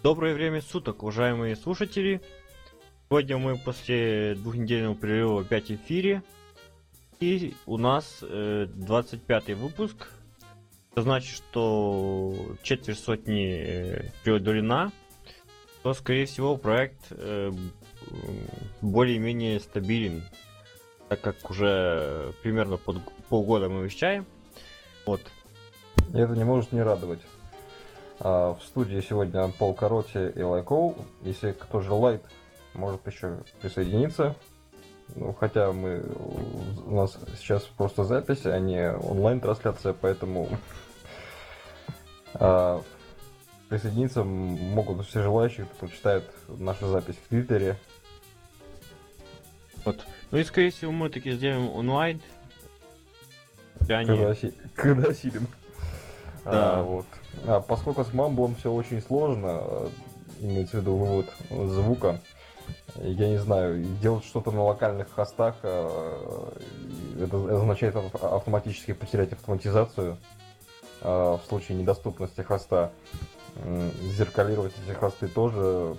Доброе время суток, уважаемые слушатели. Сегодня мы после двухнедельного перерыва опять в эфире. И у нас 25-й выпуск. Это значит, что четверть сотни преодолена. То, скорее всего, проект более-менее стабилен. Так как уже примерно полгода мы вещаем. Вот. И это не может не радовать. В студии сегодня Пол Короти и Лайкоу. Если кто желает, может еще присоединиться. Ну, хотя у нас сейчас просто запись, а не онлайн-трансляция, поэтому присоединиться могут все желающие, кто читает нашу запись в Твиттере. Вот. Ну и скорее всего мы таки сделаем онлайн. Когда силен. Да. Вот. Поскольку с Мамблом все очень сложно, имеется в виду вывод звука, я не знаю, делать что-то на локальных хостах, это означает автоматически потерять автоматизацию в случае недоступности хоста. Зеркалировать эти хосты тоже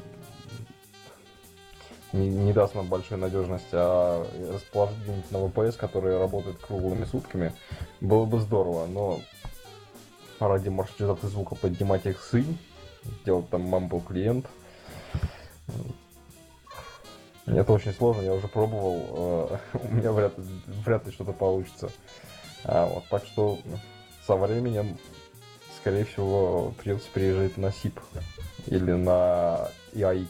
не даст нам большой надежности, а расположить где-нибудь на VPS, который работает круглыми сутками, было бы здорово, но ради маршрутизации звука поднимать иксы, делать там Mumble клиент. Это очень сложно, я уже пробовал, у меня вряд ли что-то получится. Вот, так что со временем, скорее всего, придется переезжать на SIP или на EAX.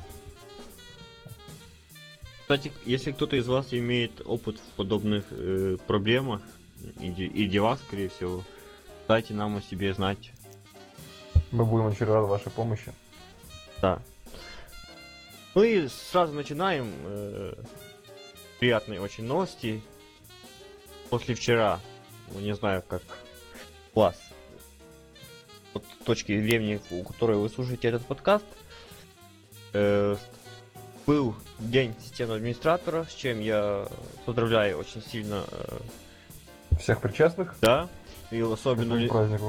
Кстати, если кто-то из вас имеет опыт в подобных проблемах и делах, скорее всего, дайте нам о себе знать. Мы будем очень рады вашей помощи. Да. Ну и сразу начинаем. Приятные очень новости. После вчера, не знаю, как у вас, от точки времени, у которой вы слушаете этот подкаст, был день системного администратора, с чем я поздравляю очень сильно всех причастных. Да. И особенно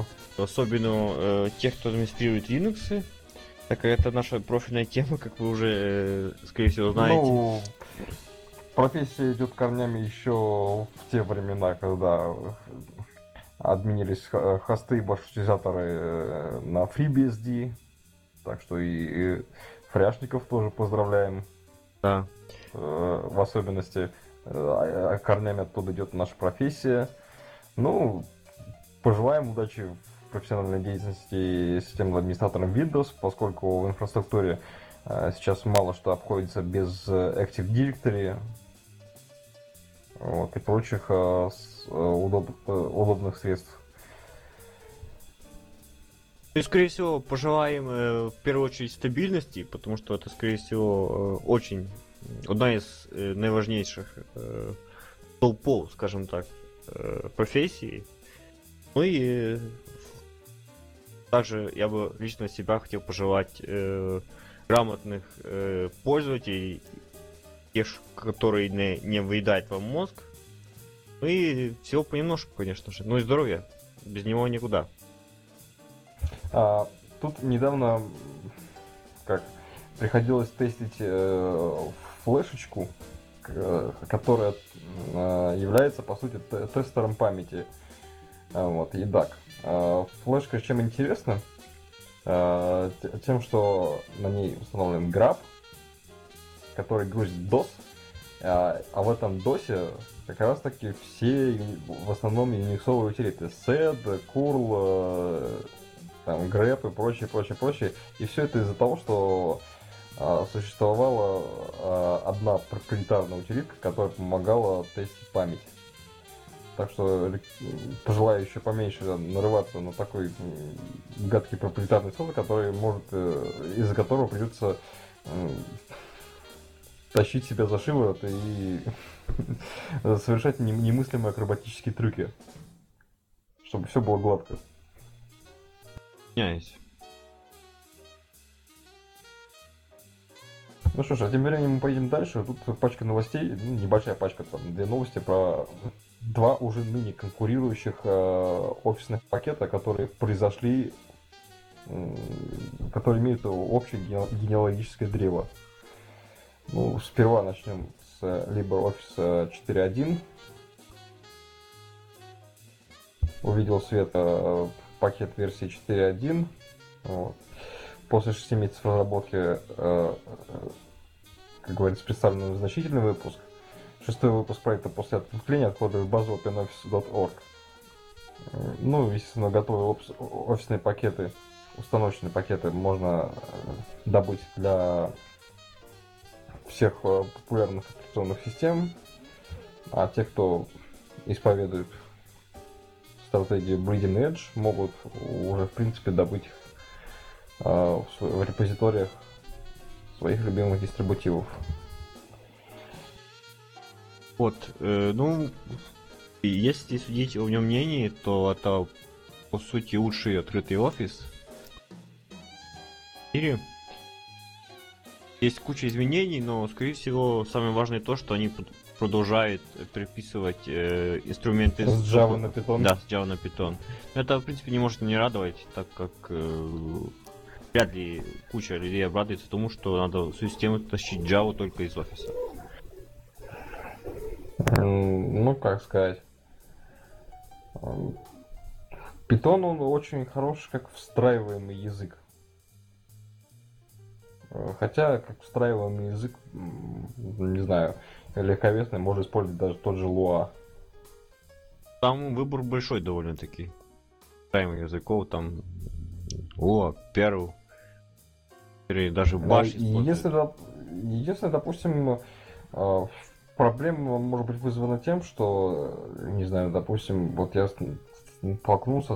тех, кто администрирует Linux, так как это наша профильная тема, как вы уже, скорее всего, знаете. Ну, профессия идет корнями еще в те времена, когда админились хосты и маршрутизаторы на FreeBSD, так что и фряшников тоже поздравляем. Да. В особенности корнями оттуда идет наша профессия. Ну, пожелаем удачи в профессиональной деятельности системным администратором Windows, поскольку в инфраструктуре сейчас мало что обходится без Active Directory, вот, и прочих удобных средств. И, скорее всего, пожелаем в первую очередь стабильности, потому что это, скорее всего, очень одна из наиважнейших столпов, скажем так, профессий. Ну и также я бы лично себя хотел пожелать грамотных пользователей, тех, которые не выедают вам мозг. Ну и всего понемножку, конечно же. Ну и здоровья. Без него никуда. Тут недавно приходилось тестить флешечку, которая является, по сути, тестером памяти. Вот, EDAC. Флешка чем интересна? Тем, что на ней установлен grab, который грузит DOS, а в этом DOS как раз таки все в основном юниксовые утилиты: sed, curl, там, grep и прочее. И все это из-за того, что существовала одна проприетарная утилитка, которая помогала тестить память. Так что пожелаю еще поменьше нарываться на такой гадкий проприетарный софт, который из-за которого придется тащить себя за шиворот и совершать немыслимые акробатические трюки, чтобы все было гладко. Меняюсь. Ну что ж, а тем временем мы поедем дальше. Тут пачка новостей, небольшая пачка, там 2 новости про 2 уже ныне конкурирующих офисных пакета, которые произошли которые имеют общее генеалогическое древо. Ну, сперва начнем с LibreOffice 4.1. Увидел свет пакет версии 4.1. Вот. После 6 месяцев разработки, как говорится, представлен значительный выпуск. Шестой выпуск проекта после откликания отхода в базу openoffice.org. Ну, естественно, готовые офисные пакеты, установочные пакеты можно добыть для всех популярных операционных систем. А те, кто исповедует стратегию Bleeding Edge, могут уже, в принципе, добыть в репозиториях своих любимых дистрибутивов. Вот, ну, если судить о моем мнении, то это, по сути, лучший открытый офис в мире. Есть куча изменений, но, скорее всего, самое важное то, что они продолжают переписывать инструменты с Java на Python. Да, с Java на Python. Это, в принципе, не может не радовать, так как вряд ли куча людей обрадуется тому, что надо всю систему тащить Java только из офиса. Ну, как сказать. Python, он очень хороший как встраиваемый язык. Хотя, как встраиваемый язык, не знаю, легковесный, можно использовать даже тот же Lua. Там выбор большой довольно-таки. Встраиваемых языков, там Lua, Perl, или даже Bash используют. Единственное, допустим, проблема может быть вызвана тем, что, не знаю, допустим, вот я столкнулся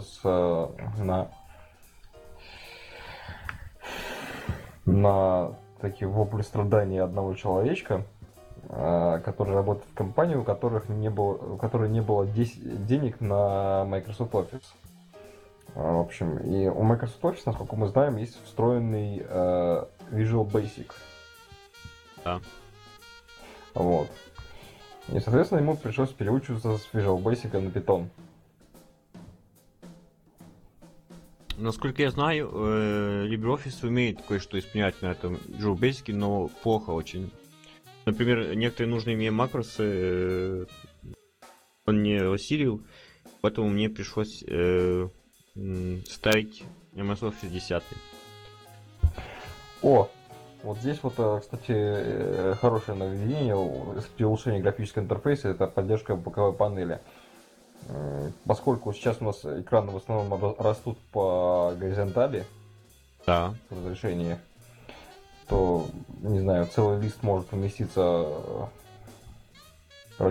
на такие вопли страдания одного человечка, который работает в компании, у которой не было денег на Microsoft Office. В общем, и у Microsoft Office, насколько мы знаем, есть встроенный Visual Basic. Да. Вот. И, соответственно, ему пришлось переучиваться с Visual Basic на Python. Насколько я знаю, LibreOffice умеет кое-что исполнять на этом Visual Basic, но плохо очень. Например, некоторые нужные мне макросы он не осилил, поэтому мне пришлось ставить MS Office 10. О, вот здесь вот, кстати, хорошее нововведение при улучшении графического интерфейса — это поддержка боковой панели. Поскольку сейчас у нас экраны в основном растут по горизонтали, Да. в разрешении, то, не знаю, целый лист может уместиться То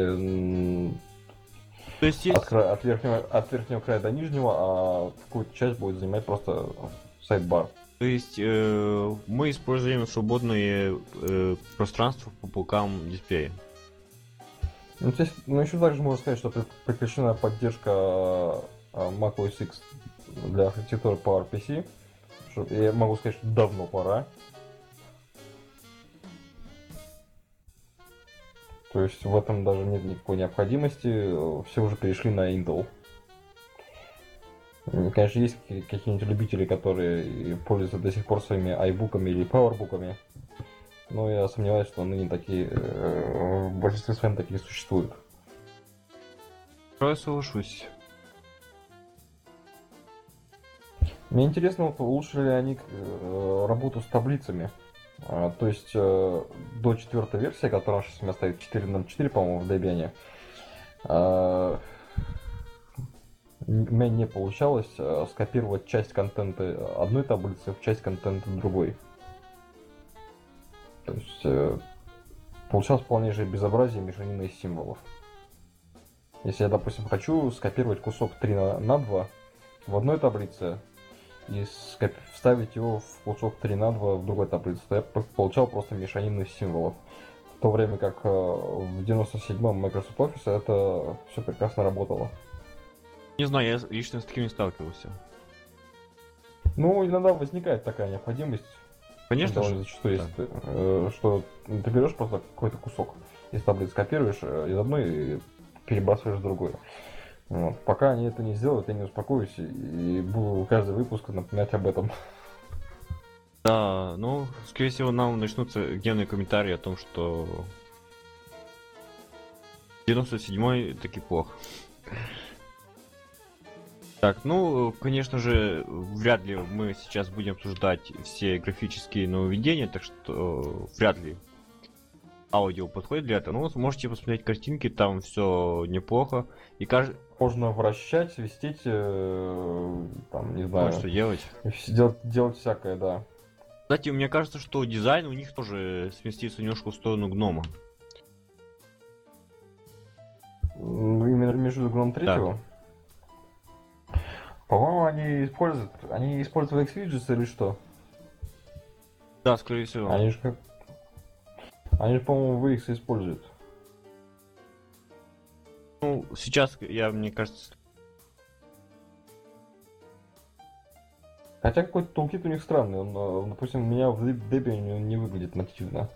есть от верхнего края до нижнего, а какую-то часть будет занимать просто сайдбар. То есть мы используем свободное пространство по бокам дисплея. Ну, здесь, еще также можно сказать, что подключена поддержка macOS X для архитектуры PowerPC. Я могу сказать, что давно пора. То есть в этом даже нет никакой необходимости. Все уже перешли на Intel. Конечно, есть какие-нибудь любители, которые пользуются до сих пор своими iBook'ами или PowerBook'ами. Но я сомневаюсь, что ныне такие, в большинстве своем такие существуют. Я соглашусь. Мне интересно, вот улучшили ли они работу с таблицами. То есть до 4-й версии, которая сейчас у меня стоит 4.0.4, по-моему, в Debian, у меня не получалось скопировать часть контента одной таблицы в часть контента другой. То есть получалось полнейшее безобразие мешанина из символов. Если я, допустим, хочу скопировать кусок 3 на 2 в одной таблице и вставить его в кусок 3 на 2 в другой таблице, то я получал просто мешанину из символов. В то время как в 97-м Microsoft Office это все прекрасно работало. Не знаю, я лично с таким не сталкивался. Ну, иногда возникает такая необходимость. Конечно же. Зачастую, да. Что ты берешь просто какой-то кусок из таблицы, копируешь из одной и перебрасываешь в другую. Вот. Пока они это не сделают, я не успокоюсь и буду каждый выпуск напоминать об этом. Да, ну, скорее всего, нам начнутся гневные комментарии о том, что 97-й таки плох. Так, ну, конечно же, вряд ли мы сейчас будем обсуждать все графические нововведения, так что вряд ли аудио подходит для этого. Ну, можете посмотреть картинки, там все неплохо. И каждый... Можно вращать, свистеть, там, не знаю, что делать. делать всякое, да. Кстати, мне кажется, что дизайн у них тоже сместится немножко в сторону гнома. Именно между гном третьего? По-моему, они используют Xvidgets или что? Да, скорее всего. Они же, по-моему, VX используют. Ну, сейчас, мне кажется... Хотя какой-то тулкит у них странный. Он, допустим, у меня в Debian не выглядит нативно.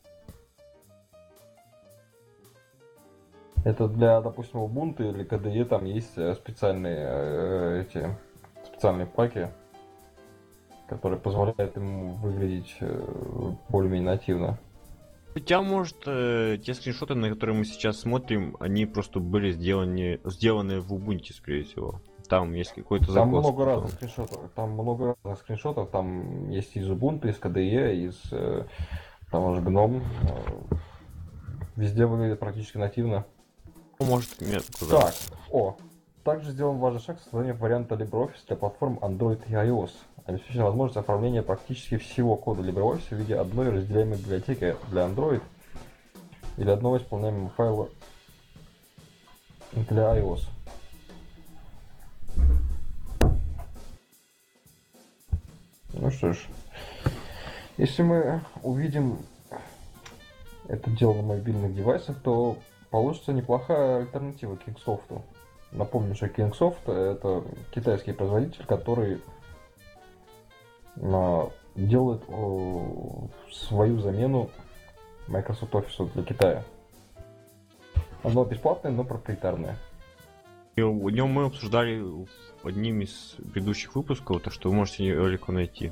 Это для, допустим, Ubuntu или KDE там есть специальные паки, которые позволяют ему выглядеть более-менее нативно. Хотя, может, те скриншоты, на которые мы сейчас смотрим, они просто были сделаны в Ubuntu, скорее всего. Там есть какой-то закос. Там много разных скриншотов. Там есть из Ubuntu, из KDE, из того же GNOME. Везде выглядит практически нативно. Может, нет. Так, также сделан важный шаг в создании варианта LibreOffice для платформ Android и iOS. Обеспечена возможность оформления практически всего кода LibreOffice в виде одной разделяемой библиотеки для Android или одного исполняемого файла для iOS. Ну что ж, если мы увидим это дело на мобильных девайсах, то получится неплохая альтернатива Kingsoft. Напомню, что Kingsoft это китайский производитель, который делает свою замену Microsoft Office для Китая. Оно бесплатное, но проприетарное. И о нем мы обсуждали в одним из предыдущих выпусков, так что вы можете его легко найти.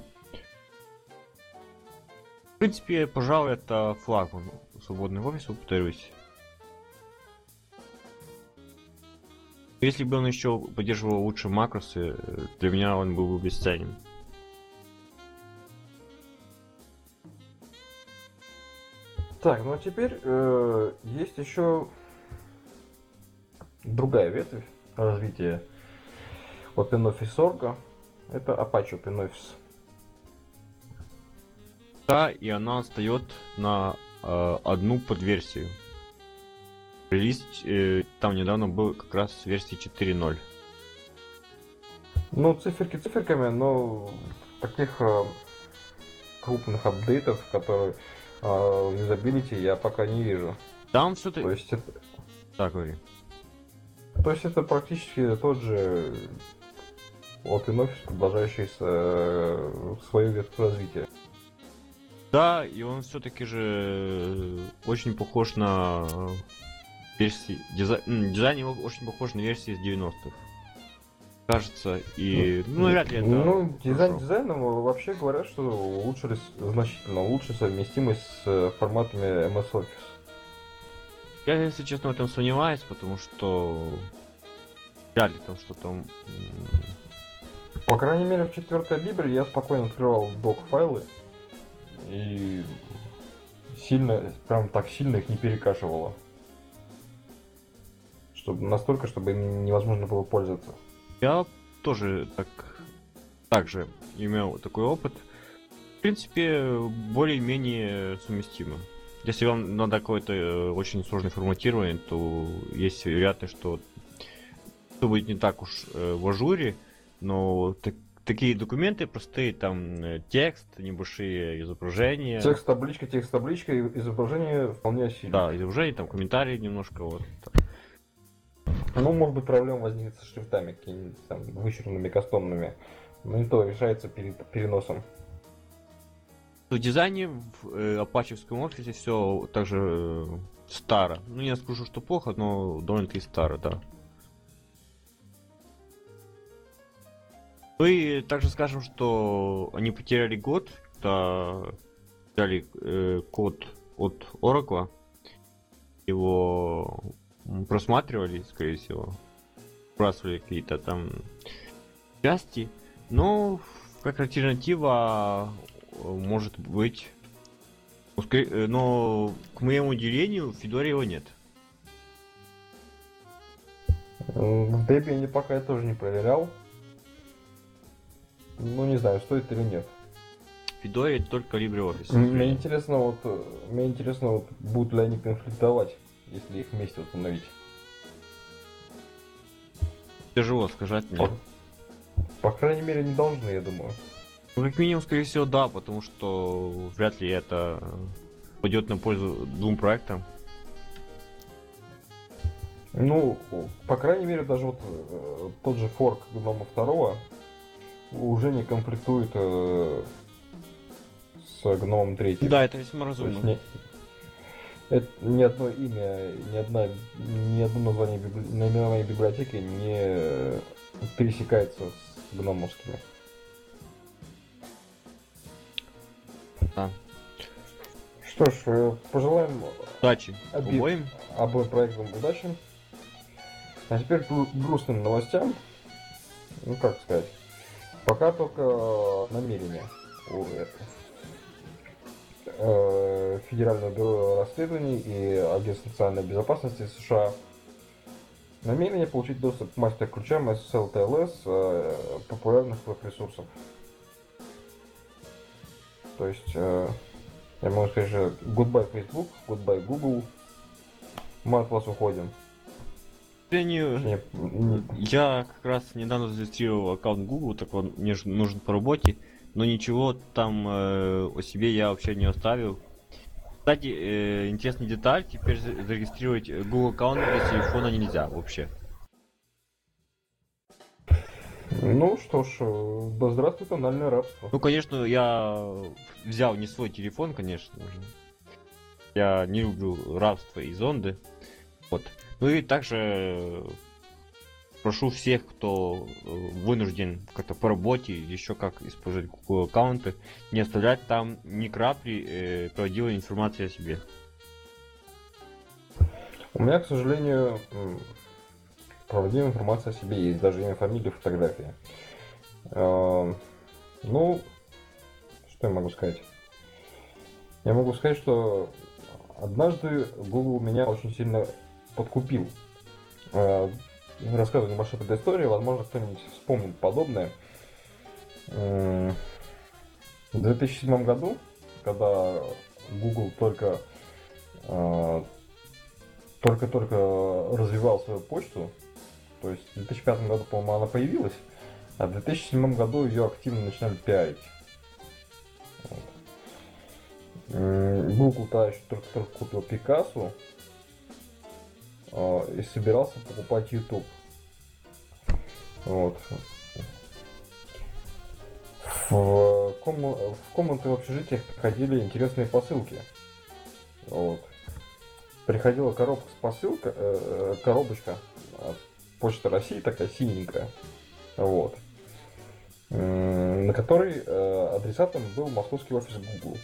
В принципе, пожалуй, это флагман свободный офис, повторюсь. Если бы он еще поддерживал лучше макросы, для меня он был бы бесценен. Так, ну а теперь есть еще другая ветвь развития OpenOffice.org. Это Apache OpenOffice. Да, и она отстает на одну подверсию. Релиз там недавно был как раз версии 4.0. Ну, циферки циферками, но таких крупных апдейтов, которые юзабилити, я пока не вижу. Там все-таки... То есть это... Так, говори. То есть это практически тот же OpenOffice, продолжающий свою ветвь развития. Да, и он все-таки же очень похож на версии... Дизайн его очень похож на версии из 90-х. Кажется, и... Ну, вряд ли это... Ну, дизайном вообще говорят, что значительно лучше совместимость с форматами MS Office. Я, если честно, в этом сомневаюсь, потому что... Вряд ли там что-то... По крайней мере, в 4-й Libre я спокойно открывал док-файлы и прям так сильно их не перекашивало. Чтобы им невозможно было пользоваться. Я тоже так же имел такой опыт. В принципе, более-менее совместимо. Если вам надо какое-то очень сложное форматирование, то есть вероятность, что это будет не так уж в ажуре, но такие документы простые, там текст, небольшие изображения. Текст-табличка, изображение вполне сильно. Да, изображение, там комментарии немножко вот. Ну, может быть, проблема возникнет со шрифтами, какими-нибудь там вычурными, кастомными. Но и то решается перед переносом. В дизайне в апачевском офисе все также старо. Ну, я скажу, что плохо, но довольно-таки старо, да. Ну и также скажем, что они потеряли год, когда взяли код от Oracle, его просматривали, скорее всего, сбрасывали какие-то там части, но как альтернатива может быть, но к моему удивлению в Федоре его нет. В Debian пока я тоже не проверял. Ну, не знаю, стоит или нет. В Федоре только LibreOffice. Мне интересно, будут ли они конфликтовать, если их вместе установить. Тяжело сказать мне. По крайней мере, не должны, я думаю. Ну, как минимум, скорее всего, да, потому что вряд ли это пойдет на пользу двум проектам. Ну, по крайней мере, даже вот тот же форк Гнома 2 уже не комплектует с Гномом 3. Да, это весьма разумно. Это ни одно имя, ни одно наименование библиотеки не пересекается с гномовскими. Да. Что ж, пожелаем Удачи обоим. Обоим проектам удачи. А теперь к грустным новостям. Ну, как сказать. Пока только намерения у Федерального бюро расследований и Агентства национальной безопасности США. Намерение получить доступ к мастер-ключам SSL TLS популярных веб-ресурсов. То есть, я могу сказать, что goodbye Facebook, goodbye Google. Мы от вас уходим. Я как раз недавно зарегистрировал аккаунт Google, так он мне нужен по работе, но ничего там о себе я вообще не оставил. Кстати, интересная деталь, теперь зарегистрировать Google аккаунт для телефона нельзя вообще. Ну что ж, да здравствует тональное рабство. Ну, конечно, я взял не свой телефон, конечно же. Я не люблю рабство и зонды. Вот. Ну и также прошу всех, кто вынужден как-то по работе, еще как использовать Google аккаунты, не оставлять там ни капли правдивой информации о себе. У меня, к сожалению, правдивая информация о себе есть, даже имя, фамилия, фотография. Ну, что я могу сказать? Я могу сказать, что однажды Google меня очень сильно подкупил. Рассказываю небольшую предысторию, возможно, кто-нибудь вспомнит подобное. В 2007 году, когда Google только развивал свою почту, то есть в 2005 году, по-моему, она появилась, а в 2007 году ее активно начинали пиарить. Вот. Google тогда еще только купил Picasso и собирался покупать YouTube. Вот. В комнаты в общежитиях приходили интересные посылки. Вот. Приходила коробка с посылкой, коробочка от Почты России, такая синенькая. Вот. На которой адресатом был московский офис Google.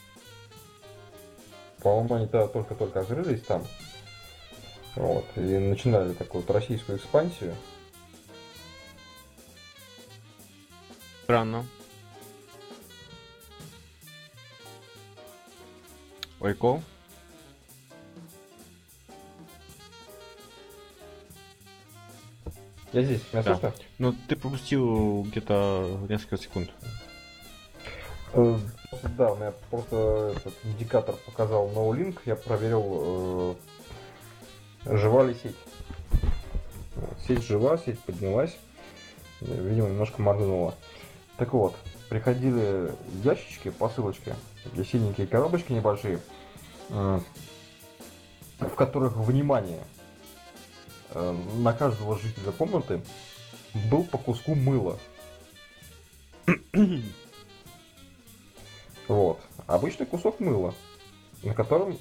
По-моему, они тогда только-только открылись там. Вот. И начинали такую вот российскую экспансию. Странно. Ойко. Я здесь, меня Да. слышно? Ну, ты пропустил где-то несколько секунд. Да, у меня просто этот индикатор показал NoLink, я проверил, жива ли сеть. Сеть жива, сеть поднялась, видимо, немножко моргнула. Так вот, приходили ящички, посылочки, такие синенькие коробочки небольшие, в которых, внимание, на каждого жителя комнаты был по куску мыла. Вот. Обычный кусок мыла, на котором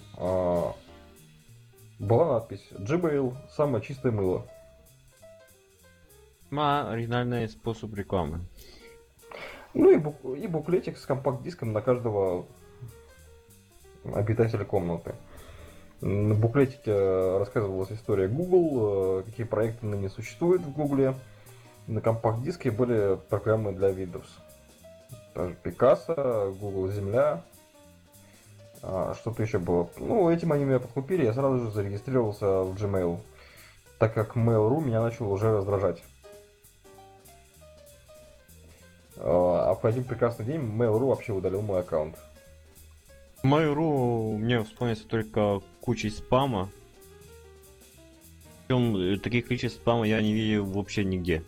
была надпись: JBL, самое чистое мыло. Оригинальный способ рекламы. Ну и буклетик с компакт-диском на каждого обитателя комнаты. На буклетике рассказывалась история Google, какие проекты ныне существуют в Google. На компакт-диске были программы для Windows. Даже Picasso, Google Земля, что-то еще было. Ну, этим они меня подкупили, я сразу же зарегистрировался в Gmail, так как Mail.ru меня начал уже раздражать. А в один прекрасный день Mail.ru вообще удалил мой аккаунт. Mail.ru мне вспомнится только кучей спама. Причем таких количеств спама я не видел вообще нигде.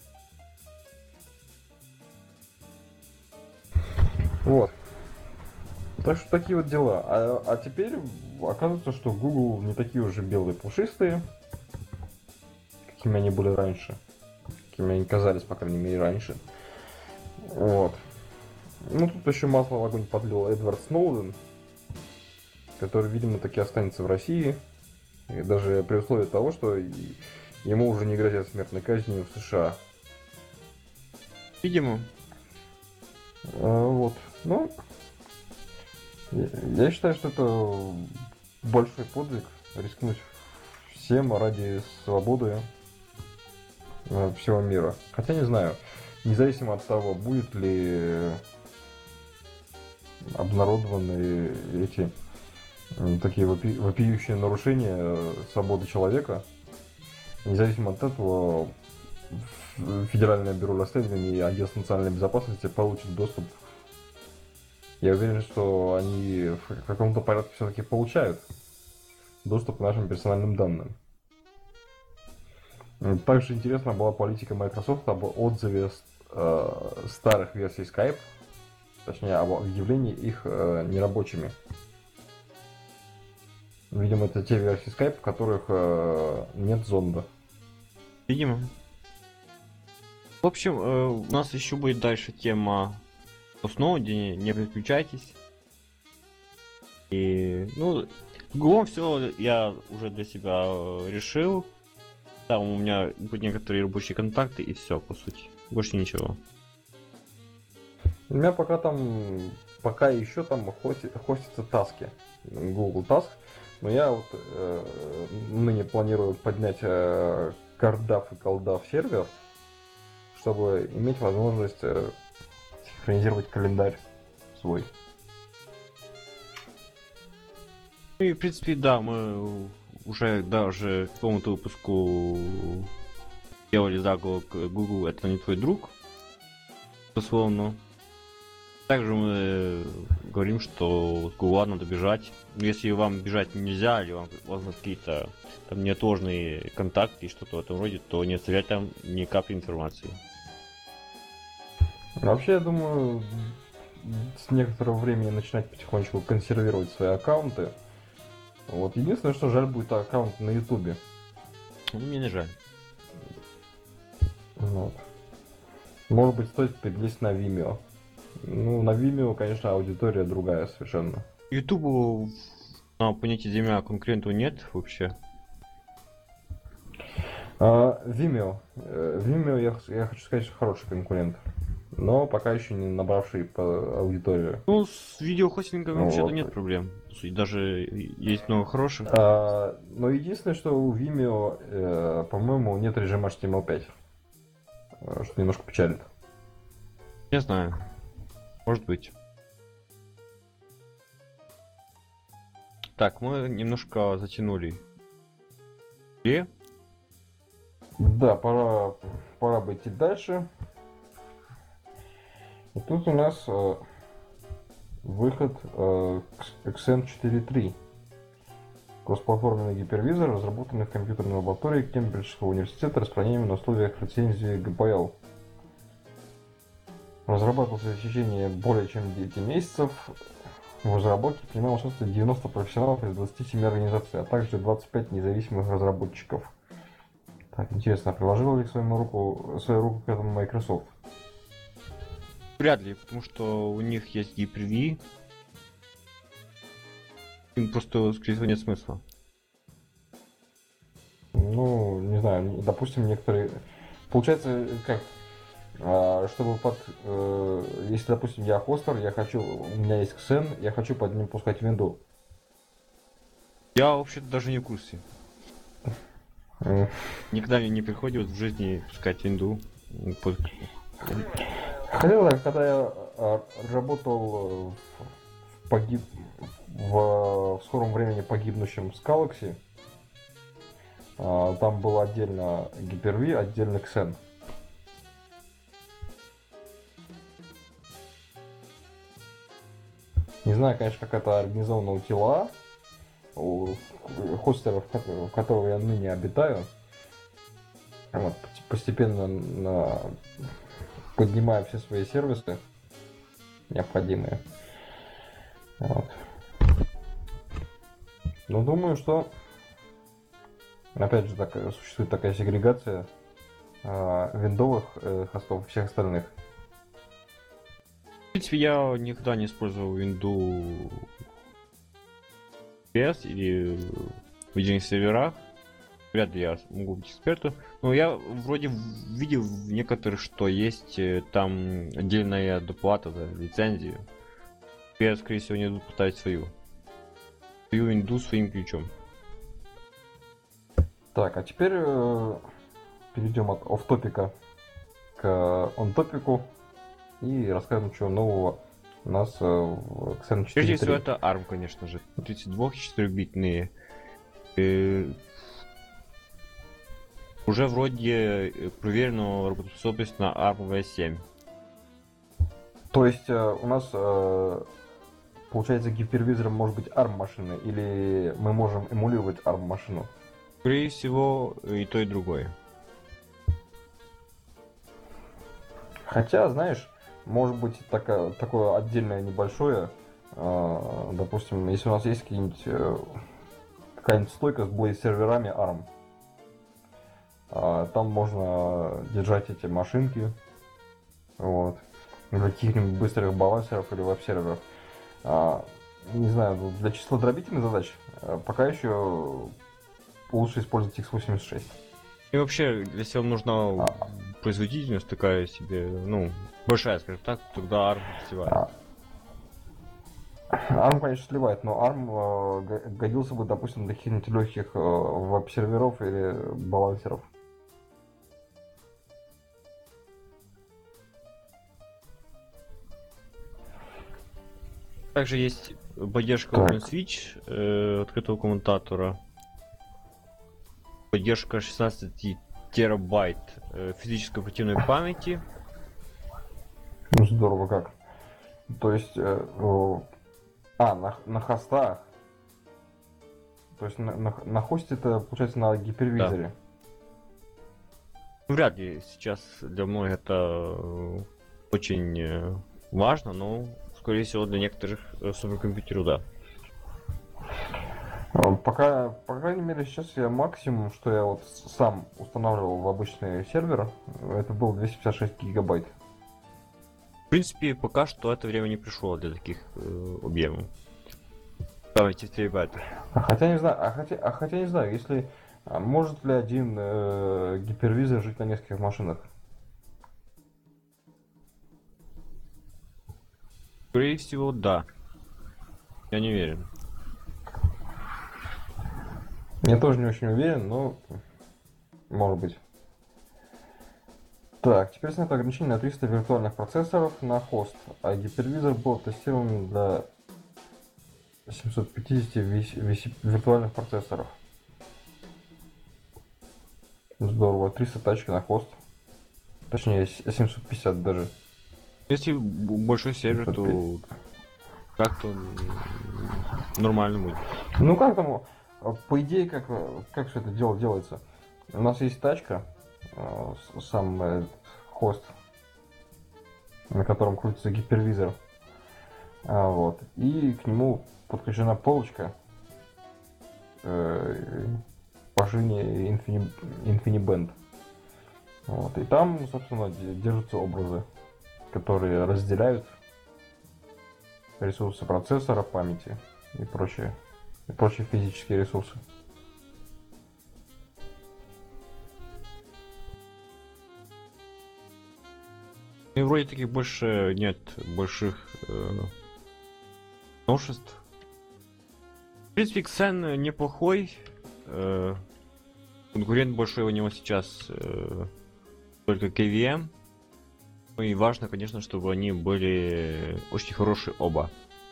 Вот. Так что такие вот дела. А теперь оказывается, что Google не такие уже белые пушистые, какими они были раньше. Какими они казались, по крайней мере, раньше. Вот. Ну, тут еще масло в огонь подлил Эдвард Сноуден, который, видимо, таки останется в России. И даже при условии того, что ему уже не грозят смертной казнью в США. Видимо. Вот. Ну, я считаю, что это большой подвиг рискнуть всем ради свободы всего мира. Хотя не знаю, независимо от того, будет ли обнародованы эти такие вопиющие нарушения свободы человека, независимо от этого, Федеральное бюро расследований и Агентство национальной безопасности получат доступ. Я уверен, что они в каком-то порядке все-таки получают доступ к нашим персональным данным. Также интересна была политика Microsoft об отзыве старых версий Skype, точнее, об объявлении их нерабочими. Видимо, это те версии Skype, в которых нет зонда. Видимо. В общем, у нас еще будет дальше тема о Сноудене, не переключайтесь. И, ну, Гуглом все я уже для себя решил. Там у меня будут некоторые рабочие контакты и все, по сути. Больше ничего. У меня пока еще там хостятся таски. Google Task. Но я вот ныне планирую поднять CardDAV и CalDAV сервер, чтобы иметь возможность синхронизировать календарь свой. И, в принципе, да, мы уже даже к какому-то выпуску делали заголовок Google это не твой друг. Условно. Также мы говорим, что от Google надо бежать. Если вам бежать нельзя, или вам возможно какие-то там неотложные контакты и что-то в этом роде, то не оставлять там ни капли информации. Вообще, я думаю, с некоторого времени начинать потихонечку консервировать свои аккаунты. Вот. Единственное, что жаль будет аккаунт на Ютубе. Ну, мне не жаль. Вот. Может быть, стоит перелезть на Vimeo. Ну, на Vimeo, конечно, аудитория другая совершенно. Ютубу на понятие земля конкурентов нет вообще. Vimeo. Vimeo, я хочу сказать, что хороший конкурент. Но пока еще не набравший по аудиторию. Ну, с видеохостингом Ну, вообще-то вот. нет проблем. По сути, даже есть много хороших. Но единственное, что у Vimeo, по-моему, нет режима HTML5. Что немножко печалит. Не знаю. Может быть. Так, мы немножко затянули. И Да, пора бы идти дальше. И тут у нас выход XN 4.3. Кроссплатформенный гипервизор, разработанный в компьютерной лаборатории Кембриджского университета, распространяемый на условиях лицензии GPL. Разрабатывался в течение более чем 9 месяцев. В разработке принимало участие 90 профессионалов из 27 организаций, а также 25 независимых разработчиков. Так, интересно, приложила ли свою руку к этому Microsoft? вряд ли, потому что у них есть Hyper-V. Им просто, скорее всего, нет смысла. Ну, не знаю, допустим, некоторые Получается, как, чтобы если, допустим, я хостер, у меня есть Xen, я хочу под ним пускать винду. Я вообще-то даже не в курсе. М. Никогда мне не приходилось в жизни пускать винду. Хотел, когда я работал в скором времени погибнущем с Galaxy, там был отдельно Hyper-V, отдельно Xen. Не знаю, конечно, как это организовано у ТИЛА, у хостеров, в которого я ныне обитаю. Вот, постепенно поднимаю все свои сервисы необходимые. Вот. Но думаю, что опять же существует такая сегрегация виндовых хостов и всех остальных. В принципе, я никогда не использовал винду PS или в отдельных серверах. Вряд ли я могу быть экспертом. Но я вроде видел в некоторых, что есть там отдельная доплата за лицензию. Я, скорее всего, не буду поставить свою винду своим ключом. Так, а теперь перейдем от офф-топика к он-топику и расскажем, что нового у нас в Xen 4.3. Прежде всего, это ARM, конечно же. 32-4-битные. Уже вроде проверено работоспособность на ARM V7. То есть у нас получается гипервизором может быть ARM машина, или мы можем эмулировать ARM машину? Скорее всего, и то, и другое. Хотя, знаешь, может быть такое отдельное небольшое, допустим, если у нас есть какая-нибудь стойка с серверами ARM, там можно держать эти машинки, вот, для каких-нибудь быстрых балансеров или веб-серверов. Не знаю, для числодробительных задач пока еще лучше использовать x86. И вообще, если вам нужна производительность такая себе, ну, большая, скажем так, тогда ARM сливает. ARM, конечно, сливает, но ARM годился бы, допустим, для каких-нибудь легких веб-серверов или балансеров. Также есть поддержка OpenSwitch открытого коммутатора. Поддержка 16 терабайт физической оперативной памяти. Ну, здорово как. То есть, на хостах. То есть на хосте это, получается, на гипервизоре. Да. Вряд ли сейчас для многих это очень важно, но, скорее всего, для некоторых суперкомпьютеров, да. Пока, по крайней мере, сейчас я максимум, что я вот сам устанавливал в обычный сервер, это был 256 гигабайт. В принципе, пока что это время не пришло для таких объемов. Памяти в терабайтах. Хотя не знаю, если может ли один гипервизор жить на нескольких машинах? Скорее всего, да. Я не уверен. Я тоже не очень уверен, но может быть. Так, теперь снято ограничение на 300 виртуальных процессоров на хост, а гипервизор был тестирован для 750 виртуальных процессоров. Здорово, 300 тачки на хост. Точнее, 750 даже. Если большой сервер, то как-то нормально будет. Ну как там, по идее, как все это дело делается? У нас есть тачка, сам хост, на котором крутится гипервизор. Вот. И к нему подключена полочка по шине InfiniBand. Вот. И там, собственно, держатся образы, которые разделяют ресурсы процессора, памяти и прочие физические ресурсы. И вроде таких больше нет больших новшеств. В принципе, Xen неплохой. Конкурент большой у него сейчас только KVM. Ну и важно, конечно, чтобы они были очень хорошие оба.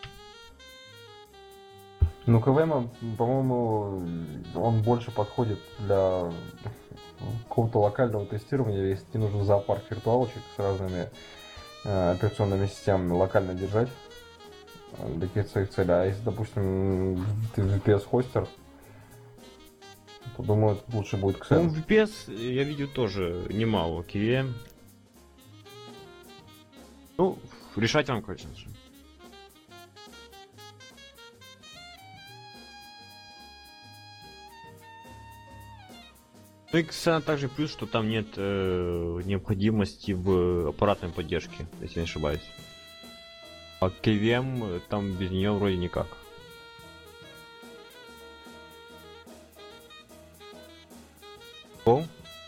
Ну, КВМ, по-моему, он больше подходит для какого-то локального тестирования, если тебе нужен зоопарк виртуалочек с разными операционными системами локально держать для каких-то своих целей. А если, допустим, ты VPS-хостер, то, думаю, лучше будет Ну, Xen. VPS я видел тоже немало KVM. Ну, решать вам, конечно же. Ну и Xen также плюс, что там нет необходимости в аппаратной поддержке, если не ошибаюсь. А KVM там без нее вроде никак. О,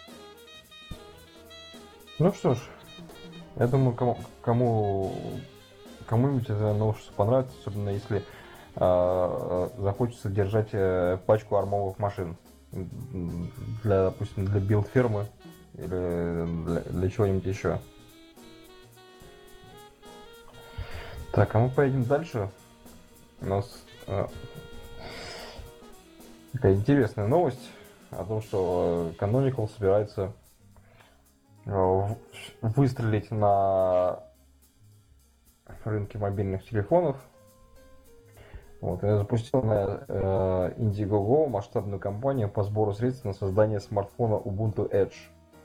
Ну что ж, я думаю, кому-нибудь это новшество понравится, особенно если захочется держать пачку армовых машин для, допустим, для билд-фермы или для чего-нибудь еще. Так, а мы поедем дальше. У нас такая интересная новость о том, что Canonical собирается выстрелить на рынке мобильных телефонов. Вот, и запустил на Indiegogo масштабную кампанию по сбору средств на создание смартфона Ubuntu Edge.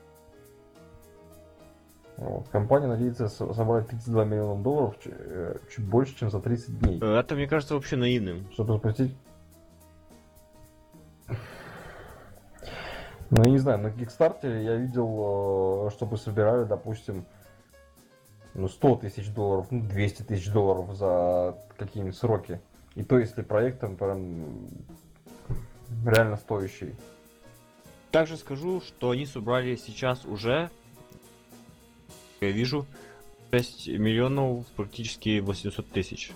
Вот, компания надеется собрать $32 миллиона, чуть больше, чем за 30 дней. это мне кажется вообще наивным. Чтобы запустить... Ну, я не знаю, на Kickstarter я видел, чтобы собирали, допустим, $100 тысяч, $200 тысяч за какие-нибудь сроки. И то, если проект там прям реально стоящий. Также скажу, что они собрали сейчас уже, я вижу, 6 миллионов практически 800 тысяч.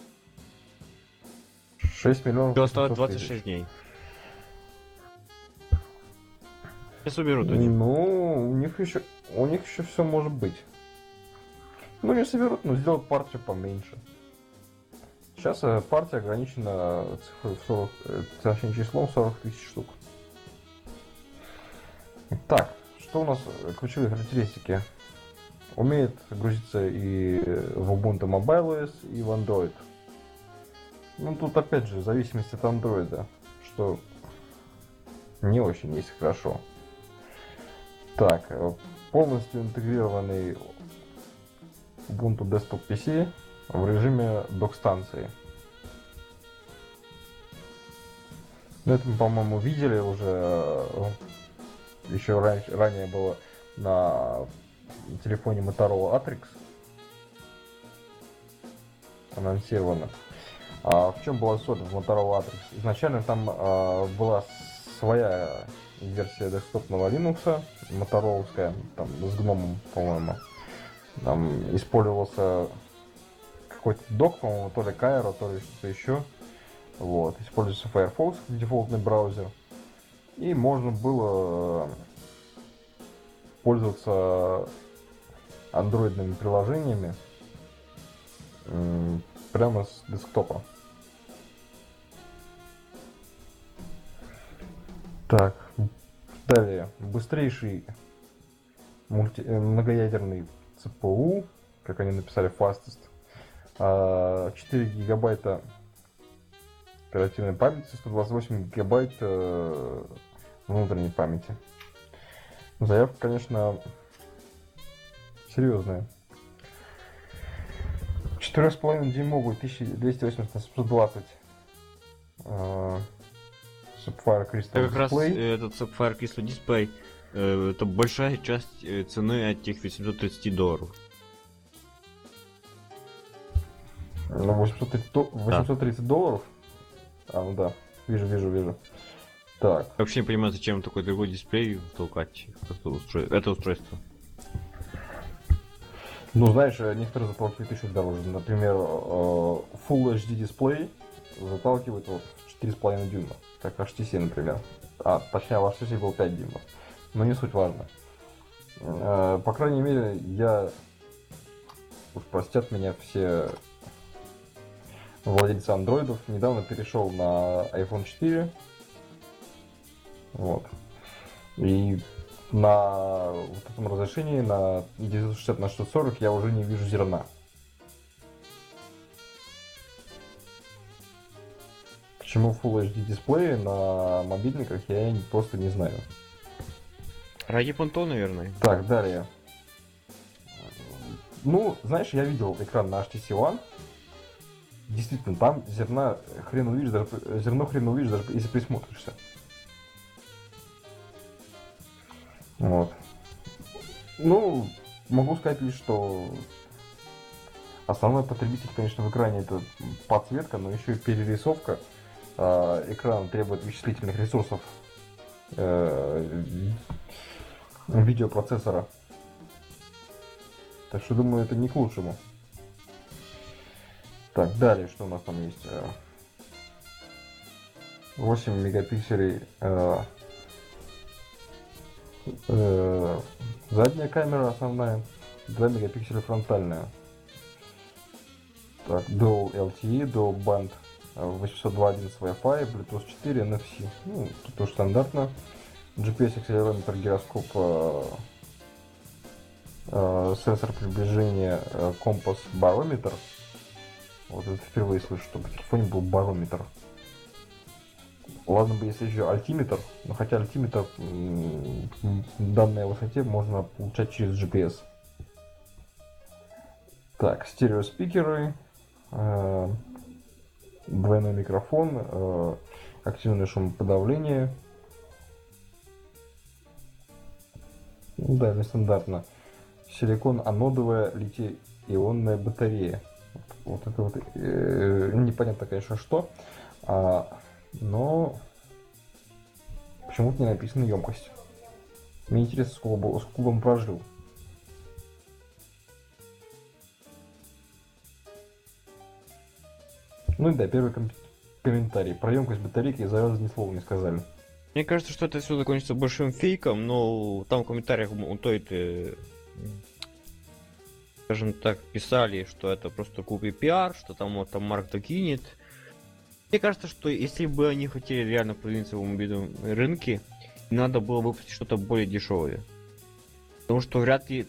6 миллионов. Все осталось 800 26 тысяч. дней. Не соберут они. Ну, у них еще все может быть. Ну, не соберут, но сделают партию поменьше. Сейчас партия ограничена цифрой в 40, точнее, числом 40 тысяч штук. Так, что у нас ключевые характеристики? Умеет грузиться и в Ubuntu Mobile OS, и в Android. Ну, тут опять же, в зависимости от Android, что не очень есть хорошо. Так, полностью интегрированный Ubuntu Desktop PC в режиме док-станции. Ну, это мы, по-моему, видели уже. Еще ранее было на телефоне Motorola Atrix анонсировано. В чем была соль в Motorola Atrix? Изначально там была своя версия десктопного Linux, мотороловская, там с гномом, по-моему. Там использовался какой-то док, по-моему, то ли Cairo, то ли что-то еще. Вот. Используется Firefox, дефолтный браузер. И можно было пользоваться андроидными приложениями прямо с десктопа. Так, далее. Быстрейший многоядерный CPU, как они написали, fastest. 4 гигабайта оперативной памяти, 128 гигабайт внутренней памяти. Заявка, конечно, серьезная. 4,5 дюймовый 1280 на 720 Sapphire Crystal Это как раз Display. этот Sapphire Crystal Display, это большая часть цены этих $830. Ну, 830 долларов. Ну да, вижу. Так. Я вообще не понимаю, зачем такой дорогой дисплей толкать это устройство. Ну, знаешь, некоторые заталкивают еще дороже. Например, Full HD дисплей заталкивает вот в 4,5 дюйма, как HTC, например. Точнее, в HTC был 5 дюймов. Но не суть важно. По крайней мере, уж простят меня все владельцы андроидов, недавно перешел на iPhone 4. Вот. И на вот этом разрешении на 960 на 640 я уже не вижу зерна. Почему Full HD дисплеи на мобильниках, я просто не знаю. Ради понтов, наверное. Так, далее. Ну, знаешь, я видел экран на HTC One. Действительно, там зерно хрен увидишь, даже если присмотришься. Вот. Ну, могу сказать лишь, что основной потребитель, конечно, в экране это подсветка, но еще и перерисовка. Экран требует вычислительных ресурсов видеопроцессора. Так что, думаю, это не к лучшему. Так, далее, что у нас там есть? 8 мегапикселей задняя камера основная, 2 мегапикселя фронтальная. Так, Dual LTE, Dual Band 802.11 Wi-Fi, Bluetooth 4, NFC. Ну, тут тоже стандартно. GPS, акселерометр, гироскоп, сенсор приближения, компас, барометр. Вот это впервые слышу, чтобы в телефоне был барометр. Ладно бы, если еще альтиметр, но хотя альтиметр в данной высоте можно получать через GPS. Так, стереоспикеры, двойной микрофон, активное шумоподавление. Ну да, нестандартно. Силикон-анодовая литий-ионная батарея. Вот это вот непонятно, конечно, что. Но почему-то не написана емкость. Мне интересно, сколько он прожил. Ну и да, первый комментарий. Про емкость батарейки и заряда ни слова не сказали. Мне кажется, что это все закончится большим фейком, но там в комментариях у той, скажем так, писали, что это просто купи пиар, что там вот там Марк докинет. Мне кажется, что если бы они хотели реально продвинуться в мобильном рынке, надо было выпустить что-то более дешевое. Потому что вряд ли...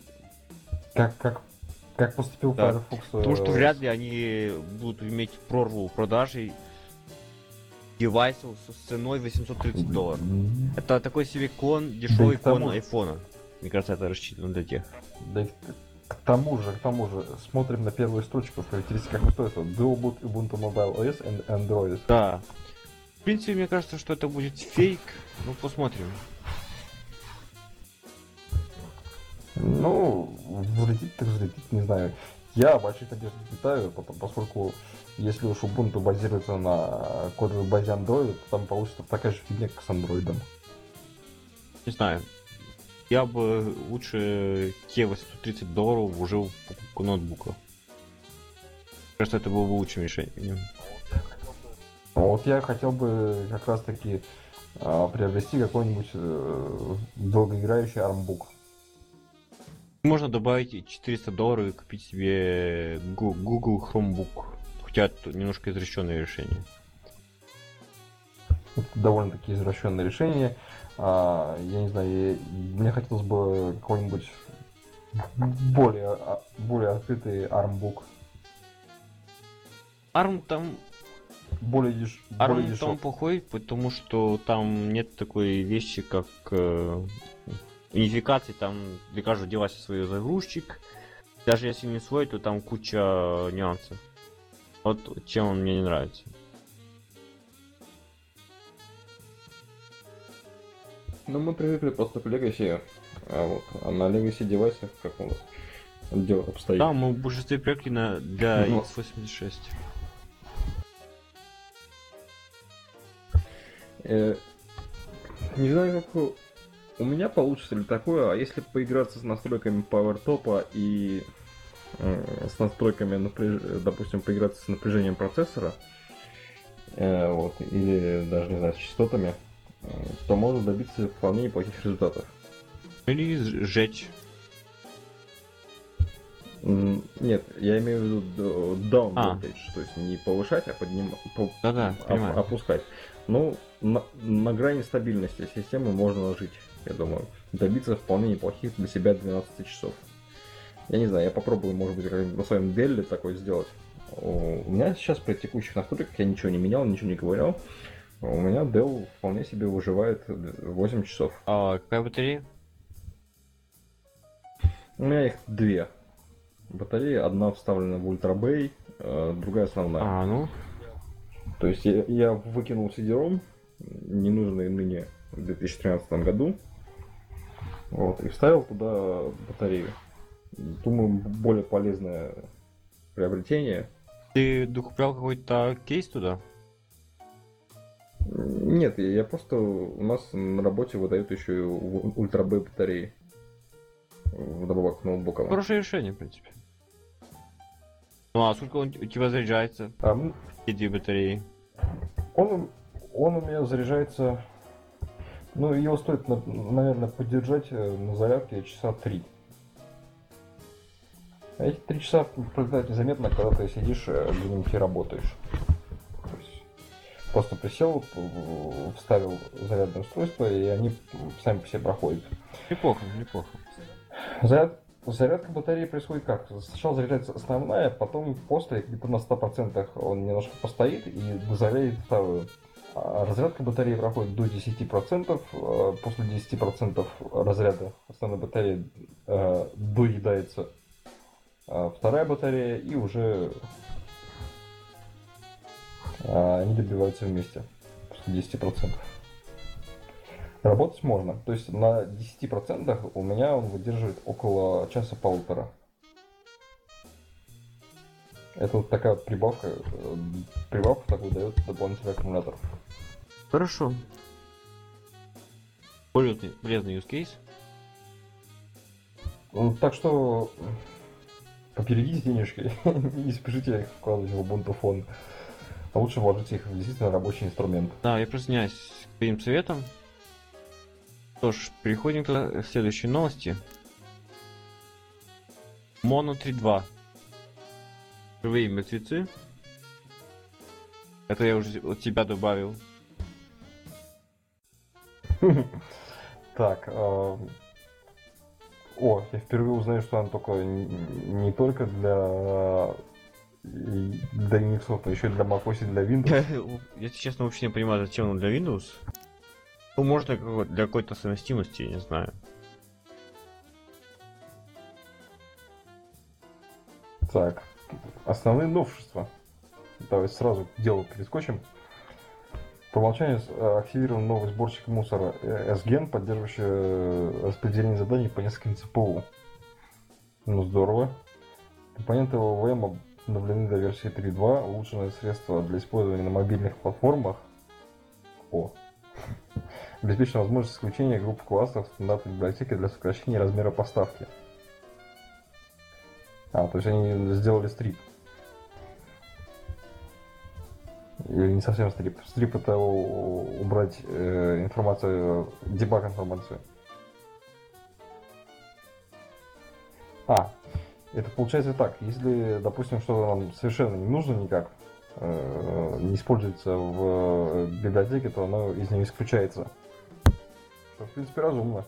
Как поступил Да. Firefox? Потому что вряд ли они будут иметь прорву продажи девайсов с ценой $830. Это такой себе дешевый клон айфона. Мне кажется, это рассчитано для тех. Да и к тому же, смотрим на первую строчку в характеристиках устройства. Dual Boot Ubuntu Mobile OS and Android. Да. В принципе, мне кажется, что это будет фейк. Ну, посмотрим. Ну, взлетит так взлетит, не знаю. Я больших надежд не питаю, поскольку если уж Ubuntu базируется на кодовой базе Android, то там получится такая же фигня, как с Android. Не знаю. Я бы лучше те $830 вложил в покупку ноутбука. Кажется, это было бы лучшим решением. Вот я хотел бы как раз таки приобрести какой-нибудь долгоиграющий ARM-бук. Можно добавить $400 и купить себе Google Chromebook. Хотя это немножко извращенное решение. Это довольно-таки извращенное решение. Я не знаю, мне хотелось бы какой-нибудь более открытый ARM-бук. ARM там более там плохой, потому что там нет такой вещи, как унификации. Там для каждого девайса свой загрузчик. Даже если не свой, то там куча нюансов. Вот чем он мне не нравится. Ну, мы привыкли просто к Legacy, а на Legacy девайсах как у нас дело обстоит? Да, мы в большинстве привыкли для Ну. x86. Не знаю, как у меня получится ли такое, а если поиграться с настройками PowerTop и с настройками, допустим, поиграться с напряжением процессора, вот, или даже, не знаю, с частотами, то можно добиться вполне неплохих результатов. Или сжечь. Нет, я имею в виду down А. voltage, то есть не повышать, а Да-да, понимаю. опускать. Ну, на грани стабильности системы можно жить, я думаю. Добиться вполне неплохих для себя 12 часов. Я не знаю, я попробую, может быть, как-нибудь на своем Делле такое сделать. У меня сейчас при текущих настройках я ничего не менял, ничего не говорил. У меня Dell вполне себе выживает 8 часов. А какая батарея? У меня их две батареи. Одна вставлена в Ultra Bay, другая основная. А, ну. То есть я выкинул CD-ROM, ненужный ныне в 2013 году, вот, и вставил туда батарею. Думаю, более полезное приобретение. Ты докуплял какой-то кейс туда? Нет, я просто... У нас на работе выдают еще и Ultra B батареи. Вдобавок к ноутбукам. Хорошее решение, в принципе. Ну а сколько он у тебя заряжается? Эти две батареи. Он у меня заряжается... Ну, его стоит, наверное, поддержать на зарядке часа 3. А эти 3 часа пролетают незаметно, когда ты сидишь где-нибудь и работаешь. То есть просто присел, вставил зарядное устройство, и они сами по себе проходят. Неплохо, неплохо. Зарядка батареи происходит как? Сначала заряжается основная, потом после где-то на 100% он немножко постоит и дозарядит вторую. А разрядка батареи проходит до 10%, после 10% разряда основной батареи доедается вторая батарея, и уже они добиваются вместе после 10%. Работать можно. То есть на 10% у меня он выдерживает около часа-полутора. Это вот такая прибавка. Прибавку такую дает дополнительный аккумулятор. Хорошо. Полезный use case. Так что поберегите денежки, не спешите их вкладывать в Ubuntu Phone. А лучше вложите их в действительно рабочий инструмент. Да, я присоединяюсь к твоим советам. Что ж, переходим к следующей новости. Mono 3.2. Живые мертвецы. Это я уже от тебя добавил. Так, я впервые узнаю, что она только не только для Unix, но еще и для macOS и для Windows. Я, честно, вообще не понимаю, зачем он для Windows. Ну, может, для какой-то совместимости, я не знаю. Так, основные новшества. Давай сразу к делу перескочим. По умолчанию активирован новый сборщик мусора SGEN, поддерживающий распределение заданий по нескольким ЦПУ. Ну, здорово. Компоненты OVM обновлены до версии 3.2, улучшенное средство для использования на мобильных платформах. Обеспечена возможность исключения групп классов стандартной библиотеки для сокращения размера поставки. То есть они сделали стрип. Или не совсем стрип. Стрип — это убрать информацию, дебаг информацию. Это получается так. Если, допустим, что-то нам совершенно не нужно никак, не используется в библиотеке, то оно из нее исключается. Что, в принципе, разумно.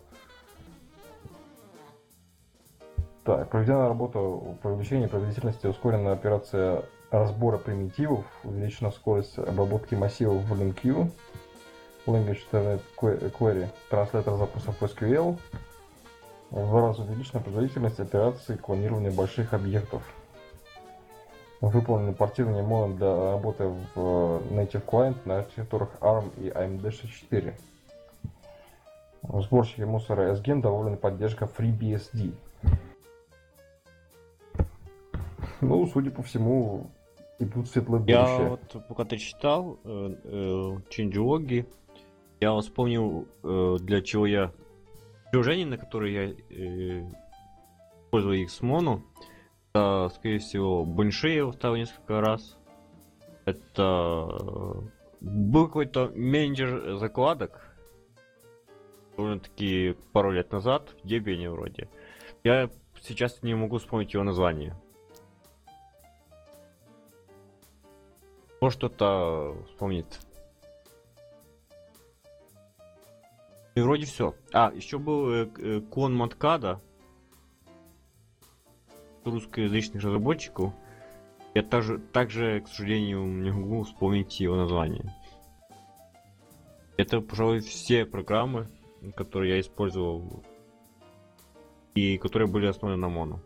Так, проведена работа по увеличению производительности, ускорена операция разбора примитивов, увеличена скорость обработки массивов в LNQ, Language Internet Query, транслятор запусков SQL, в 2 раза увеличена производительность операций клонирования больших объектов. Выполнено портирование моно для работы в Native Client на архитектурах ARM и AMD64. В сборщике мусора SGEN добавлена поддержка FreeBSD. Ну, судя по всему, идут светлое будущее. Я вот, пока ты читал changelog, я вспомнил, для чего я приложение, на которое я использую XMono, Это, скорее всего, Бонши я ставил несколько раз. Это был какой-то менеджер закладок, довольно-таки пару лет назад, в Debian вроде. Я сейчас не могу вспомнить его название. Может кто-то вспомнит. И вроде все. А, еще был Кон Маткада, русскоязычных разработчиков. Я также, к сожалению, не могу вспомнить его название. Это, пожалуй, все программы, которые я использовал и которые были основаны на Mono.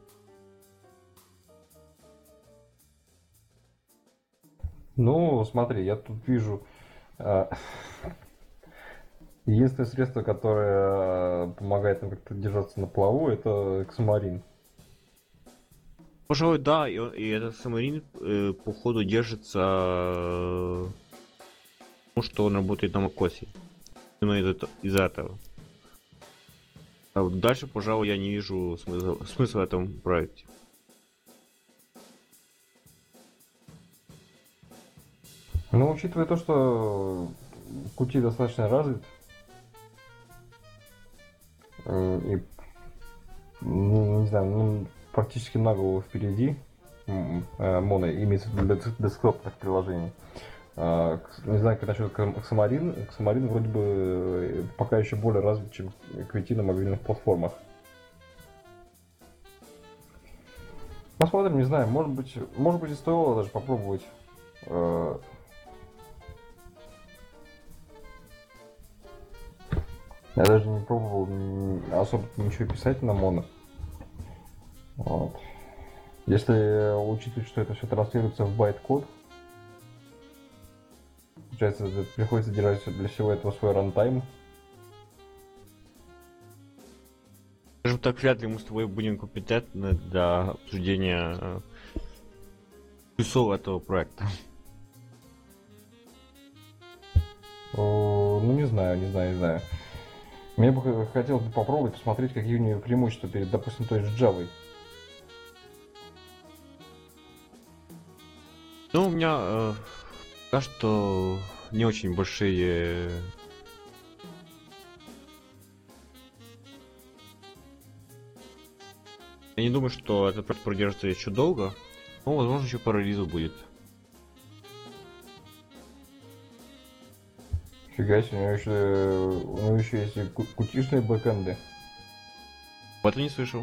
Ну, смотри, я тут вижу единственное средство, которое помогает нам как-то держаться на плаву, это Xamarin. Пожалуй, да, и этот Xamarin по ходу держится, потому что он работает на macOS. Именно из-за этого. А вот дальше, пожалуй, я не вижу смысла в этом проекте. Ну, учитывая то, что Qt достаточно развит, и, ну, не знаю, ну, практически на голову впереди Mono, имеется в виду для десктопных приложений. Не знаю, как насчет Xamarin. Xamarin вроде бы пока еще более развит, чем Qt на мобильных платформах. Посмотрим, не знаю, может быть и стоило даже попробовать. Я даже не пробовал особо ничего писать на Mono. Вот. Если учитывать, что это все транслируется в байт-код, получается, приходится держать для всего этого свой рантайм. Скажем так, вряд ли мы с тобой будем компетентны для обсуждения плюсов этого проекта. Ну, не знаю. Мне бы хотелось бы попробовать посмотреть, какие у нее преимущества перед, допустим, той же Java. Ну, у меня пока что не очень большие... Я не думаю, что этот проект продержится еще долго. Но, возможно, еще пару релизов будет. Фига себе, у него еще есть кутишные бэкэнды. Вот и не слышал.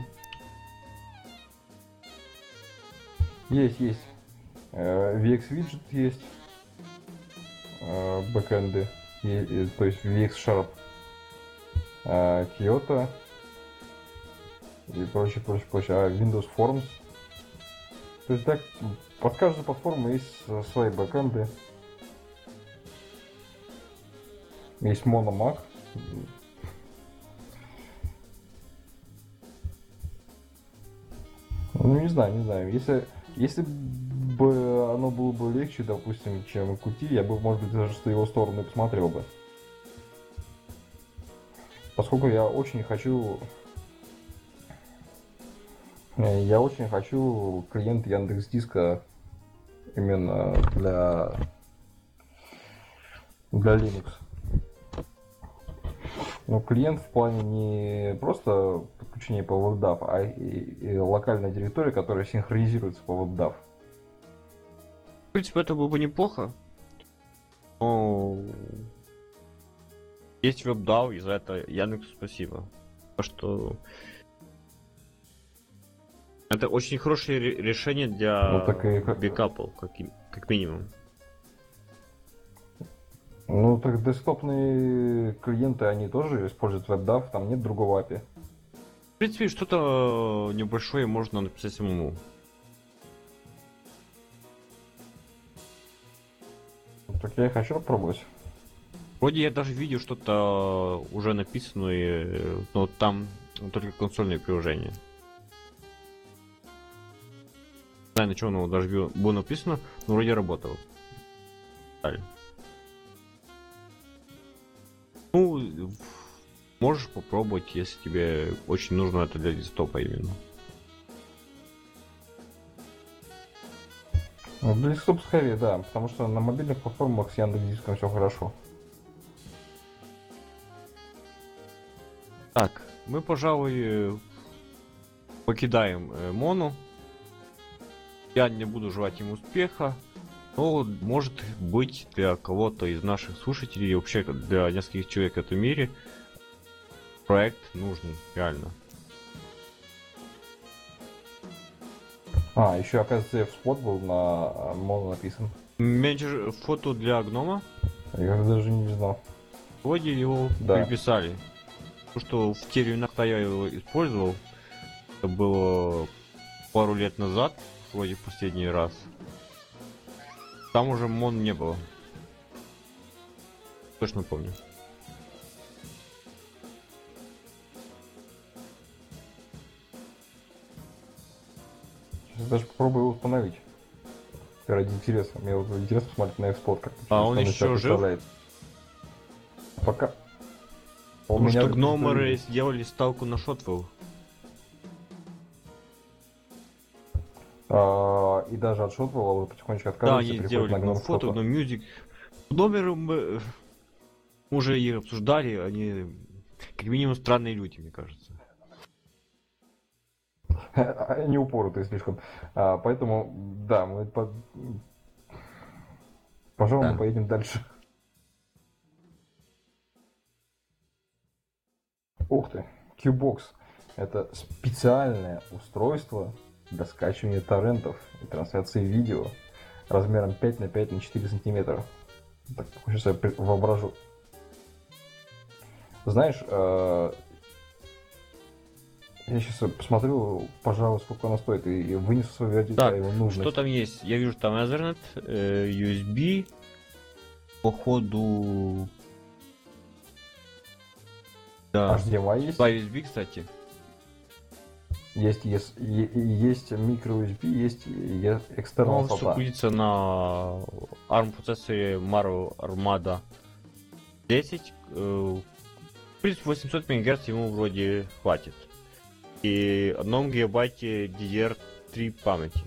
Есть. VX Widget есть. Бэкэнды. То есть VX Sharp. Kyoto. И прочее. А Windows Forms. То есть так, под каждую платформу есть свои бэкэнды. Есть Mono Mac. Ну, не знаю. Если бы оно было бы легче, допустим, чем Qt, я бы, может быть, даже в его сторону посмотрел бы. Поскольку я очень хочу клиент Яндекс.Диска именно для Linux. Но клиент в плане не просто подключения по WebDAV, а и локальная директория, которая синхронизируется по WebDAV. В принципе, это было бы неплохо. Но... Есть WebDAV, и за это Яндексу спасибо. Потому что... Это очень хорошее решение для бэкапов, как минимум. Ну, так десктопные клиенты, они тоже используют WebDAV, там нет другого API. В принципе, что-то небольшое можно написать самому. Так я и хочу попробовать. Вроде я даже видел что-то уже написанное, но там только консольные приложения. Не знаю, на чем оно даже было написано, но вроде работало. Далее. Ну, можешь попробовать, если тебе очень нужно это для десктопа именно. Ну, для десктоп скорее, да, потому что на мобильных платформах с Яндекс.Диском все хорошо. Так, мы, пожалуй, покидаем Мону. Я не буду желать им успеха. Но, может быть, для кого-то из наших слушателей, и вообще для нескольких человек в этом мире, проект нужный, реально. Еще, оказывается, F-Spot был на моно написан. Менеджер фото для гнома. Я даже не знал. Вроде его Да. переписали. Потому что в те времена, когда я его использовал, это было пару лет назад, вроде последний раз. Там уже мон не было. Точно помню. Сейчас даже попробую его установить. Ради интереса. Мне вот интересно посмотреть на F-Spot, как Он из себя еще жив? представляет. Пока. Потому что выглядит гномеры видно. сделали ставку на Шотвелл. И даже от Shotwell уже потихонечку Да, отказываются, они переходят сделали на гном Gnome фото, Photo. гном мьюзик. Гномеры мы уже и обсуждали, они как минимум странные люди, мне кажется. Они упоротые слишком. Поэтому, да, пожалуй, Да. мы поедем дальше. Ух ты, Qbox. Это специальное устройство для скачивания торрентов и трансляции видео размером 5 на 5 на 4 сантиметра. Так, сейчас я воображу. Знаешь, я сейчас посмотрю, пожалуй, сколько она стоит, и вынесу свой вердикт о Так, его нужности. что там есть? Я вижу там Ethernet, USB, походу... Да. HDMI есть, 2 USB, кстати. есть micro USB, есть external Он все SATA. крутится на ARM процессоре Marvel Armada 10. В принципе, 800 МГц ему вроде хватит. И 1 гигабайте DDR3 памяти.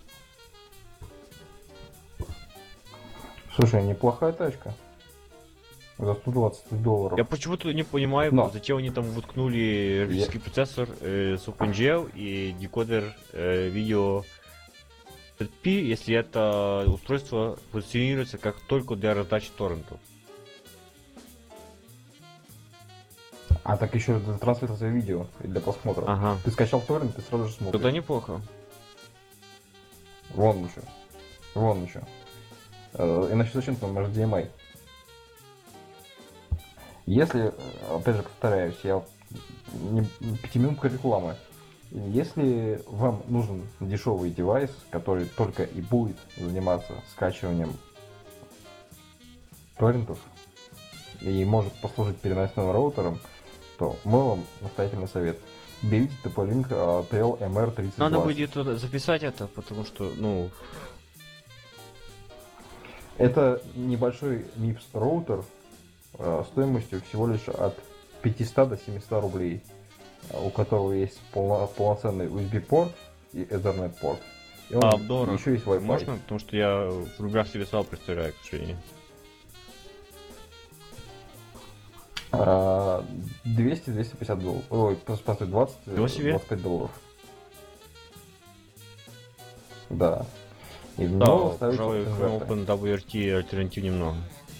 Слушай, неплохая тачка. За $120. Я почему-то не понимаю, Но. зачем они там воткнули графический процессор с OpenGL и декодер видео P, если это устройство позиционируется как только для раздачи торрентов. Так еще для трансляции видео и для просмотра. Ага. Ты скачал торрент, ты сразу же смотришь. Тогда неплохо. Вон еще. Вон еще. Иначе зачем там HDMI? Если, опять же повторяюсь, я 5-минутка рекламы. Если вам нужен дешевый девайс, который только и будет заниматься скачиванием торрентов и может послужить переносным роутером, то мой вам настоятельный совет. Берите TP-Link TL-MR32. Надо будет записать это, потому что, ну... Это небольшой MIPS роутер стоимостью всего лишь от 500 до 700 рублей, у которого есть полноценный USB-порт и Ethernet-порт. И он обзор еще есть Wi-Fi. можно? Потому что я в рублях себе сам представляю, к сожалению. 200-250 долларов. Ой, постой, 20-25 долларов. Да. И в Да, него ставить пожалуй, конверты. OpenWRT альтернатив немного.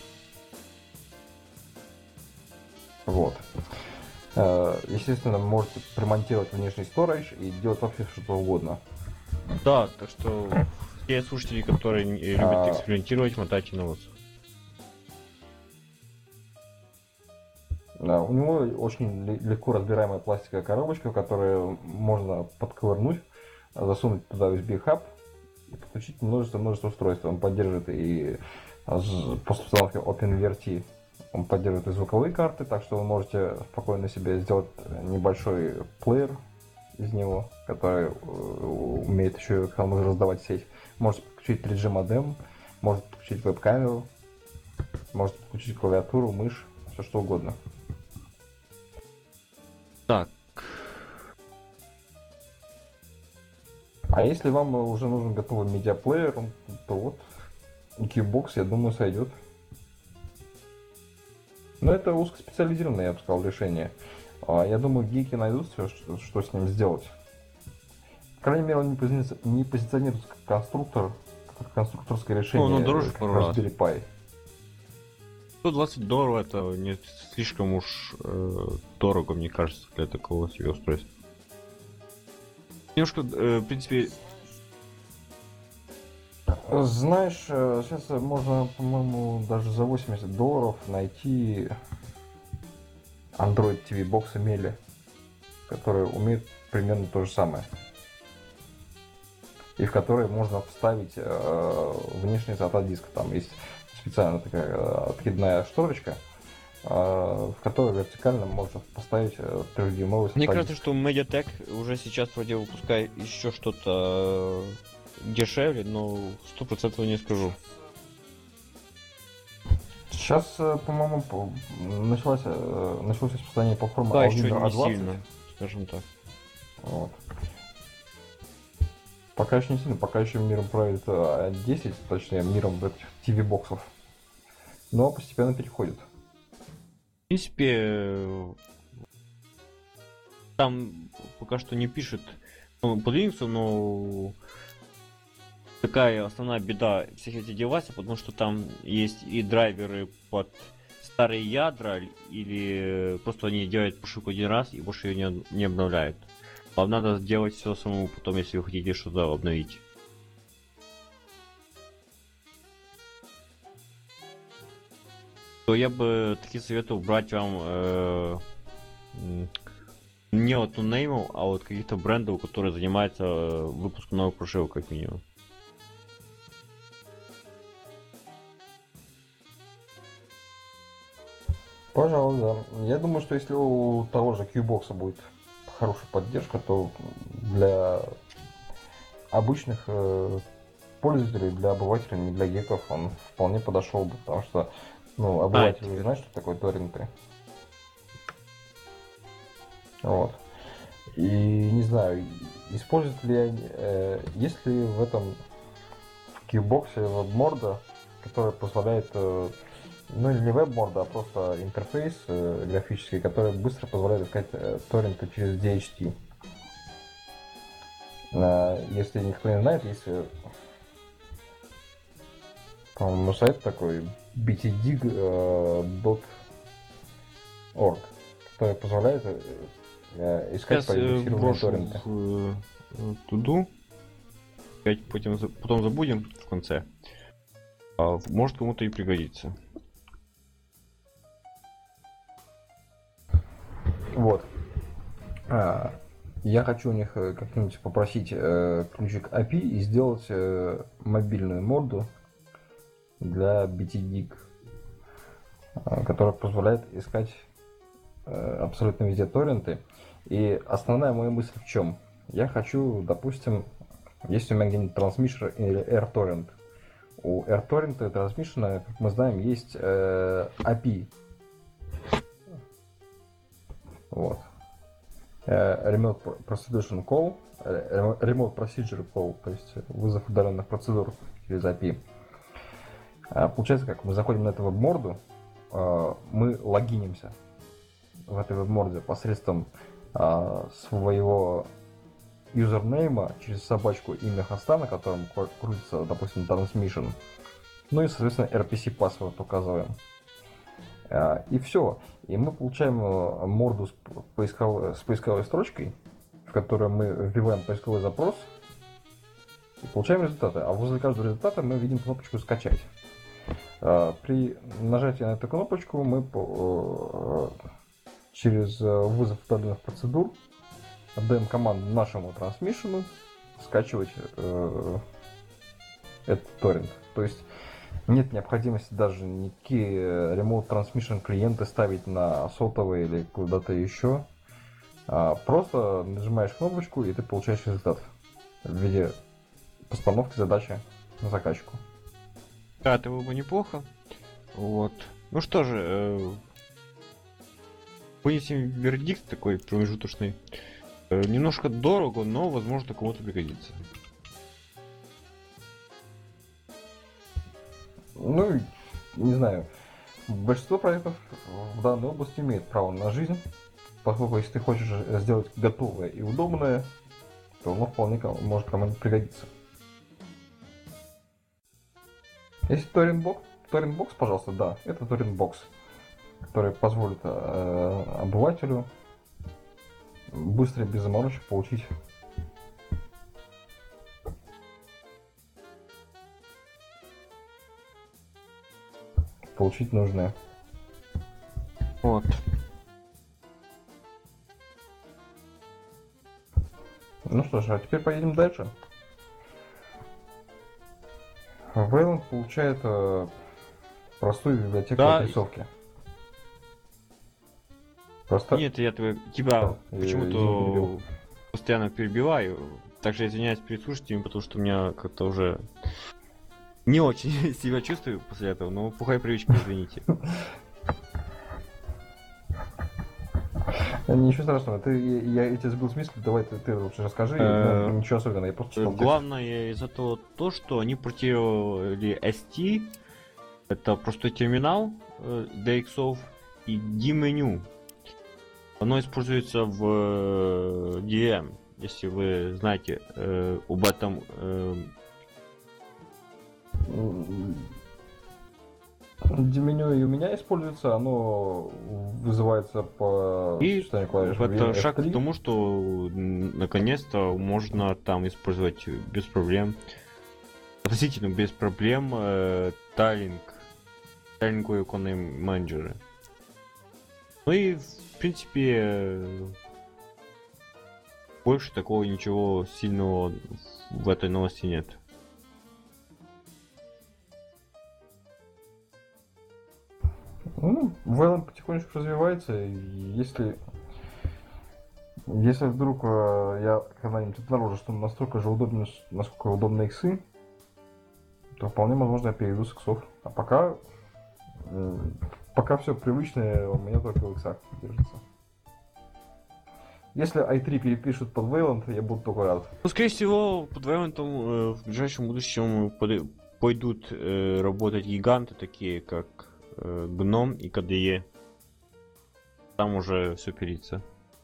Вот. Естественно, можете примонтировать внешний сторож и делать вообще что угодно. Да, так что все слушатели, которые любят экспериментировать, мотайте на вас. Да, у него очень легко разбираемая пластиковая коробочка, которую можно подковырнуть, засунуть туда USB-хаб и подключить множество устройств. Он поддерживает и после установки OpenWRT он поддерживает и звуковые карты, так что вы можете спокойно себе сделать небольшой плеер из него, который умеет еще к тому же раздавать сеть. Можете подключить 3G модем, можете подключить веб-камеру, можете подключить клавиатуру, мышь, все что угодно. Так. А если вам уже нужен готовый медиаплеер, то вот Qbox, я думаю, сойдет. Но это узкоспециализированное, я бы сказал, решение. Я думаю, гики найдут все, что с ним сделать. По крайней мере, он не позиционируется как конструктор, как конструкторское решение, Ну, дороже как пару раз. Raspberry Pi. $120 это не слишком уж дорого, мне кажется, для такого себе устройства. Немножко, в принципе, Знаешь, сейчас можно, по-моему, даже за $80 найти Android TV Box Meli, который умеет примерно то же самое. И в который можно вставить внешний SATA диск. Там есть специально такая откидная шторочка, в которой вертикально можно поставить 3-дюймовый SATA мне диск. кажется, что Mediatek уже сейчас вроде выпускает еще что-то дешевле, но 100% не скажу. Сейчас, по-моему, началось распространение платформы Да, еще Alvin не A20. сильно, скажем так. Вот. Пока еще не сильно, пока еще миром правит 10, точнее миром этих TV-боксов. Но постепенно переходит. В принципе, там пока что не пишет по Linux, но такая основная беда всех этих девайсов, потому что там есть и драйверы под старые ядра, или просто они делают прошивку один раз и больше ее не обновляют. Вам надо сделать все самому потом, если вы хотите что-то обновить. То я бы таки советовал брать вам не от нонеймов, а от каких-то брендов, которые занимаются выпуском новых прошивок, как минимум. Пожалуй, да. Я думаю, что если у того же Qbox будет хорошая поддержка, то для обычных пользователей, для обывателей, не для гиков, он вполне подошел бы, потому что обыватели знают, что такое торренты. Вот. И не знаю, используют ли они, есть ли в этом Qbox веб-морда, которая позволяет, ну или не веб-морда, а просто интерфейс графический, который быстро позволяет искать торренты через DHT. Если никто не знает, есть, по-моему, сайт такой btdig.org, который позволяет искать проиндексированные торренты. Туду. Потом забудем в конце. Может, кому-то и пригодится. Вот. Я хочу у них как-нибудь попросить ключик API и сделать мобильную морду для BTDig, которая позволяет искать абсолютно везде торренты. И основная моя мысль в чем? Я хочу, допустим, есть у меня где-нибудь трансмиссор или AirTorrent. У AirTorrent и трансмиссора, как мы знаем, есть API. Вот. Remote Procedure Call, то есть вызов удаленных процедур через API. Получается, как мы заходим на эту веб-морду, мы логинимся в этой веб-морде посредством своего юзернейма через собачку имя хоста, на котором крутится, допустим, transmission. Ну и, соответственно, RPC паспорт указываем. И все. И мы получаем морду с поисковой строчкой, в которой мы вбиваем поисковой запрос и получаем результаты. А возле каждого результата мы видим кнопочку «Скачать». При нажатии на эту кнопочку мы через вызов удаленных процедур отдаем команду нашему трансмиссиону скачивать этот торрент. То есть нет необходимости даже никакие remote transmission клиенты ставить на сотовый или куда-то еще. Просто нажимаешь кнопочку, и ты получаешь результат в виде постановки задачи на заказчику. Да, это было бы неплохо. Вот. Ну что же, вынесем вердикт такой промежуточный. Немножко дорого, но возможно кому-то пригодится. Ну, не знаю. Большинство проектов в данной области имеет право на жизнь, поскольку если ты хочешь сделать готовое и удобное, то оно вполне может кому-нибудь пригодиться. Если торрент-бокс, пожалуйста, да, это торрент-бокс, который позволит обывателю быстро и без заморочек получить нужное. Вот. Ну что ж, а теперь поедем дальше. Wayland получает простую библиотеку Да. отрисовки. Просто... Нет, я тебя извини, почему-то перебил. постоянно перебиваю. Также извиняюсь перед слушателями, потому что у меня как-то уже не очень себя чувствую после этого, но плохая привычка, извините. Ничего страшного, я тебя сбил с мысли, давай ты лучше расскажи, ничего особенного, я просто читал текст. Главное из этого то, что они портировали ST, это простой терминал для иксов, и D-меню. Оно используется в DM, если вы знаете об этом. D-меню и у меня используется, оно вызывается по сочетанию клавиш это F3. шаг к тому, что наконец-то можно там использовать без проблем, относительно без проблем, тайлинговые иконные менеджеры. Ну и в принципе больше такого ничего сильного в этой новости нет. Ну, Wayland потихонечку развивается, и если вдруг я когда-нибудь обнаружу, что настолько же удобно, насколько удобны иксы, то вполне возможно я перейду с иксов. А пока все привычное у меня только в иксах держится. Если i3 перепишут под Wayland, я буду только рад. Ну, скорее всего, под Wayland в ближайшем будущем пойдут работать гиганты, такие как GNOME и KDE. Там уже все пилится.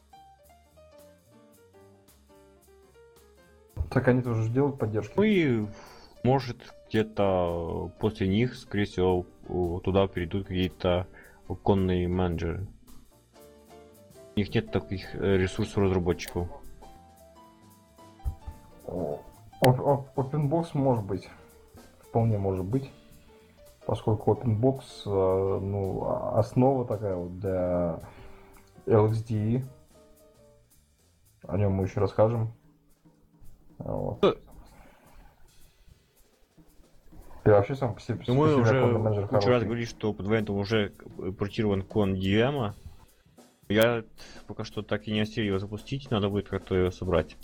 Так они тоже делают поддержку. Ну и может где-то после них, скорее всего, туда перейдут какие-то иконные менеджеры. У них нет таких ресурсов разработчиков. OpenBox может быть. Вполне может быть. Поскольку OpenBox, основа такая вот для LXDE. О нем мы еще расскажем. Вот. Ты вообще сам по себе... Мы уже кучу раз говорили, что под Wayland уже портирован клон DM. Я пока что так и не осилил его запустить, надо будет как-то ее собрать.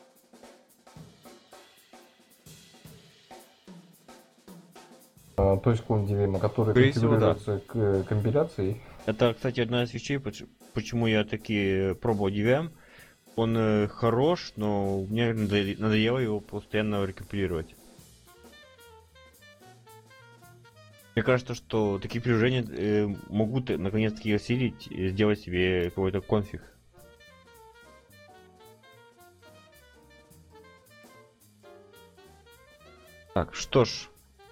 То есть клон DVM, который конфигурируется к компиляции. Это, кстати, одна из вещей, почему я таки пробовал DVM. Он хорош, но мне надоело его постоянно рекомпилировать. Мне кажется, что такие приложения могут наконец-таки осилить и сделать себе какой-то конфиг. Так, что ж.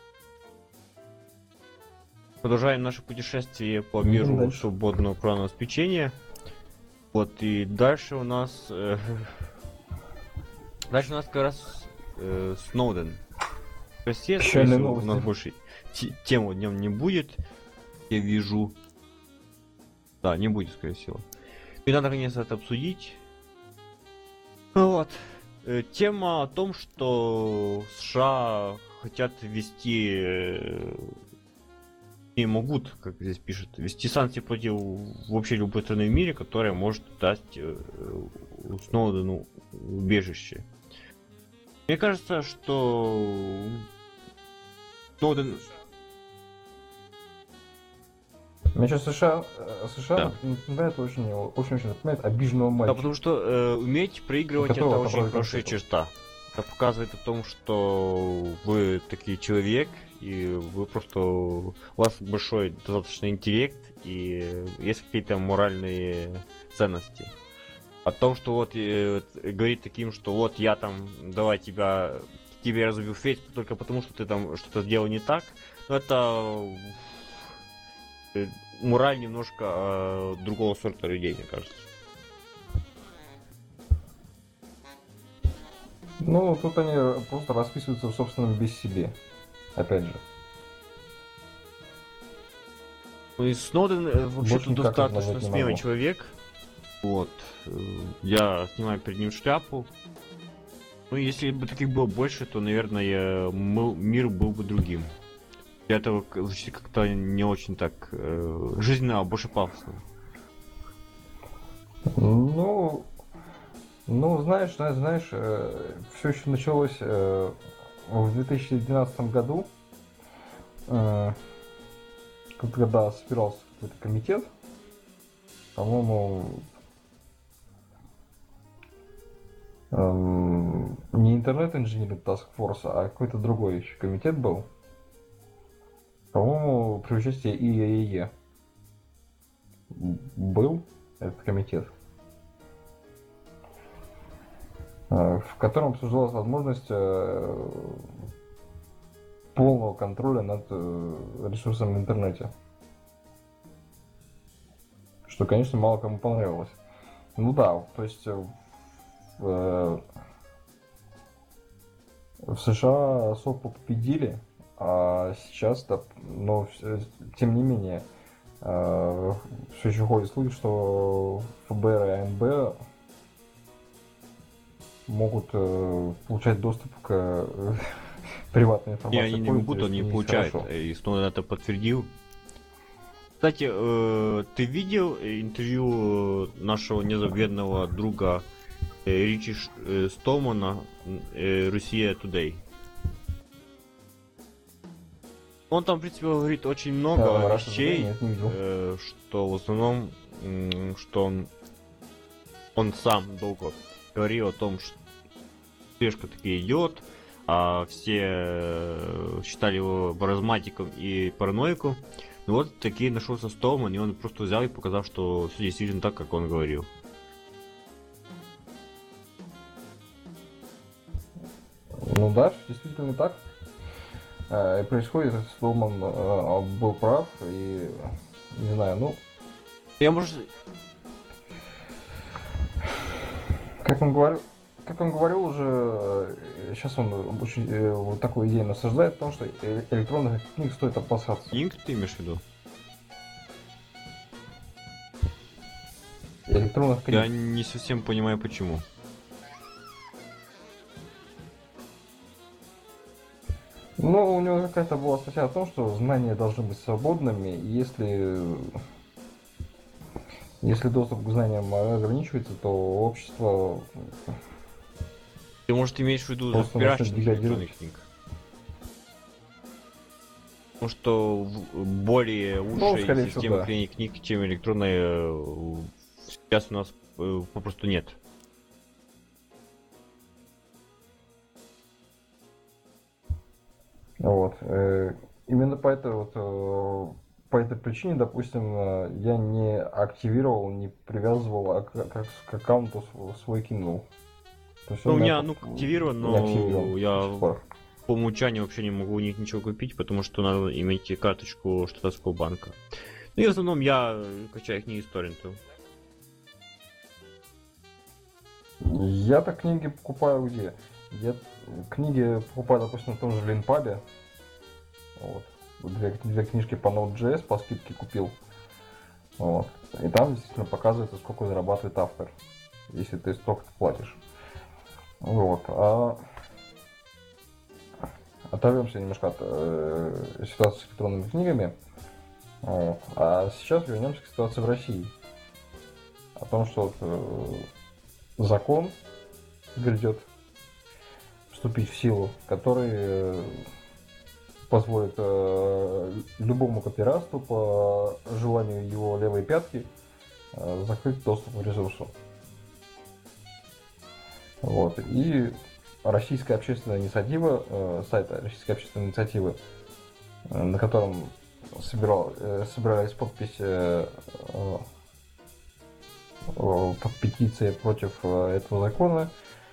Продолжаем наше путешествие по миру свободного плана обеспечения. Вот, и дальше у нас... Дальше у нас как раз Сноуден. Россия, у нас больше тему днем не будет, я вижу. Да, не будет, скорее всего. И надо, наконец, это обсудить. Вот. Тема о том, что США хотят ввести... и могут, как здесь пишут, ввести санкции против вообще любой страны в мире, которая может дать Сноудену убежище. Мне кажется, что Сноуден... Мне сейчас США да. Напоминает очень напоминает обиженного мальчика. Да, потому что уметь проигрывать это очень хорошая черта. Это показывает о том, что вы такой человек, и вы просто... У вас большой достаточно интеллект, и есть какие-то моральные ценности. О том, что вот говорит таким, что вот я там, давай тебе разобью фейс только потому, что ты там что-то сделал не так, но это мораль немножко другого сорта людей, мне кажется. Ну, тут они просто расписываются в собственном бессилии. Опять же. Ну и Сноуден вообще-то Больше никак это достаточно назвать не смелый могу. человек. Вот. Я снимаю перед ним шляпу. Ну, если бы таких было больше, то, наверное, мир был бы другим. Для этого звучит как-то не очень так жизненно, а больше пафосно. Ну, знаешь, все еще началось в 2012 году, когда собирался какой-то комитет, по-моему, не интернет-инженеринг Task Force, а какой-то другой еще комитет был. По-моему, при участии ИАЕ был этот комитет, в котором обсуждалась возможность полного контроля над ресурсами в интернете. Что, конечно, мало кому понравилось. Ну да, то есть в США СОП победили, а сейчас, да, но тем не менее, все еще ходят слухи, что ФБР и АНБ могут получать доступ к приватной информации. Не, они не могут, они получают. И Сноуден это подтвердил. Кстати, ты видел интервью нашего незабвенного друга Ричи Столмана Russia Today? Он там, в принципе, говорит очень много вещей, что в основном, что он сам долго говорил о том, что слежка таки идет, а все считали его маразматиком и параноиком. Ну вот таки нашелся Столман, и он просто взял и показал, что все действительно так, как он говорил. Ну да, действительно так. И происходит, Столман был прав, и не знаю, ну... Я, может... Как он говорил уже, сейчас он очень вот такую идею насаждает, потому что электронных книг стоит опасаться. Инк ты имеешь в виду? Электронных книг. Я не совсем понимаю, почему. Ну, у него какая-то была статья о том, что знания должны быть свободными, и если доступ к знаниям ограничивается, то общество... Ты, может, имеешь в виду просто запирательных начнет электронных книг? Потому что более узшей системы да. хранения книг, чем электронная, сейчас у нас попросту нет. Вот. Именно по этой причине, допустим, я не активировал, не привязывал к аккаунту свой Kindle. То есть Ну, у меня не активирован, но активирован до я сих пор. по умолчанию вообще не могу у них ничего купить, потому что надо иметь карточку штатского банка. Ну и в основном я качаю книги с торрентов. Я-то книги покупаю где? Я книги покупаю, допустим, в том же Линпабе. Вот. Две книжки по Node.js по скидке купил. Вот. И там действительно показывается, сколько зарабатывает автор, если ты столько платишь. Вот. Оторвемся немножко от ситуации с электронными книгами. Вот. А сейчас вернемся к ситуации в России. О том, что закон грядет вступить в силу, который позволит любому копирасту по желанию его левой пятки закрыть доступ к ресурсу. Вот. И российская общественная инициатива, сайта Российской общественной инициативы, на котором собирались подписи под петицией против этого закона,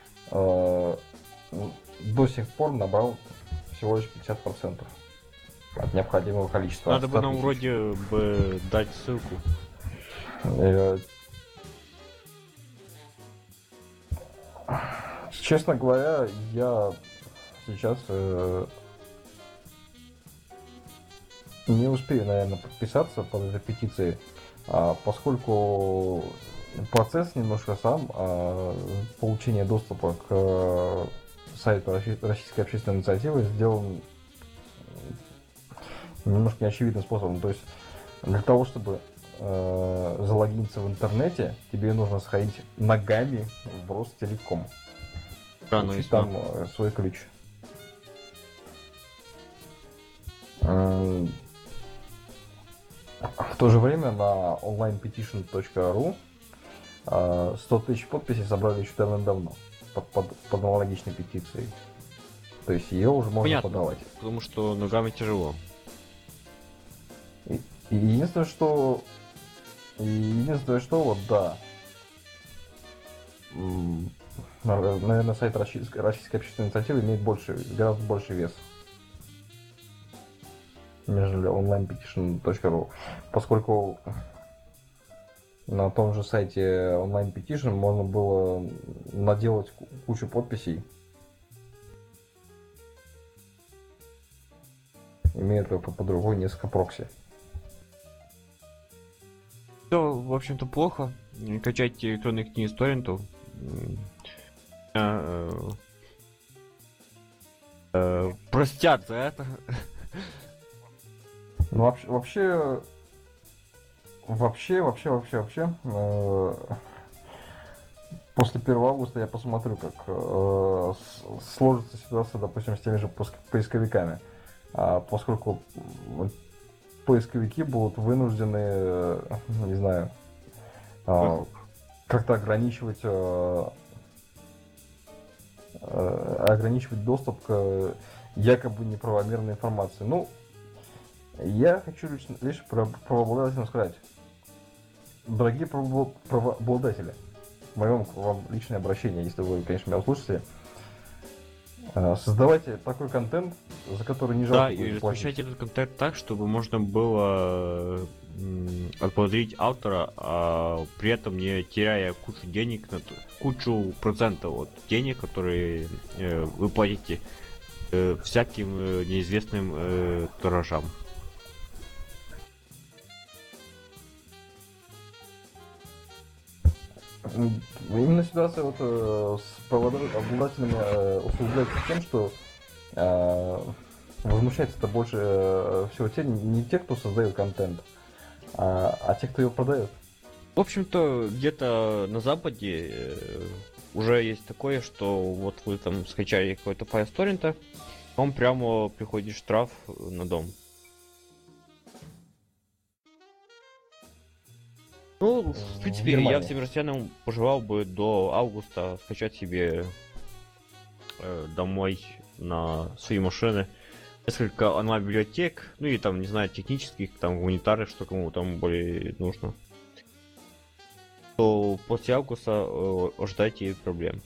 до сих пор набрал всего лишь 50% от необходимого количества. Надо бы нам вроде бы дать ссылку. Честно говоря, я сейчас не успею, наверное, подписаться под этой петицией, поскольку процесс немножко сам получения доступа к сайту Российской общественной инициативы сделан немножко неочевидным способом. То есть для того, чтобы залогиниться в интернете, тебе нужно сходить ногами в Ростелеком. Получить там свой ключ. В то же время на onlinepetition.ru 100 тысяч подписей собрали еще давно под аналогичной петицией. То есть ее уже можно подавать. Потому что ногами тяжело. И единственное, что вот да. Наверное, сайт Российской общественной инициативы имеет гораздо больше вес, нежели onlinepetition.ru, поскольку на том же сайте Online Petition можно было наделать кучу подписей, имея только под рукой несколько прокси. Все, в общем-то, плохо. Качайте электронные книги с торрентов. Простят за это. Ну, вообще, после 1 августа я посмотрю, как сложится ситуация, допустим, с теми же поисковиками. Поскольку поисковики будут вынуждены, не знаю, как-то ограничивать доступ к якобы неправомерной информации. Ну, я хочу лишь правообладателям сказать: дорогие правообладатели, мое к вам личное обращение, если вы, конечно, меня услышите, создавайте такой контент, за который не жалко. Да, и размещайте этот контент так, чтобы можно было отблагодарить автора, а при этом не теряя кучу денег, кучу процентов от денег, которые вы платите всяким неизвестным торгашам. Именно ситуация вот с правообладателями усугубляется тем, что возмущается-то больше всего не те, кто создает контент, а те, кто его продает. В общем-то, где-то на Западе уже есть такое, что вот вы там скачали какой-то файл с торрента, вам прямо приходит штраф на дом. Ну, в принципе, я всем россиянам пожелал бы до августа скачать себе домой на свои машины несколько онлайн-библиотек, ну и там, не знаю, технических, там, гуманитарных, что кому там более нужно. То после августа ожидайте проблем.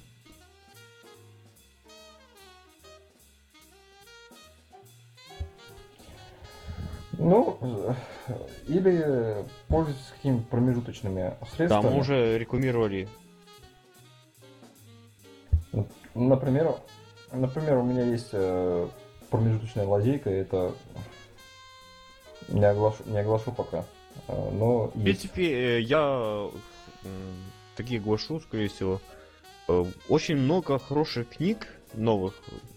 Ну, или пользуйтесь какими-то промежуточными средствами. Да, мы уже рекламировали. Например, у меня есть промежуточная лазейка, это не оглашу пока. Но в принципе, я такие глашу, скорее всего. Очень много хороших книг, новых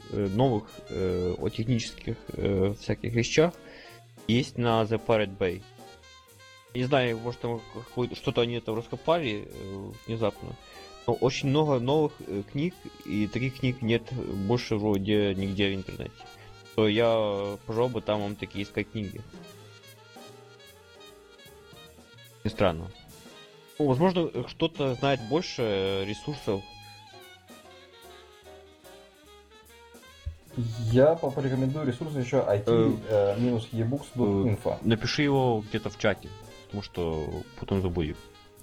о технических всяких вещах есть на The Pirate Bay. Не знаю, может там что-то они это раскопали внезапно. Но очень много новых книг, и таких книг нет больше вроде нигде в интернете. То я пожелал бы там вам такие искать книги. Не странно. Ну, возможно, кто-то знает больше ресурсов Я порекомендую ресурс еще it-ebooks.info. Напиши его где-то в чате, потому что потом забудем.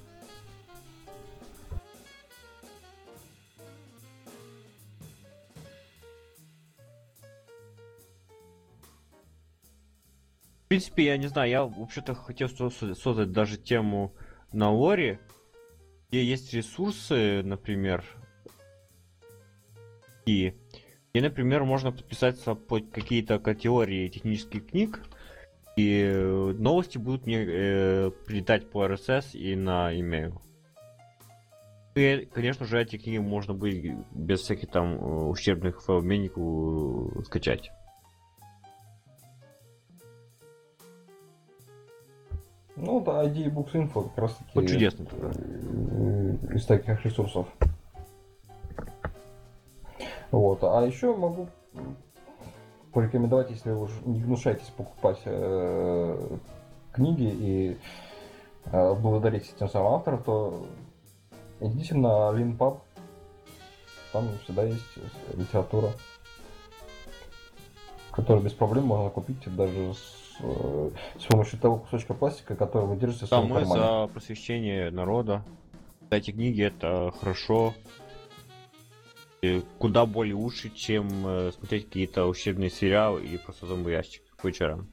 В принципе, я не знаю, я вообще-то хотел создать даже тему на лоре, где есть ресурсы, например, и где, например, можно подписаться под какие-то категории технических книг, и новости будут мне прилетать по RSS и на email. И, конечно же, эти книги можно будет без всяких там ущербных файлообменников скачать. Ну да, ID Books Info как раз таки Вот чудесно тогда. Из таких ресурсов. Вот. А еще могу порекомендовать, если вы уже не гнушаетесь покупать книги и благодарить тем самым авторов, то идите на LeanPub. Там всегда есть литература, которую без проблем можно купить даже с помощью того кусочка пластика, который вы держите в своем мы кармане. за просвещение народа. Эти книги это хорошо. И куда более лучше, чем смотреть какие-то ущербные сериалы и просто зомбоящик по вечерам.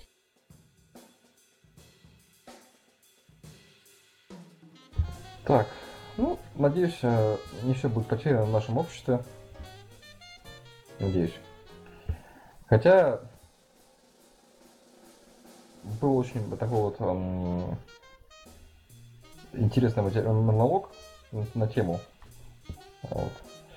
Так, ну, надеюсь, не все будет потеряно в нашем обществе. Надеюсь. Хотя был очень такой вот интересный монолог на тему. Вот.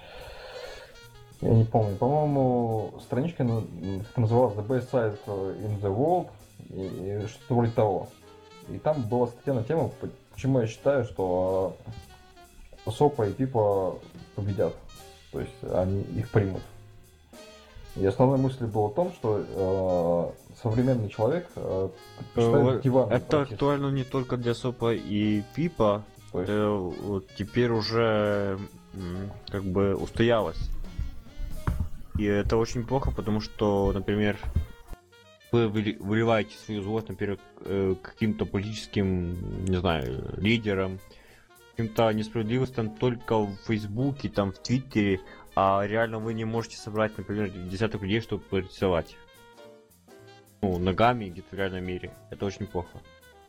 Я не помню. По-моему, страничка называлась The Best Site in the World и что-то вроде того. И там была статья на тему, почему я считаю, что Сопа и Пипа победят. То есть они их примут. И основная мысль была в том, что современный человек предпочитает диван. Это актуально не только для Сопа и Пипа. Вот теперь уже как бы устоялось. И это очень плохо, потому что, например, вы выливаете свою злость, например, каким-то политическим, не знаю, лидерам, каким-то несправедливостям только в Фейсбуке, там, в Твиттере, а реально вы не можете собрать, например, десяток людей, чтобы порисовать. Ну, ногами где-то в реальном мире. Это очень плохо.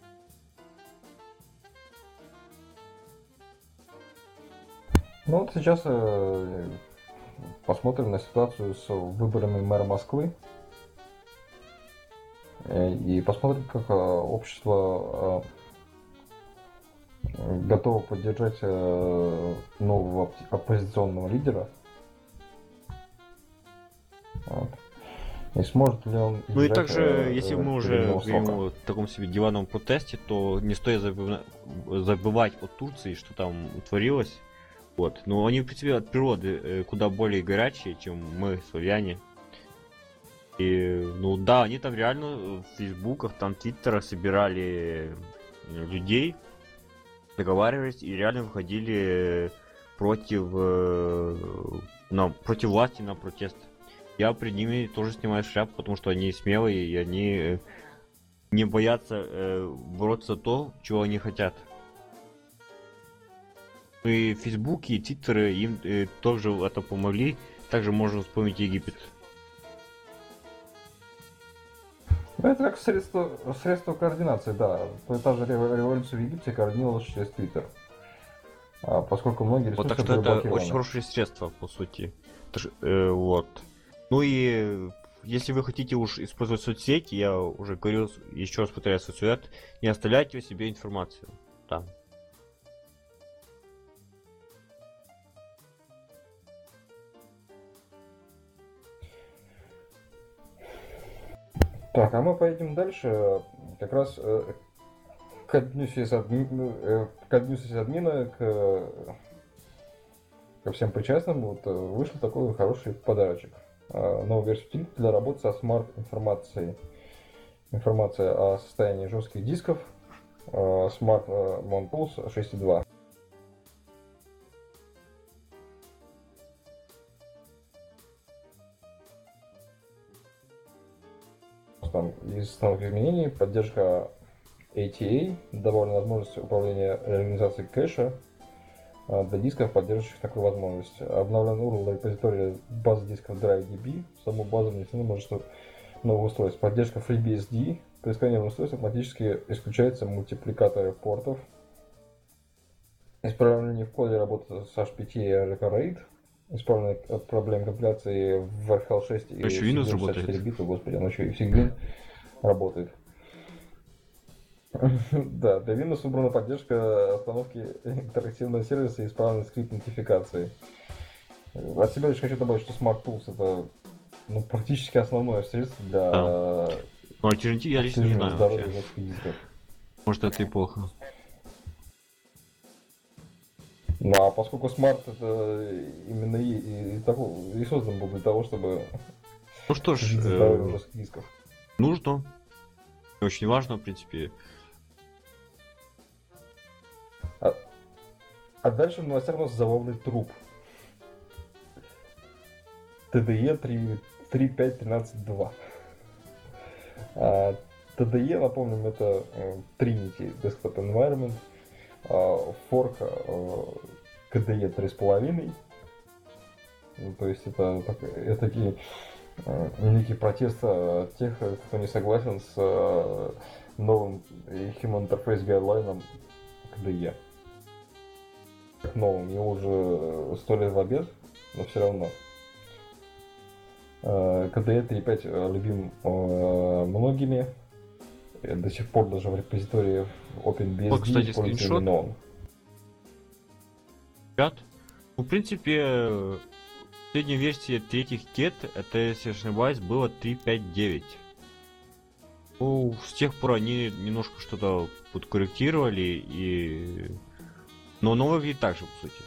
Ну вот сейчас посмотрим на ситуацию с выборами мэра Москвы. И посмотрим, как общество готово поддержать нового оппозиционного лидера. Вот. И сможет ли он... Ну и также, если мы уже говорим о таком себе диванном протесте, то не стоит забывать о Турции, что там творилось. Вот. Но они, в принципе, от природы куда более горячие, чем мы, славяне. И, ну да, они там реально в фейсбуках, там твиттерах собирали людей, договаривались и реально выходили против власти на протест. Я перед ними тоже снимаю шляпу, потому что они смелые и они не боятся бороться за то, чего они хотят. И фейсбуки, и твиттеры им тоже это помогли. Также можно вспомнить Египет. Ну, это как средство координации, да. Та же революция в Египте координировалась через Твиттер. Поскольку многие ресурсы вот, так что были это блокированы. очень хорошее средство, по сути. Вот. Ну и если вы хотите уж использовать соцсети, я уже говорил, еще раз повторяю свой совет, не оставляйте о себе информацию там. Так, а мы поедем дальше. Как раз ко дню сисадмина, ко всем причастным, вот, вышел такой хороший подарочек. Новую версию Tint для работы со смарт-информацией. Информация о состоянии жестких дисков Smart MonPulse 6.2. без основных изменений. Поддержка ATA, добавлена возможность управления реорганизацией кэша для дисков, поддерживающих такую возможность. Обновлен URL репозитория базы дисков DriveDB. В саму базу внесено множество новых устройств. Поддержка FreeBSD. При сканировании устройств автоматически исключаются мультипликаторы портов. Исправление в коде работы с HPT и RAID. Исправление от проблем компиляции в RHEL 6 и еще Windows работает. 64 бита, господи, оно еще и в Sigwin работает. Да, для Windows выбрана поддержка установки интерактивного сервиса и исправленный скрипт нотификации. От себя лишь хочу добавить, что Smart Tools это практически основное средство для Но альтернатив я лично не знаю здоровья вообще. жестких дисков. Может, это и плохо. Ну а поскольку Smart это именно и создан был для того, чтобы Ну что ж, здоровье жестких дисков. нужно. Очень важно, в принципе. А дальше в новостях у нас забавный труп. TDE 3.5.13.2. TDE, напомним, это Trinity Desktop Environment, форк KDE 3.5. Ну, то есть это такие некий протест тех, кто не согласен с новым Human Interface Guideline KDE. Как новым, его уже 100 лет в обед, но все равно. KDE 3.5 любим многими. До сих пор даже в репозитории OpenBSD Вот, кстати, используется скриншот. именно он. Ребят, ну, в принципе, последняя версия третьих кет, это, если я не ошибаюсь, было 3.5.9. Ну, с тех пор они немножко что-то подкорректировали и... Но новый выглядит так же, по сути.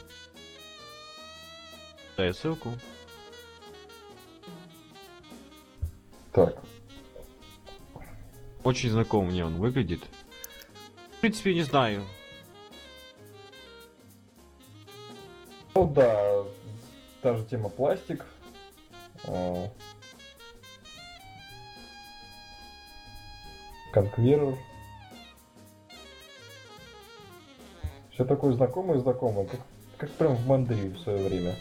Дай ссылку. Так, Очень знакомо мне он выглядит. В принципе, не знаю. ну да, та же тема пластик. Конкверер. Все такое знакомое, как прям в Мандри в свое время.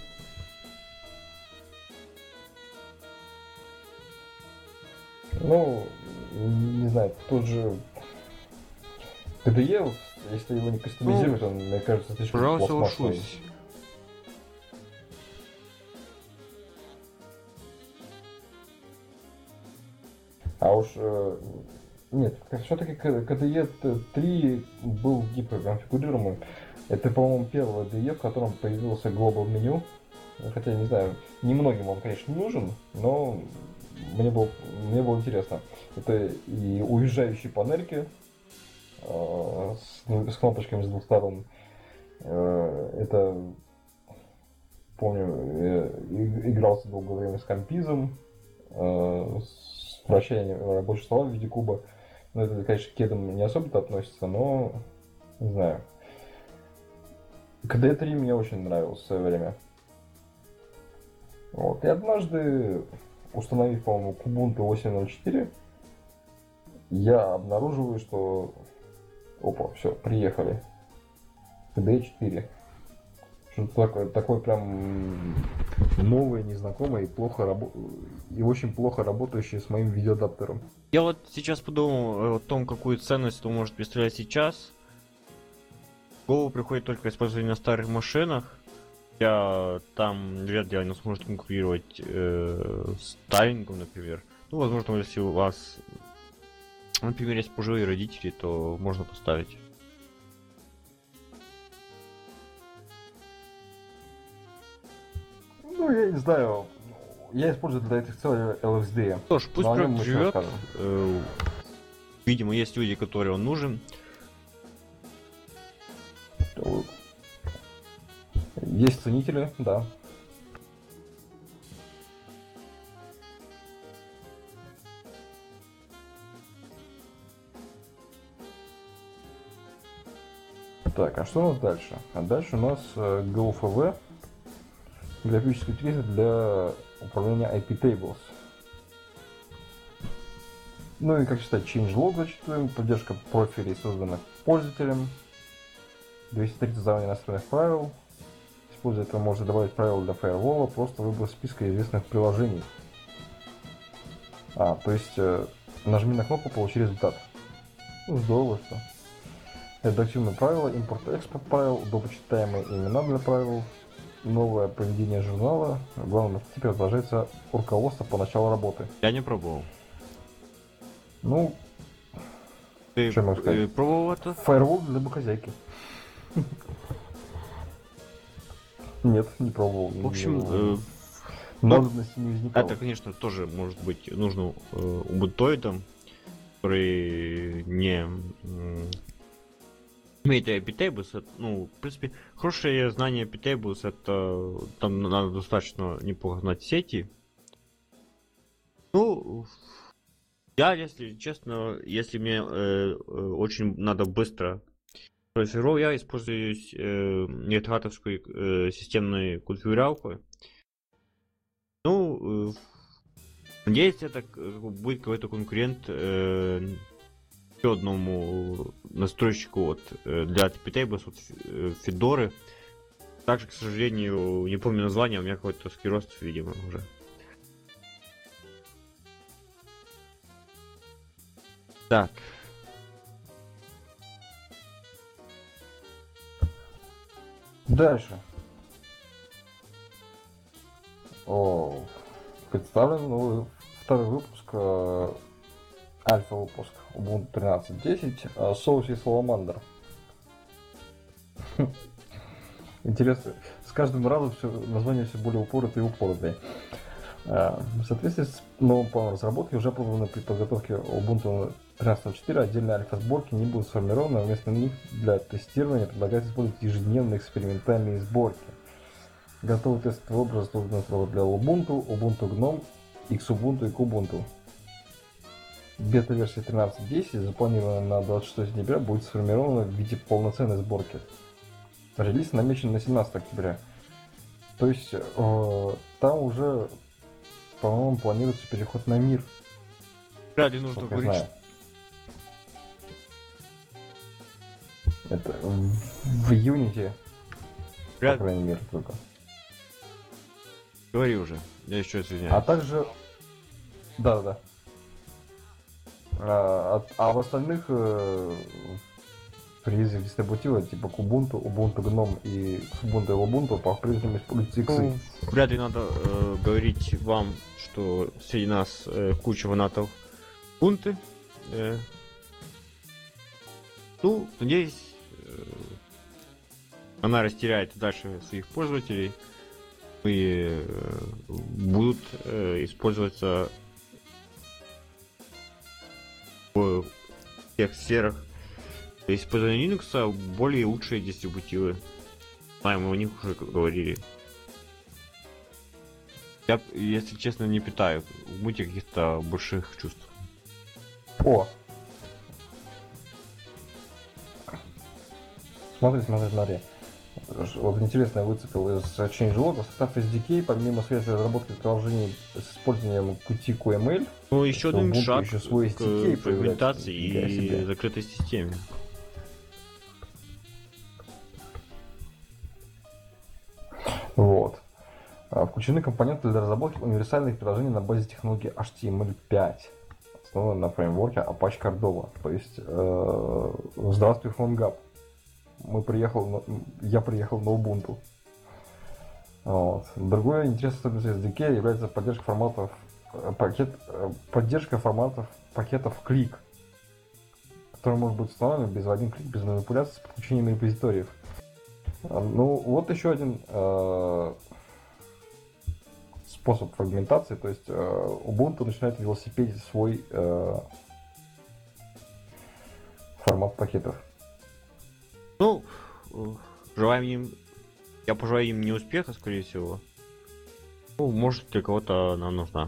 Ну, не знаю, тот же KDE, если его не кастомизировать, он, мне кажется, слишком Пожалуй, пластмассовый. соглашусь. А уж нет, все-таки KDE 3 был гиперконфигурируемым. Это, по-моему, первый DE, в котором появился Global меню. Хотя, не знаю, немногим он, конечно, нужен, но мне было интересно. Это и уезжающие панельки с кнопочками с двух сторон. Это, помню, игрался долгое время с компизом, с вращением рабочего стола в виде куба. Ну, это, конечно, к кедам не особо-то относится, но не знаю. KDE 3 мне очень нравился в свое время. Вот. И однажды, установив, по-моему, Ubuntu 8.04, я обнаруживаю, что опа, все, приехали. KDE 4. Что-то такое прям новое, незнакомое и очень плохо работающее с моим видеоадаптером. Я вот сейчас подумал о том, какую ценность он может представлять сейчас. В голову приходит только использование на старых машинах. Там вряд ли оно сможет конкурировать с таймингом, например. Ну, возможно, если у вас, например, есть пожилые родители, то можно поставить. Ну, я не знаю. Я использую для этих целей LXD. Что ж, пусть Но о нем проект мы еще живет. расскажем. Видимо, есть люди, которые он нужен. Есть ценители, да. Так, а что у нас дальше? А дальше у нас GoFV, графический утилитер для управления IP Tables. Ну и как считать, changelog зачитываем, поддержка профилей, созданных пользователем, 230 задание настроенных правил. Используя это, можно добавить правила для фаервола, просто выбрав списка известных приложений. То есть нажми на кнопку, получи результат. Ну, здорово, что. Редактивные правила, импорт-экспорт правил, удобочитаемые имена для правил, новое поведение журнала. Главное, теперь отображается руководство по началу работы. Я не пробовал. Ну, Ты что я могу сказать? пробовал это? Фаервол для домохозяйки. Нет, не пробовал. В общем, надобности не возникало. это, конечно, тоже может быть нужно убунтоидам, которые не имеют epitables. Ну, в принципе, хорошее знание epitables, это там надо достаточно неплохо знать сети. Ну, я, если честно, если мне очень надо быстро профилировать, я использую нетхатовскую системную конфигурировку. Ну, надеюсь, это будет какой-то конкурент еще одному настройщику для epitables от Федоры. Также, к сожалению, не помню название, у меня какой-то скиростов, видимо, уже. Так. Дальше. Представлен новый второй выпуск, альфа-выпуск Ubuntu 13.10, соусе Salamander. Интересно, с каждым разом название все более упоротое и упоротое. В соответствии с новым планом разработки, уже опробованы при подготовке Ubuntu 13.04, отдельные альфа-сборки не будут сформированы, а вместо них для тестирования предлагается использовать ежедневные экспериментальные сборки. Готовый тестовый образ создан для Ubuntu, Ubuntu GNOME, Xubuntu и Kubuntu. Бета-версия 13.10, запланированная на 26 сентября, будет сформирована в виде полноценной сборки. Релиз намечен на 17 октября. То есть там уже, по-моему, планируется переход на мир. Ради нужно говорить. Это в Unity, по крайней мере, только. Говори уже, я еще извиняюсь. А также... Да. А в остальных релизах дистрибутива, типа Kubuntu, Ubuntu GNOME и Ubuntu и Ubuntu, по-прежнему используются иксы. Вряд ли надо говорить вам, что среди нас куча фанатов Ubuntu. Ну, надеюсь, она растеряет дальше своих пользователей и будут использоваться в тех сферах использования Linux более лучшие дистрибутивы. Мы о них уже говорили. Я, если честно, не питаю в Ubuntu каких-то больших чувств. Смотри. Вот интересно, я выцепил из changelog состав SDK, помимо связи разработки приложений с использованием Qt QML. Ну, еще один шаг еще свой SDK к фрагментации и закрытой системе. Вот. Включены компоненты для разработки универсальных приложений на базе технологии HTML5, основанной на фреймворке Apache Cordova. То есть, здравствуй, PhoneGap. Я приехал на Ubuntu. Вот. Другое интересное особенность SDK является поддержка форматов пакетов клик, который может быть установлен в один клик без манипуляций с подключением репозиториев. Ну, вот еще один способ фрагментации, то есть Ubuntu начинает велосипедить свой формат пакетов. Ну, я пожелаю им не успеха, скорее всего. Ну, может, для кого-то она нужна.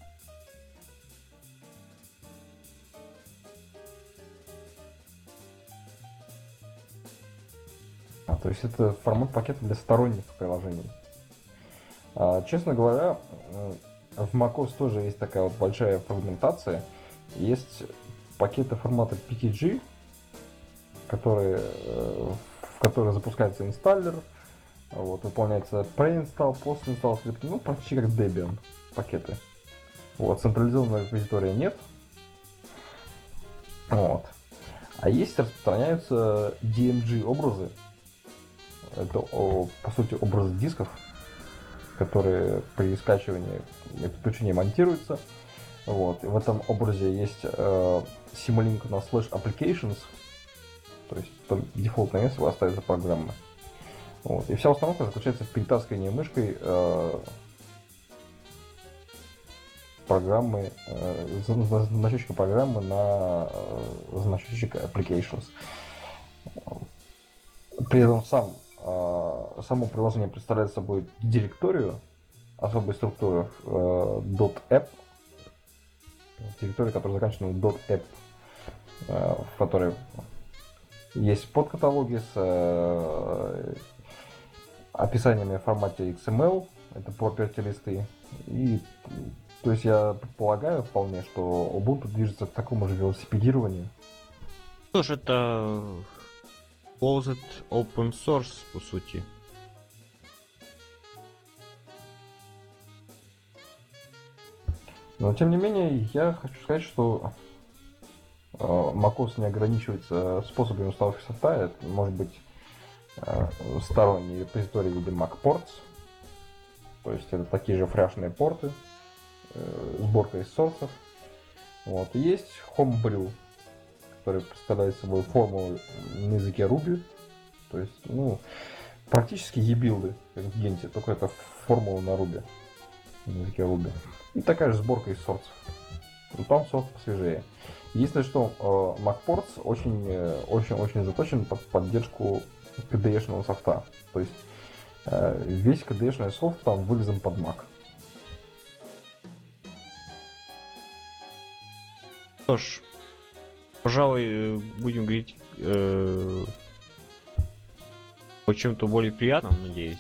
То есть это формат пакета для сторонних приложений. Честно говоря, в macOS тоже есть такая вот большая фрагментация. Есть пакеты формата PTG, в которые запускается инсталлер, вот, выполняется pre-install, post-install скрипты, ну, почти как Debian пакеты. Вот, централизованного репозитория нет. Вот. А есть распространяются DMG образы. Это, по сути, образы дисков, которые при скачивании и подключении монтируются. Вот. И в этом образе есть симулинк на slash applications, то есть там дефолтное место оставится программа. Вот. И вся установка заключается в перетаскивании мышкой программы, значочка программы на значочек applications. При этом само приложение представляет собой директорию особой структуры .app, директория, которая заканчивается на .app, в которой есть подкаталоги с описаниями в формате XML, это property листы, и то есть я предполагаю вполне, что Ubuntu движется к такому же велосипедированию. Что ж, это closed open source, по сути. Но тем не менее, я хочу сказать, что macOS не ограничивается способами установки софта. Это может быть сторонний репозиторий в виде MacPorts. То есть это такие же фряшные порты, сборка из сорсов. Вот. И есть Homebrew, который представляет собой формулу на языке Ruby. То есть, ну, практически e-билды, как в Генте, только это формула на Ruby, на языке Ruby. И такая же сборка из сорсов. Но там софт посвежее. Единственное, что MacPorts очень заточен под поддержку KDE-шного софта. То есть весь KDE-шный софт там вылезан под Mac. Что ж, пожалуй, будем говорить о чем-то более приятном, надеюсь.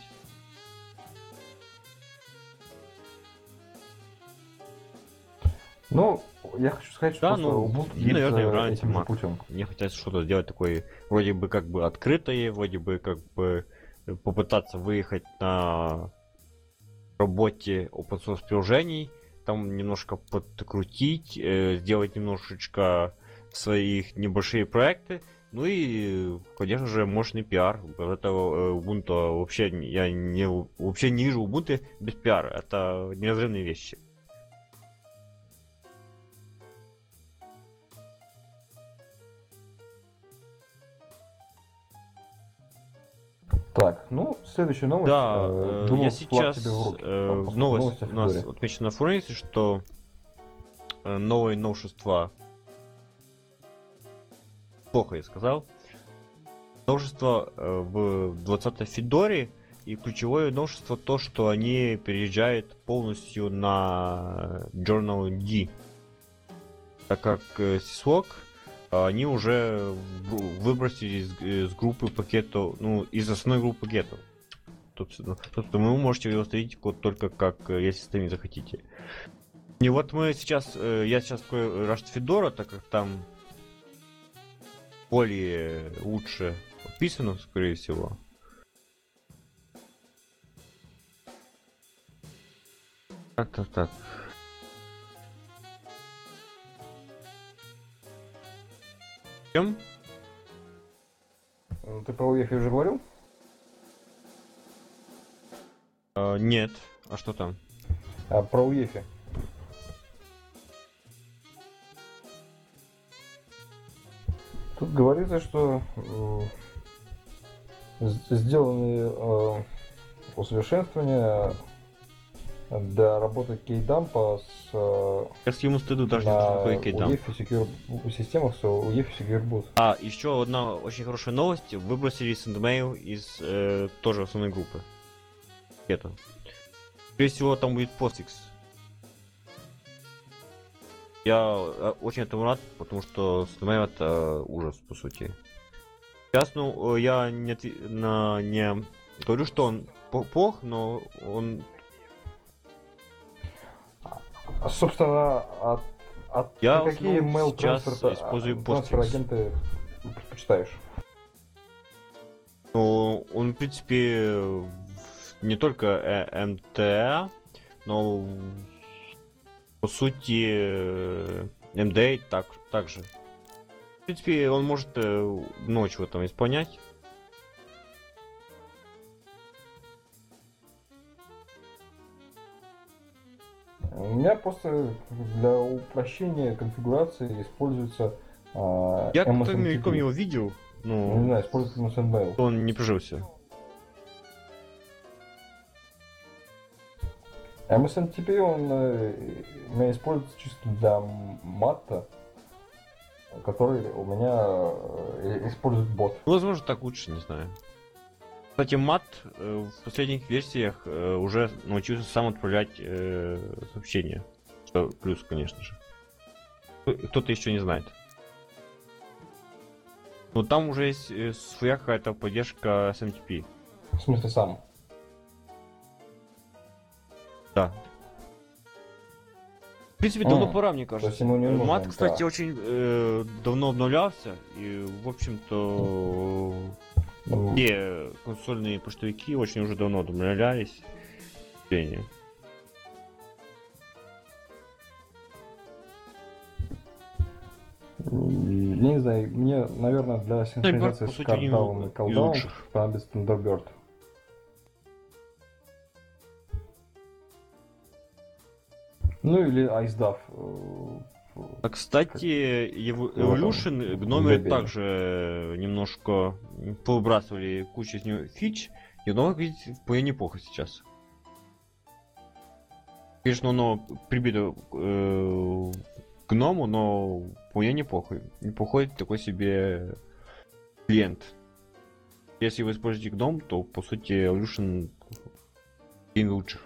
Ну, я хочу сказать, что Да, ну, Ubuntu наверное, движется нравится этим же Mac. путем. Мне хотелось что-то сделать такое, вроде бы как бы открытое, вроде бы как бы попытаться выехать на работе open source приложений, там немножко подкрутить, сделать немножечко своих небольшие проекты, ну и, конечно же, мощный пиар. Без этого Ubuntu вообще вообще не вижу Ubuntu без пиара. Это неразрывные вещи. Так, ну, следующая новость. Да, Думал, я флаг сейчас тебе в руки. новость о у нас Федоре. отмечена в Форнесе, что новые новшества. Плохо я сказал. Новшество в 20-й Федоре, и ключевое новшество то, что они переезжают полностью на Journal-D. Так как Syslog они уже выбросили из группы пакетов, ну, из основной группы пакетов. Собственно, вы можете его установить только как, если сами захотите. И вот я сейчас открою Rust Fedora, так как там более лучше описано, скорее всего. Так. Чем? Ты про UEFI уже говорил? Нет. А что там? Про UEFI. Тут говорится, что сделаны усовершенствования для работы кейдампа с Я с ему стыду даже не на знаю, какой кейдамп. UEFI Secure системах с UEFI Secure Boot. А, еще одна очень хорошая новость. Выбросили Sendmail из тоже основной группы. Это. Скорее всего, там будет постфикс. Я очень этому рад, потому что Sendmail это ужас, по сути. Сейчас, ну, я не говорю, что он плох, но он... Собственно, А Я ты в какие основном mail сейчас трансфер использую трансфер Postfix. агенты предпочитаешь? Ну, он, в принципе, не только МТА, но по сути МДА также. В принципе, он может много чего там исполнять. У меня просто для упрощения конфигурации используется Я как-то мельком MSNTP. его видел, Ну, не но знаю, используется MSN Mail. он не прижился. MSNTP он у меня используется чисто для мата, который у меня использует бот. Ну, возможно, так лучше, не знаю. Кстати, мат в последних версиях уже научился сам отправлять сообщения. Что плюс, конечно же. Кто-то еще не знает. Но там уже есть своя какая-то поддержка SMTP. В смысле сам. Да. В принципе, давно пора, мне То есть кажется. ему не нужно Мат, кстати, МК. очень давно обновлялся. И, в общем-то, все консольные поштовики очень уже давно обновлялись. Я не знаю, мне, наверное, для синхронизации по с сути, один кардавом и из колдаун лучших. понадобится Thunderbird. Ну или IceDAV. А, кстати, Evolution гномеры также немножко повыбрасывали кучу из него фич, и оно выглядит вполне неплохо сейчас. Конечно, оно прибито к гному, но вполне неплохо. Неплохой такой себе клиент. Если вы используете гном, то по сути Evolution один из лучших.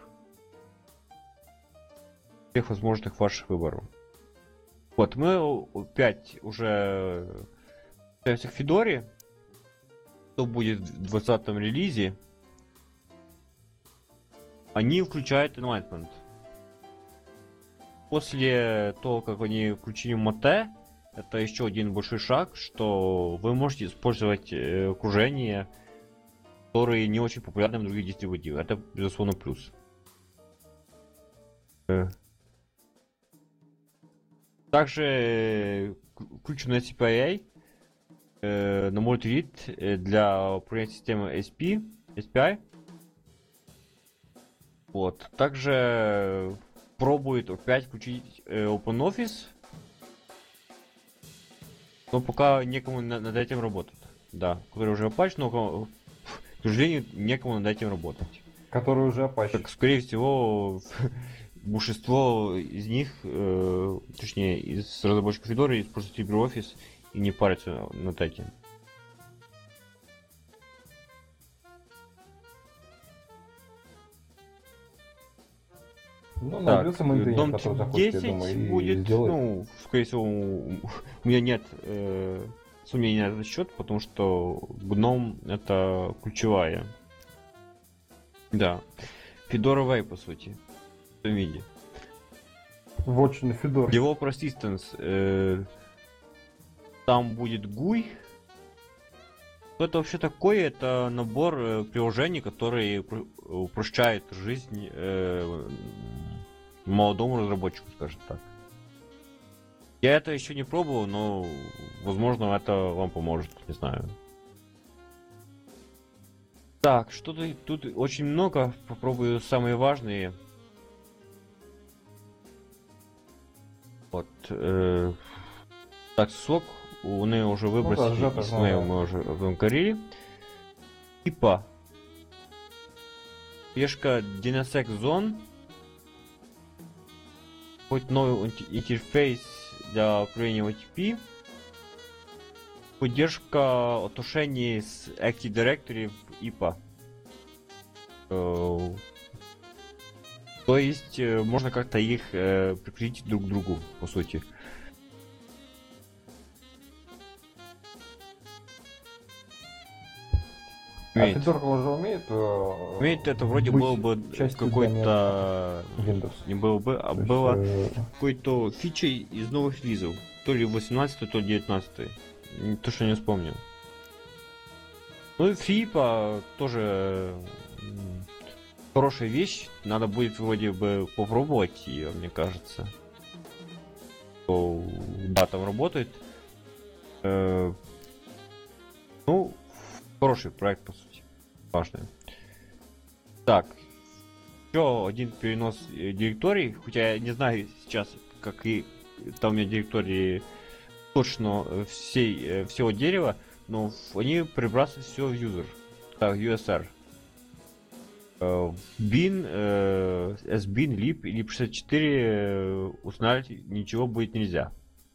Всех возможных ваших выборов. Вот, мы опять уже остаемся к Федоре. Что будет в 20-м релизе? Они включают enlightenment. После того, как они включили Mate, это еще один большой шаг, что вы можете использовать окружения, которые не очень популярны в других дистрибутивах. Это, безусловно, плюс. Также включена CPIA на Multi-Read для управления системой SPI. Вот. Также пробует опять включить OpenOffice. Но пока некому над этим работать. Да, который уже опач, но, к сожалению, некому над этим работать. Который уже опач. Так, скорее всего, большинство из них, точнее, из разработчиков Fedora используют LibreOffice и не парятся над этим. Ну, найдется мейнтейнер, Дом который захочет, я 10 думаю, и будет, сделает. ну, скорее всего, у меня нет сомнений на этот счет, потому что гном это ключевая. Да. Fedora Way, по сути. В этом виде. Вот на Fedora. Develop Assistance. Там будет GUI. Что это вообще такое? Это набор приложений, которые упрощают жизнь молодому разработчику, скажем так. Я это еще не пробовал, но возможно это вам поможет, не знаю. Так, что-то тут очень много. Попробую самые важные. Вот. Так, сок. Вони вже вибросили із нею, ми вже говорили. Типа. Пешка DNSX Zone. Хоть новый интерфейс для управления OTP. Поддержка отношений с Active Directory в IPA. То есть можно как-то их прикрепить друг к другу, по сути. Умеет. А Fedora уже умеет? Умеет это вроде быть было бы частью какой-то... Windows. Не было бы, а То есть, было какой-то фичей из новых релизов. То ли 18, то ли 19. То, что не вспомнил. Ну и Фипа тоже хорошая вещь. Надо будет вроде бы попробовать ее, мне кажется. Да, там работает. Ну, хороший проект, по сути. Важный. Так. Еще один перенос директорий. Хотя я не знаю сейчас, как и там у меня директории точно всего дерева, но они перебрасывают все в user. Так, USR. Bin, SBin, lib или 64 устанавливать ничего будет нельзя.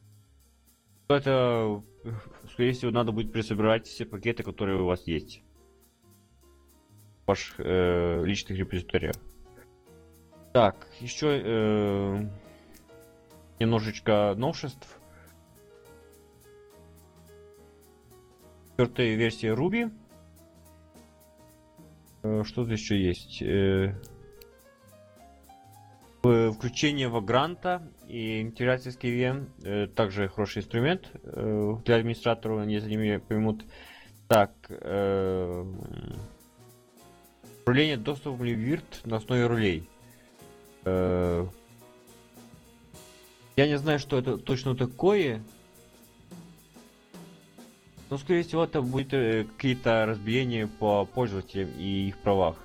Это, скорее всего, надо будет пересобирать все пакеты, которые у вас есть в ваших личных репозиториях. Так, еще немножечко новшеств. 4-я версия Ruby. Что тут еще есть? Включение Vagrant и интеграция с KVM. Также хороший инструмент для администратора, если они меня поймут. Так. Управление доступом Virt на основе рулей. Я не знаю, что это точно такое. Но, скорее всего, это будет какие-то разбиения по пользователям и их правах.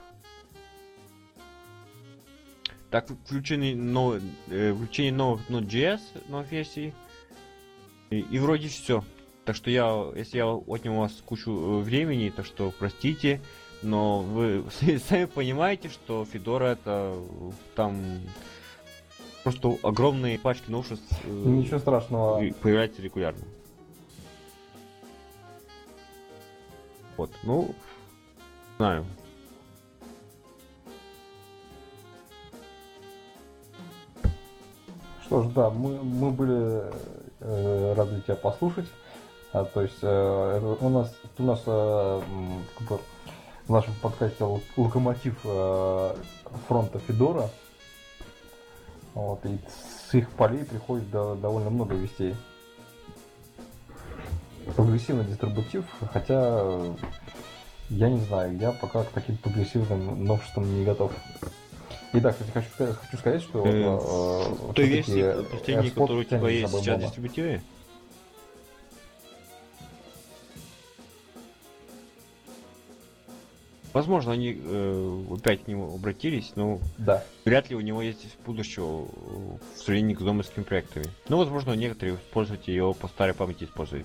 Так, включение новых Node.js, новых версий. И вроде все. Так что если я отнял у вас кучу времени, так что простите. Но вы сами понимаете, что Fedora это там просто огромные пачки новшеств. Ничего страшного. Появляются регулярно. Вот, ну, знаю. Что ж, да, мы были рады тебя послушать. То есть у нас как бы, в нашем подкасте локомотив фронта Fedora. Вот, и с их полей приходит довольно много вестей. Прогрессивный дистрибутив, хотя я не знаю, я пока к таким прогрессивным новшествам не готов. И да, кстати, хочу сказать, что в той версии последней, которая у тебя есть сейчас в дистрибутиве? Возможно, они опять к нему обратились, но да. Вряд ли у него есть будущего в сравнении с домовскими проектами. Ну, возможно, некоторые пользователи его по старой памяти используют.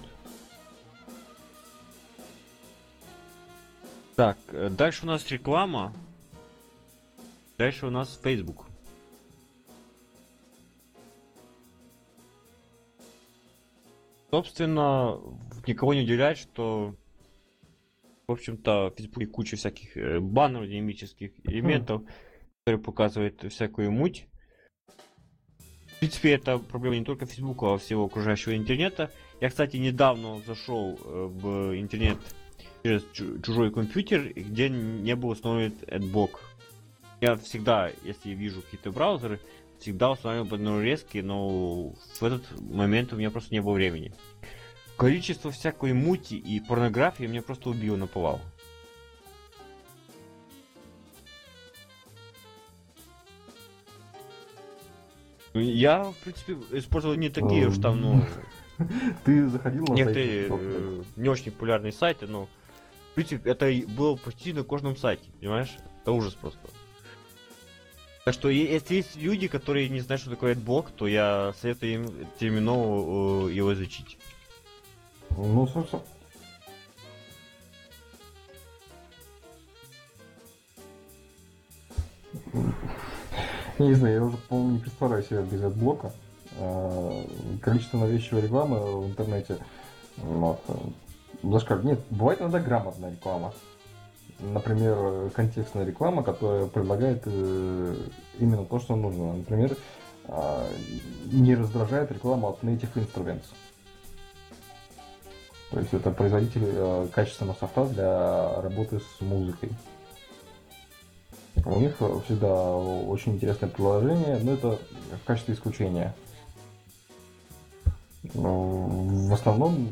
Так, дальше у нас реклама. Дальше у нас Facebook. Собственно, никого не удивляет, что в общем-то в Фейсбуке куча всяких баннеров, динамических элементов, которые показывают всякую муть. В принципе, это проблема не только Фейсбука, а всего окружающего интернета. Я, кстати, недавно зашел в интернет через чужой компьютер, где не был установлен AdBlock. Я всегда, если вижу какие-то браузеры, всегда устанавливаю баннерезки, но в этот момент у меня просто не было времени. Количество всякой мути и порнографии меня просто убило на повал. Я, в принципе, использовал не такие уж там, ну... Ты заходил на некоторые не очень популярные сайты, но... В принципе, это было почти на каждом сайте, понимаешь? Это ужас просто. Так что, если есть люди, которые не знают, что такое AdBlock, то я советую им терминово его изучить. Ну, собственно. Я не знаю, я уже, по-моему, не представляю себя без AdBlock. Количество навязчивой рекламы в интернете зашкаливает. Нет, бывает иногда грамотная реклама. Например, контекстная реклама, которая предлагает именно то, что нужно. Например, не раздражает реклама от Native Instruments. То есть это производитель качественного софта для работы с музыкой. У них всегда очень интересное приложение, но это в качестве исключения. В основном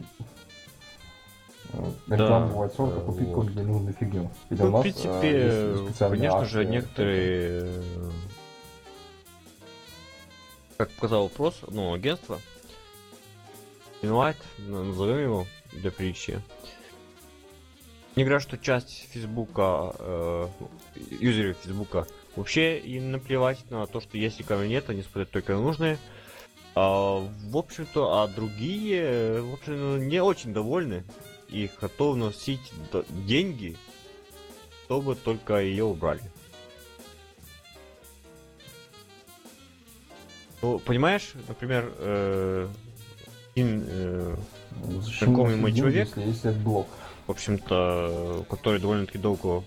реклама Да, бывает сорта купить вот. какую-нибудь ненужную фигню. Ведь Ну, у в нас принципе, есть специальные конечно же, акции. некоторые, как показал вопрос, ну, агентство, Inlight, назовем его для приличия. Мне говорят, что часть Фейсбука, юзеров Фейсбука, вообще им наплевать на то, что есть рекламы нет, они смотрят только на нужные. В общем-то, а другие, в общем, не очень довольны и готовы носить деньги, чтобы только ее убрали. Ну, понимаешь, например, Зачем знакомый носить мой деньги, человек, если есть блог? в общем-то, который довольно-таки долго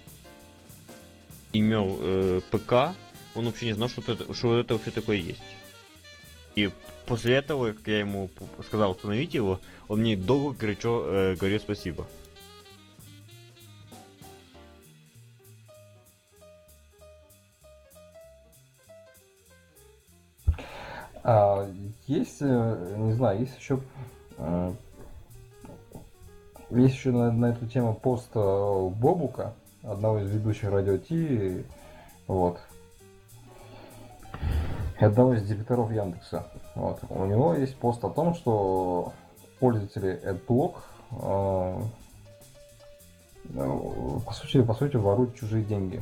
имел ПК, он вообще не знал, что это вообще такое есть. И после этого, как я ему сказал установить его, он мне долго горячо говорил спасибо. А, есть, не знаю, есть еще на эту тему пост Бобука, одного из ведущих Радио Ти, вот, и одного из директоров Яндекса. Вот. У него есть пост о том, что пользователи AdBlock по сути воруют чужие деньги.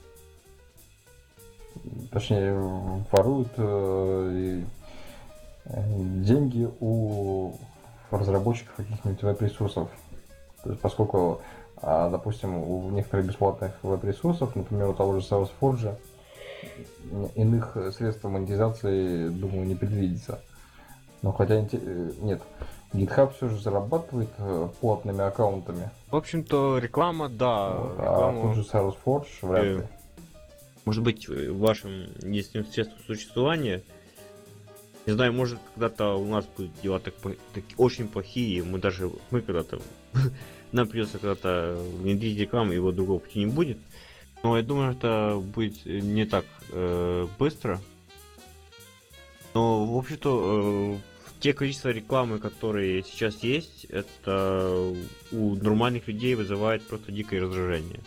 Точнее, воруют деньги у разработчиков каких-нибудь веб-ресурсов. То есть, поскольку, допустим, у некоторых бесплатных веб-ресурсов, например, у того же SourceForge, иных средств монетизации, думаю, не предвидится. Но хотя нет, GitHub все же зарабатывает платными аккаунтами. В общем-то, реклама, да. Вот, Реклама, а тот же SourceForge вряд ли. может быть, в вашем единственном средстве существования. Не знаю, может, когда-то у нас будут дела очень плохие, мы когда-то, нам придется когда-то внедрить рекламу, его другого пути не будет. Но я думаю, это будет не так быстро. Но, в общем-то, те количество рекламы, которые сейчас есть, это у нормальных людей вызывает просто дикое раздражение.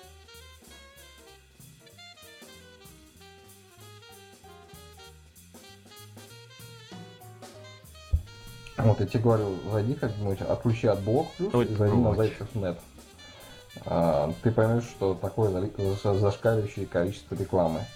Вот я тебе говорю, зайди как-нибудь, отключи от блок плюс Давайте и зайди на попробовать. Зайцев.нет. Ты поймешь, что такое зашкаливающее количество рекламы.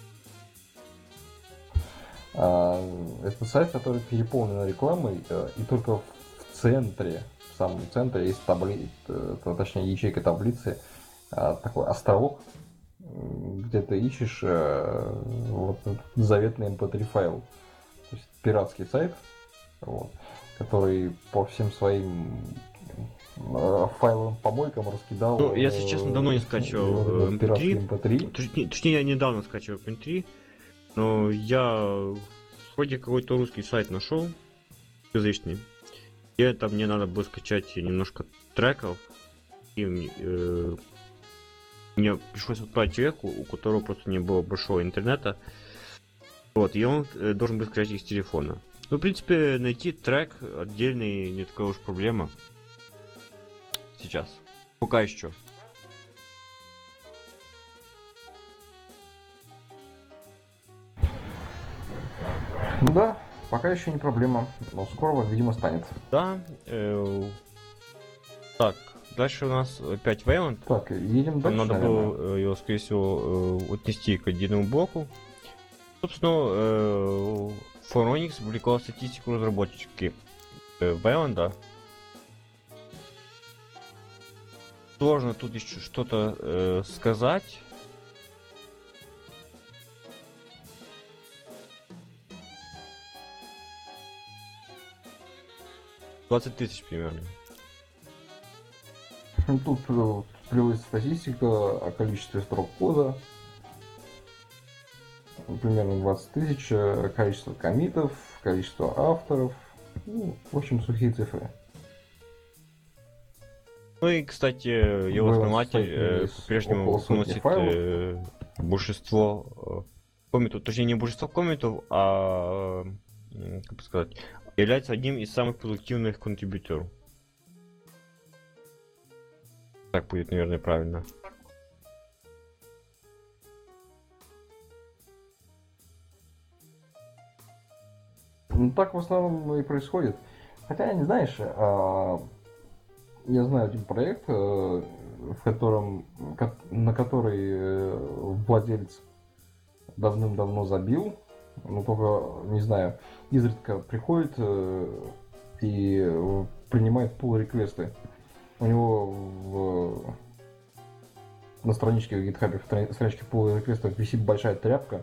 Это сайт, который переполнен рекламой, и только в центре, в самом центре есть точнее ячейка таблицы, такой островок, где ты ищешь вот заветный MP3 файл. То есть пиратский сайт, вот, который по всем своим файловым помойкам раскидал. Ну, я, если честно, давно не скачивал пиратский MP3. MP3. Точнее, я недавно скачивал MP3, но я вроде какой-то русский сайт нашел, язычный. И там мне надо было скачать немножко треков. И мне пришлось отправить человеку, у которого просто не было большого интернета. Вот, и он должен был скачать их с телефона. Ну, в принципе, найти трек отдельный не такая уж проблема. Сейчас. Пока еще. Ну да, пока еще не проблема, но скоро, видимо, станет. Да. Так, дальше у нас опять Wayland. Так, едем дальше. Надо наверное. было его, скорее всего, отнести к отдельному блоку. Собственно, Phoronix публиковал статистику разработчики Wayland. Сложно тут еще что-то сказать. $20 000 примерно. Ну, тут приводится статистика о количестве строк кода. Примерно 20 тысяч, количество коммитов, количество авторов. Ну, в общем, сухие цифры. Ну и, кстати, его Balance основатель Site есть по-прежнему около сотни вносит файлов. большинство комментов, точнее не большинство комментов, а, как бы сказать, является одним из самых продуктивных контрибьюторов. Так будет, наверное, правильно. Ну, так в основном и происходит. Хотя, не знаешь, я знаю один проект, в котором, на который владелец давным-давно забил, но только, не знаю, изредка приходит и принимает pull-реквесты. У него на страничке в GitHub, в страничке pull-реквестов висит большая тряпка,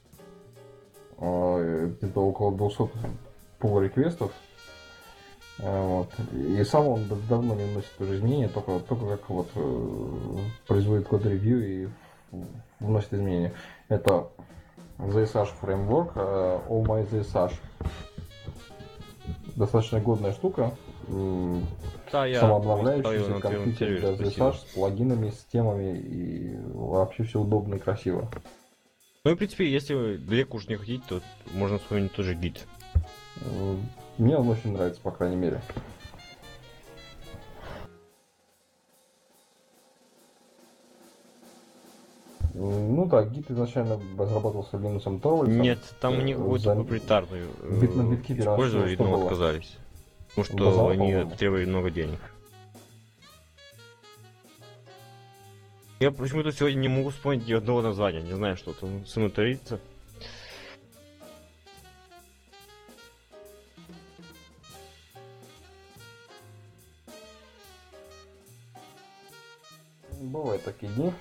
где-то около 200 pull-реквестов. Вот. И сам он давно не вносит уже изменения, только как вот производит код-ревью и вносит изменения. Это ZSH фреймворк, All My ZSH. Достаточно годная штука. Да, я Самообновляющийся на твоем конфиг для ZSH с плагинами, с темами, и вообще все удобно и красиво. Ну и в принципе, если вы далеко уж не хотите, то можно вспомнить тоже гид. Мне он очень нравится, по крайней мере. Ну да, гид изначально разрабатывался Линусом Торвальдсом. Нет, там у них какую-то проприетарную на биткипе использовали, что но было? отказались. Потому что Базар, они по-моему. требовали много денег. Я почему-то сегодня не могу вспомнить ни одного названия, не знаю, что там со мной творится. Бывают такие дни.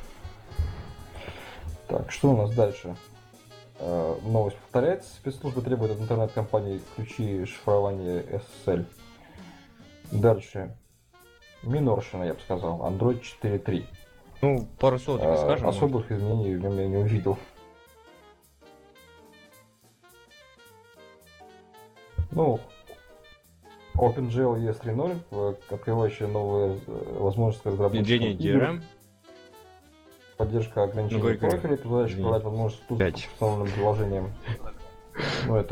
Так, что у нас дальше? Новость повторяется. Спецслужбы требуют от интернет-компаний ключи шифрования SSL. Дальше. Минорщина, я бы сказал. Android 4.3. Ну, пару слов тебе скажем. Особых изменений в нем я не увидел. Ну, OpenGL ES 3.0, открывающая новые возможности разработки Внедрение игр. DRM. Поддержка ограничений профилей, позволяющих управлять возможностью тут с установленным приложением. Ну, это...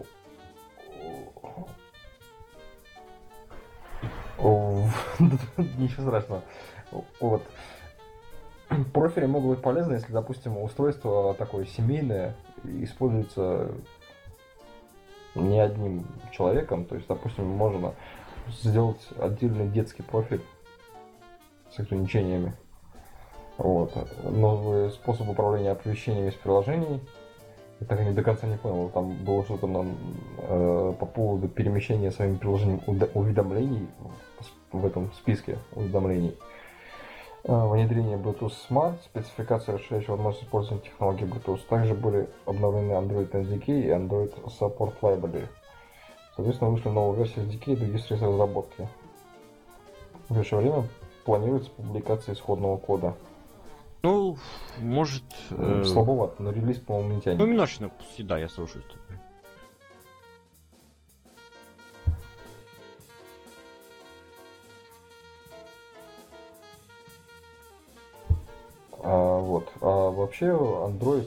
Ничего страшного. Вот. Профили могут быть полезны, если, допустим, устройство такое семейное используется не одним человеком. То есть, допустим, можно сделать отдельный детский профиль с ограничениями. Вот. Новый способ управления оповещениями из приложений. Я так и не до конца не понял. Там было что-то по поводу перемещения своим приложением уведомлений в этом списке уведомлений. Внедрение Bluetooth Smart, спецификация, расширяющая возможность использования технологии Bluetooth. Также были обновлены Android SDK и Android Support Library. Соответственно, вышли новые версии SDK и другие средства разработки. В ближайшее время планируется публикация исходного кода. Ну, может... Слабовато, но релиз, по-моему, не тянет. Ну, немножко, да, я слушаю. Вот. А вообще, Android,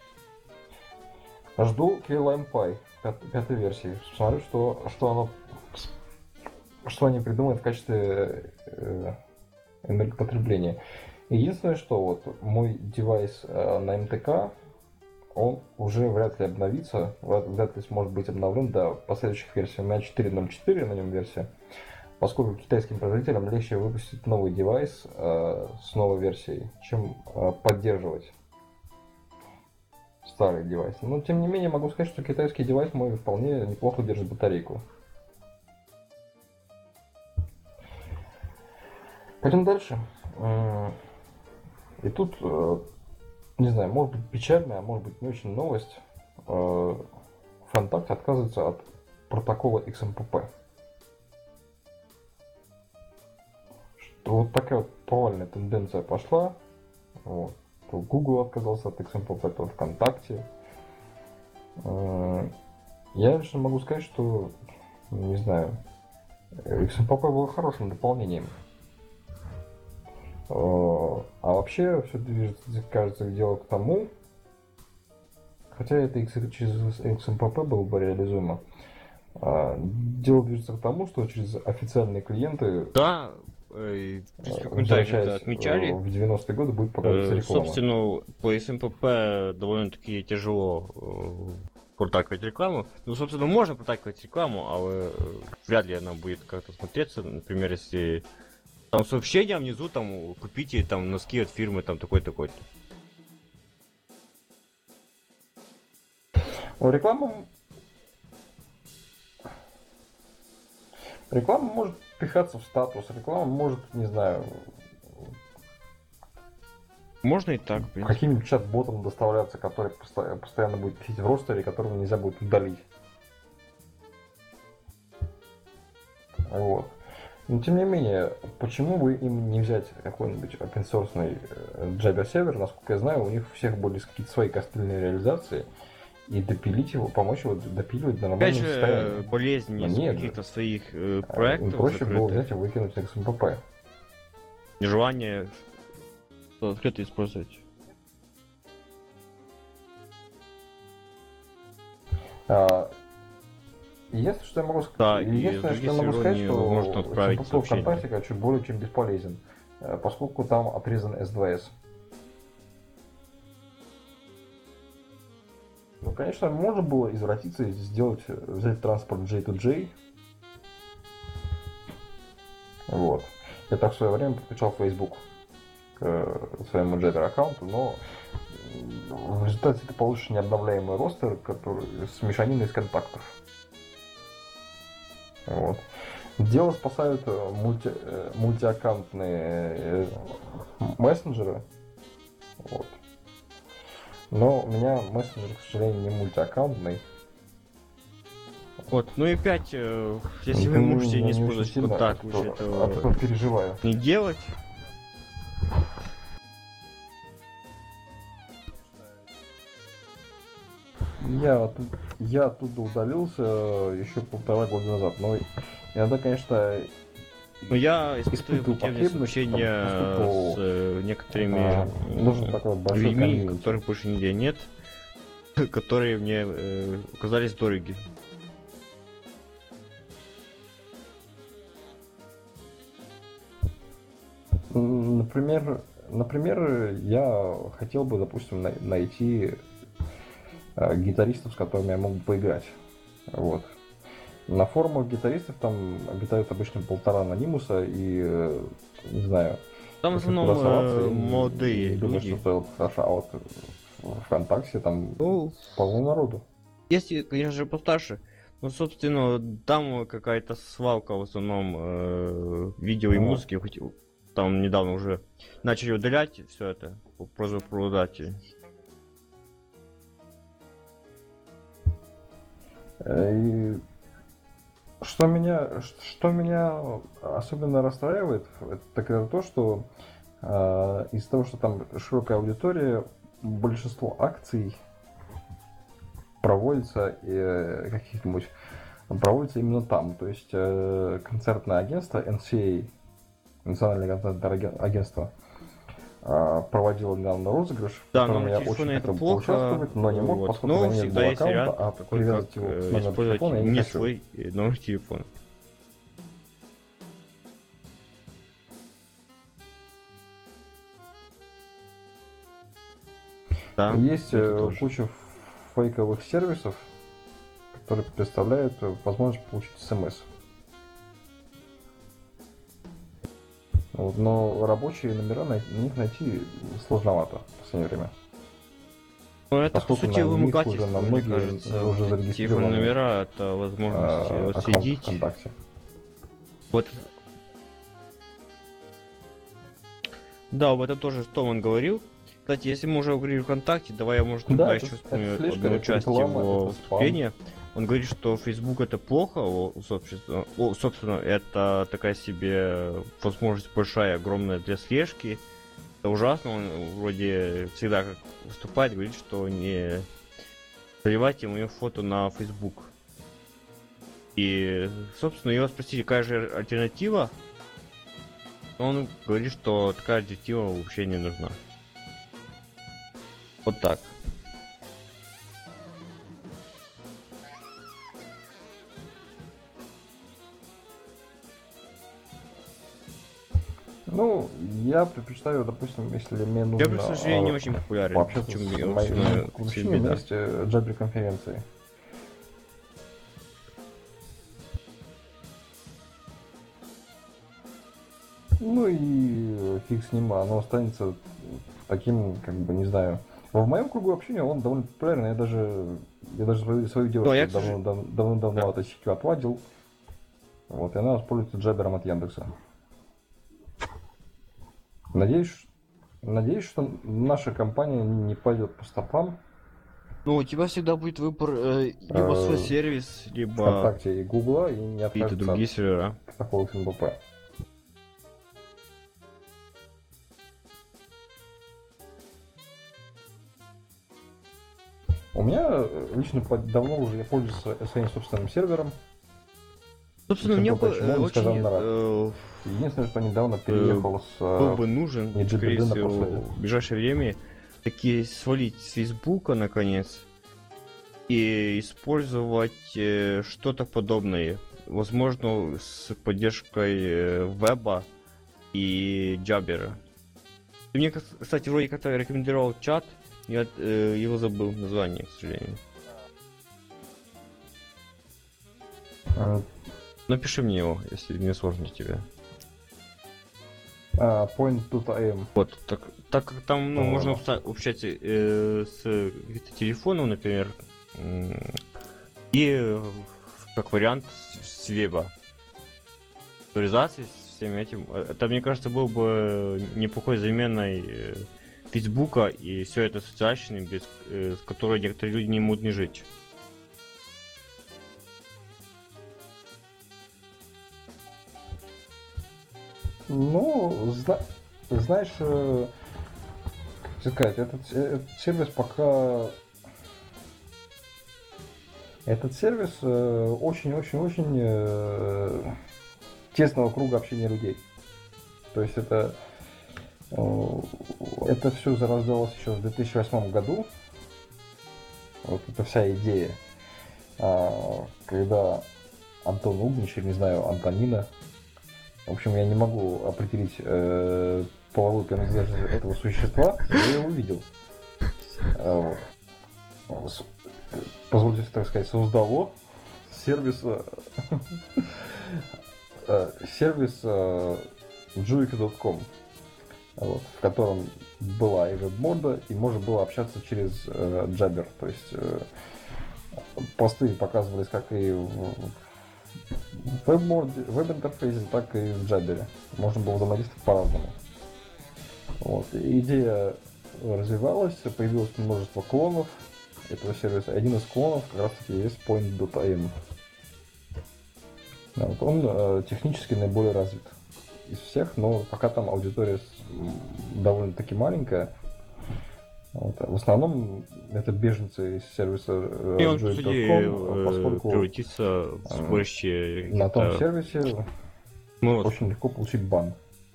жду Keyline Pie, пятой версии. Посмотрю, что они придумают в качестве энергопотребления. Единственное, что вот мой девайс на МТК, он уже вряд ли обновится, вряд ли сможет быть обновлен до последующих версий. У меня 4.0.4 на нем версия, поскольку китайским производителям легче выпустить новый девайс с новой версией, чем поддерживать старый девайс. Но тем не менее могу сказать, что китайский девайс мой вполне неплохо держит батарейку. Пойдем дальше. И тут, не знаю, может быть печальная, а может быть не очень новость. ВКонтакте отказывается от протокола XMPP. Что вот такая вот повальная тенденция пошла. Вот. То Google отказался от XMPP, то ВКонтакте. Я лично могу сказать, что, не знаю, XMPP было хорошим дополнением А вообще все движется, кажется, дело к тому, хотя это через XMPP было бы реализуемо, дело движется к тому, что через официальные клиенты, Да, в принципе, в комментариях это возвращаясь отмечали. в 90-е годы, будет показываться реклама. Собственно, по SMPP довольно-таки тяжело проталкивать рекламу. Ну, собственно, можно проталкивать рекламу, а вряд ли она будет как-то смотреться. Например, если там сообщение внизу, там, купите там носки от фирмы там такой-такой. Но реклама может пихаться в статус, реклама может, не знаю, Можно и так, в принципе. каким-нибудь чат-ботом доставляться, который постоянно будет писать в ростере, которого нельзя будет удалить. Вот. Но тем не менее, почему бы им не взять какой-нибудь open-source Jabber сервер? Насколько я знаю, у них у всех были какие-то свои костыльные реализации, и допилить его, помочь его допиливать до Опять нормального состояния. же, болезнь из Нет каких-то своих Им проектов проще было закрытых, взять и выкинуть XMPP. нежелание открыто использовать. Единственное, что я могу Да, сказать, и единственное, что я другие могу сказать, серверы что можно отправить XMPP сообщение. ВКонтакте чуть более чем бесполезен, поскольку там отрезан S2S. Ну, конечно, можно было извратиться и взять транспорт J2J. Вот. Я так в свое время подключал Facebook к своему Jabber аккаунту, но в результате ты получишь необновляемый ростер, который с мешаниной из контактов. Вот. Дело спасают мультиаккаунтные мессенджеры. Вот. Но у меня мессенджер, к сожалению, не мультиаккаунтный. Вот, ну и опять, если вы Ну, можете я не очень использовать сильно контакт, от лучше этого этого переживаю. не делать. Я оттуда удалился еще 1,5 года назад. Но иногда, конечно, Но я испытываю испытываю потерянные потребность, сообщения поскольку, с некоторыми нужен такой большой людьми, комьюнити. которых больше нигде нет, которые мне оказались дороги. Например, я хотел бы, допустим, найти гитаристов, с которыми я мог бы поиграть. Вот. На форумах гитаристов там обитают обычно 1,5 анонимуса и, не знаю, Там в если основном тусоваться, я молодые не думаю, люди. что это хорошо. А вот ВКонтакте там Ну, полно народу. если, конечно же, постарше, но, собственно, там какая-то свалка в основном видео и музыки, хоть там недавно уже начали удалять все это по просьбе правообладателей. И что меня особенно расстраивает, так это то, что из-за того, что там широкая аудитория, большинство акций проводится каких-нибудь проводится именно там. То есть концертное агентство NCA, Национальное концертное агентство, проводило недавно розыгрыш, в Да, котором но я на телефоне очень это хотел плохо, поучаствовать, но не мог, вот. поскольку Но у меня нет всегда было есть аккаунта, вариант, а такой, привязать как его к номеру использовать телефона я не не хочу. свой номер телефона. Да, Есть это тоже. куча фейковых сервисов, которые представляют возможность получить смс. Вот, но рабочие номера на них найти сложновато в последнее время. Ну, это, по Поскольку сути, на них вымогательство, уже на мне многие кажется. уже Вот эти телефонные зарегистрированы номера — это возможность аккаунты отследить. ВКонтакте. Вот. Да, об этом тоже Томан говорил. Кстати, если мы уже говорили ВКонтакте, давай я, может, Да, тогда это еще слишком, одно это участие реклама, его это спам. выступления. Он говорит, что Facebook это плохо, собственно, это такая себе возможность большая, огромная для слежки. Это ужасно, он вроде всегда как выступает, говорит, что не заливайте мое фото на Facebook. И, собственно, его спросили, какая же альтернатива. Он говорит, что такая директива вообще не нужна. Вот так. Ну, я предпочитаю, допустим, если мне нужно... Jabber, к сожалению, не очень популярен. пообщаться Причем с я моими собственно, общими, всем у меня беда. есть Jabber конференции. Ну и фиг с ним, оно останется таким, как бы, не знаю. В моем кругу общения он довольно популярный. Я даже свою девушку я, к сожалению, давно-давно да. от ICQ отвадил. Вот, и она воспользуется джабером от Яндекса. Надеюсь, что наша компания не пойдет по стопам Ну, у тебя всегда будет выбор либо свой сервис, либо ВКонтакте и Гугла и не какие-то откажется другие сервера. от такого МБП. У меня лично давно уже я пользуюсь своим собственным сервером. Собственно, Всем мне бы почему он сказал очень нрав. Единственное, что недавно переехал с был бы нужен, не скорее GBD на всего, последний. в ближайшее время такие свалить с Фейсбука наконец и использовать что-то подобное. Возможно, с поддержкой веба и джабера. Ты мне, кстати, вроде как-то рекомендовал чат, я его забыл название, к сожалению. Напиши мне его, если не сложно для тебя. Point.am. Вот, так как там можно общаться с каким-то телефоном, например, и как вариант с веба. Авторизации с всем этим. Это, мне кажется, был бы неплохой заменой Фейсбука и все это социальщины, без с которой некоторые люди не могут не жить. Ну, знаешь, как сказать, этот сервис пока... Этот сервис очень-очень-очень тесного круга общения людей. То есть это все зарождалось еще в 2008 году. Вот эта вся идея. Когда Антон Угнич, или не знаю, Антонина, в общем, я не могу определить половую принадлежность этого существа, но я его видел. Позвольте, так сказать, создало сервис juik.com, вот, в котором была и веб-мода, и можно было общаться через Jabber. То есть посты показывались как и в веб-интерфейсе, так и в Jabber. Можно было взаимодействовать по-разному. Вот. И идея развивалась, появилось множество клонов этого сервиса. Один из клонов как раз таки есть Point.am. Вот. Он технически наиболее развит из всех, но пока там аудитория довольно-таки маленькая. Вот. В основном это беженцы из сервиса Juik.com, поскольку превратиться в спорящие на том сервисе очень легко получить бан.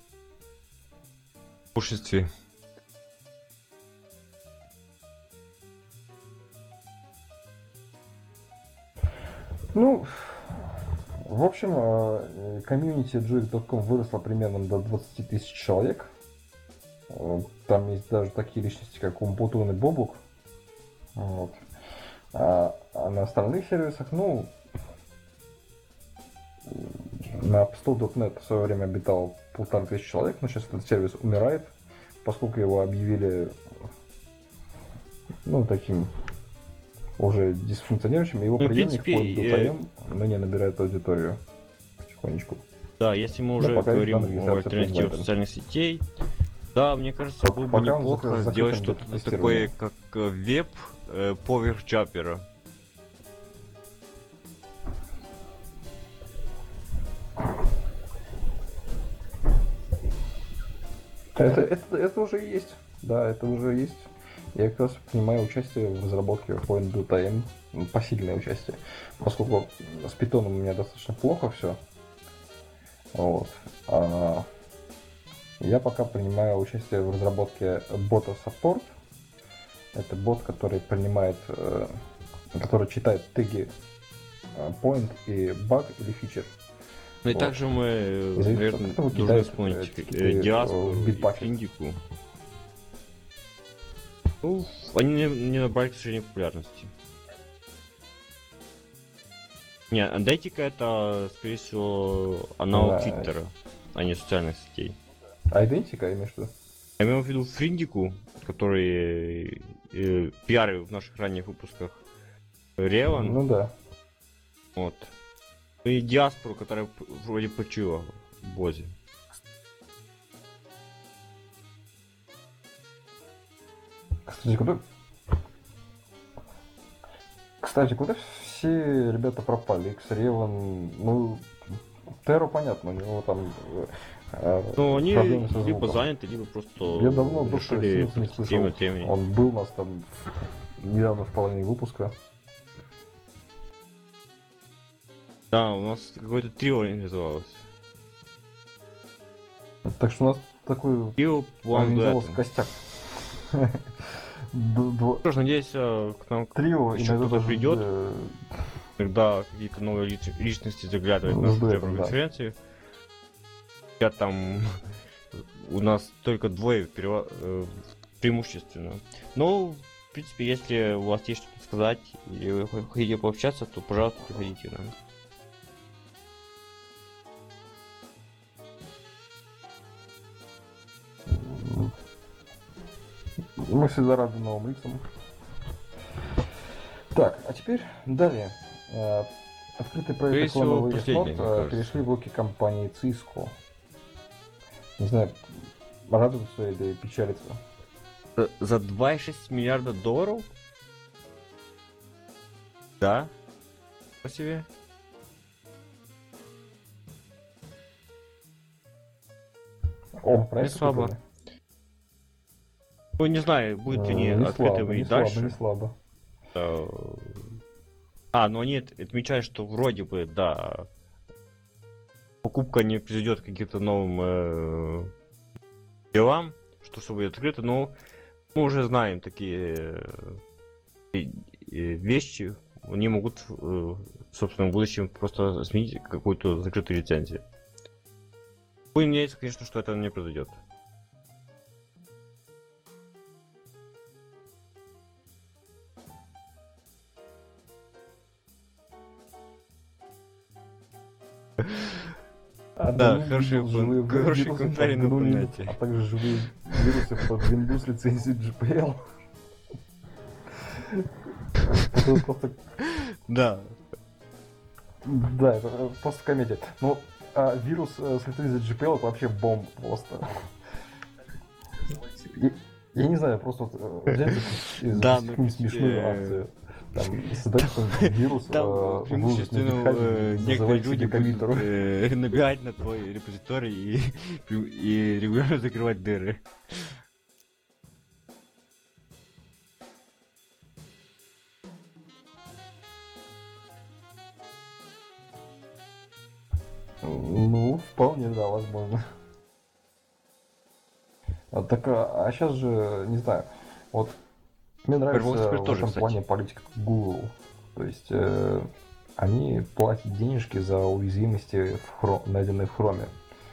В большинстве. Ну, в общем, комьюнити Juik.com выросло примерно до 20 тысяч человек. Там есть даже такие личности, как Умпутун и Бобук. Вот. А на остальных сервисах, ну, на Appstore.net в свое время обитал 1500 человек, но сейчас этот сервис умирает, поскольку его объявили, ну, таким уже дисфункционирующим, и его преемник Point.am ныне набирает аудиторию потихонечку. Да, если мы уже говорим о альтернативах социальных сетей, да, мне кажется, было бы неплохо сделать что-то такое, как веб поверх Jabber. Это уже есть. Да, это уже есть. Я как раз принимаю участие в разработке Point.am, посильное участие, поскольку с питоном у меня достаточно плохо все. Вот. Я пока принимаю участие в разработке бота Support. Это бот, который принимает, который читает теги point и баг или фичер. Ну и Вот. также мы, И зависит от наверное, этого должны кидает, вспомнить тикеты, диаспору в и Bitbucket. Финдику. Ну, они не набрали, к сожалению, популярности. Не, Андетика это, скорее всего, аналог Да. Твиттера, а не социальных сетей. А идентика, имеешь в виду? Я имел в виду Фриндику, который пиарил в наших ранних выпусках Реван. Ну да. Вот. Ну и диаспору, которая вроде почила в Бозе. Кстати, куда все ребята пропали? Икс, Реван, ну, Терру понятно, у него там Ну, они проблемы со либо звуком. заняты, либо просто Я давно доктора решили Симса не провести время слышал. от времени. Он был у нас там недавно в половине выпуска. Да, у нас какое-то трио организовалось. Так что у нас такой Трио по организовался дуэту. костяк. Что ж, надеюсь, к нам Трио, еще иногда кто-то даже, придет. Когда какие-то новые личности заглядывают на С дуэтом, нашу да. конференцию. Я там у нас только двое преимущественно. Но, в принципе, если у вас есть что-то сказать, или вы хотите пообщаться, то, пожалуйста, приходите. Да. Мы всегда рады новым лицам. Так, а теперь далее. Открытый Скорее проект всего, клановый последний, Eastnode, мне кажется. перешли в руки компании Cisco. Не знаю, радуются или печалятся. За 2,6 миллиарда долларов? Да. Спасибо. О, проект Не слабо. прикольный. Ну, не знаю, будет ли Не они открытыми слабо, и не дальше. слабо, не слабо. Но они отмечают, что вроде бы, да, покупка не приведет к каким-то новым делам, что все будет открыто, но мы уже знаем такие вещи, они могут, собственно, в будущем просто сменить какую-то закрытую лицензию. Будем надеяться, конечно, что это не произойдет. Да, хороший комментарий на интернете. А также живые вирусы под Windows лицензию GPL. Это просто... Да. Да, это просто комедия. Но вирус с лицензией GPL это вообще бомба просто. Я не знаю, просто взять какую-нибудь смешную акцию. Там, создать какой-нибудь вирус, преимущественно некоторые люди компьютеру. будут набирать на твой репозиторий и регулярно закрывать дыры. Ну, вполне, да, возможно. А сейчас же, не знаю, вот мне нравится теперь в тоже, этом кстати. плане политика Google. То есть они платят денежки за уязвимости, найденные в Chrome.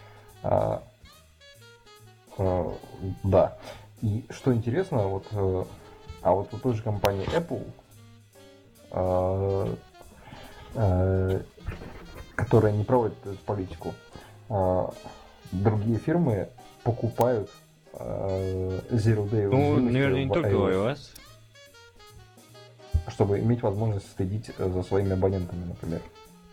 Да. И что интересно, вот у той же компании Apple, которая не проводит эту политику, другие фирмы покупают Zero Day Ну, уязвимости наверное, не в только iOS, iOS. чтобы иметь возможность следить за своими абонентами, например.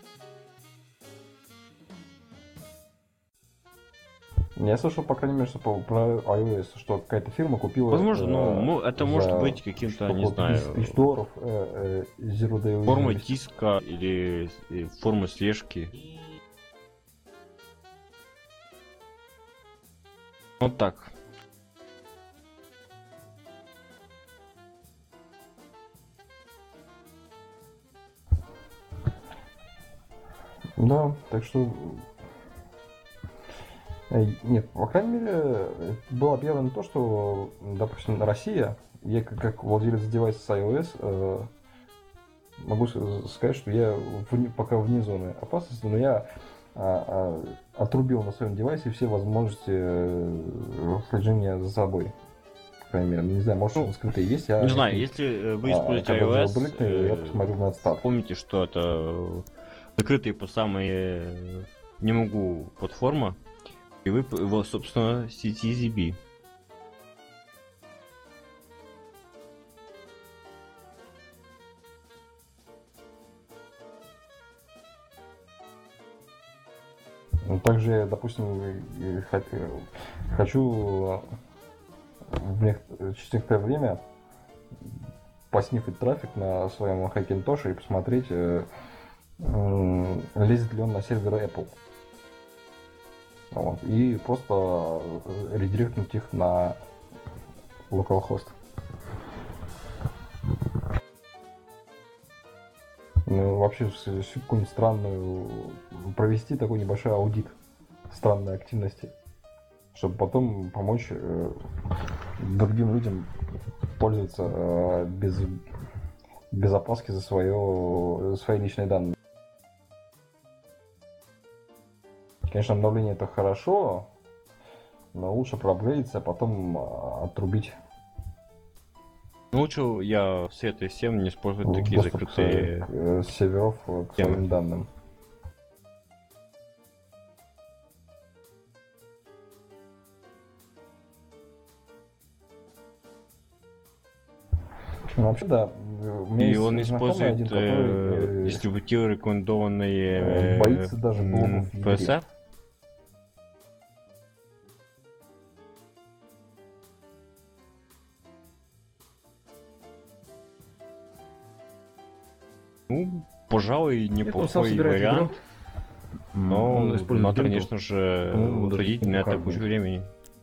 Я слышал, по крайней мере, что про iOS, что какая-то фирма купила... Возможно, но это может быть каким-то, не знаю, $1000 Zero Day форма уязвимости. диска или форма слежки. Вот так. Да, так что Нет, по крайней мере, было объявлено то, что, допустим, Россия, я как владелец девайса с iOS, могу сказать, что я пока вне зоны опасности, но я отрубил на своем девайсе все возможности слежения за собой. По крайней мере, не знаю, может, Ну, скрытые есть. Я Не знаю, если вы используете когда iOS, jailbreak, я посмотрю на стат. помните, что это закрытые по самые не могу платформа, и вы его, собственно, CTZB. Также я, допустим, хочу через некоторое время поснифать трафик на своем Hackintosh и посмотреть, лезет ли он на серверы Apple. Вот. И просто редиректнуть их на localhost. Ну, вообще, какую-нибудь странную... Провести такой небольшой аудит странной активности, чтобы потом помочь другим людям пользоваться без опаски за свои личные данные. Конечно, обновление это хорошо, но лучше проапгрейдиться, а потом отрубить. Ну, лучше я советую всем не использовать такие доступ закрытые с серверов к своим данным. Ну, вообще, да. У меня И есть он знакомый использует один, который дистрибутивы, рекомендованные боится даже блоков в ядре. PSF. Ну, пожалуй, Нет, он сам неплохой собирает вариант, ядро. но Он использует надо, дельту. конечно же, По-моему, даже уходить на это как кучу будет. времени.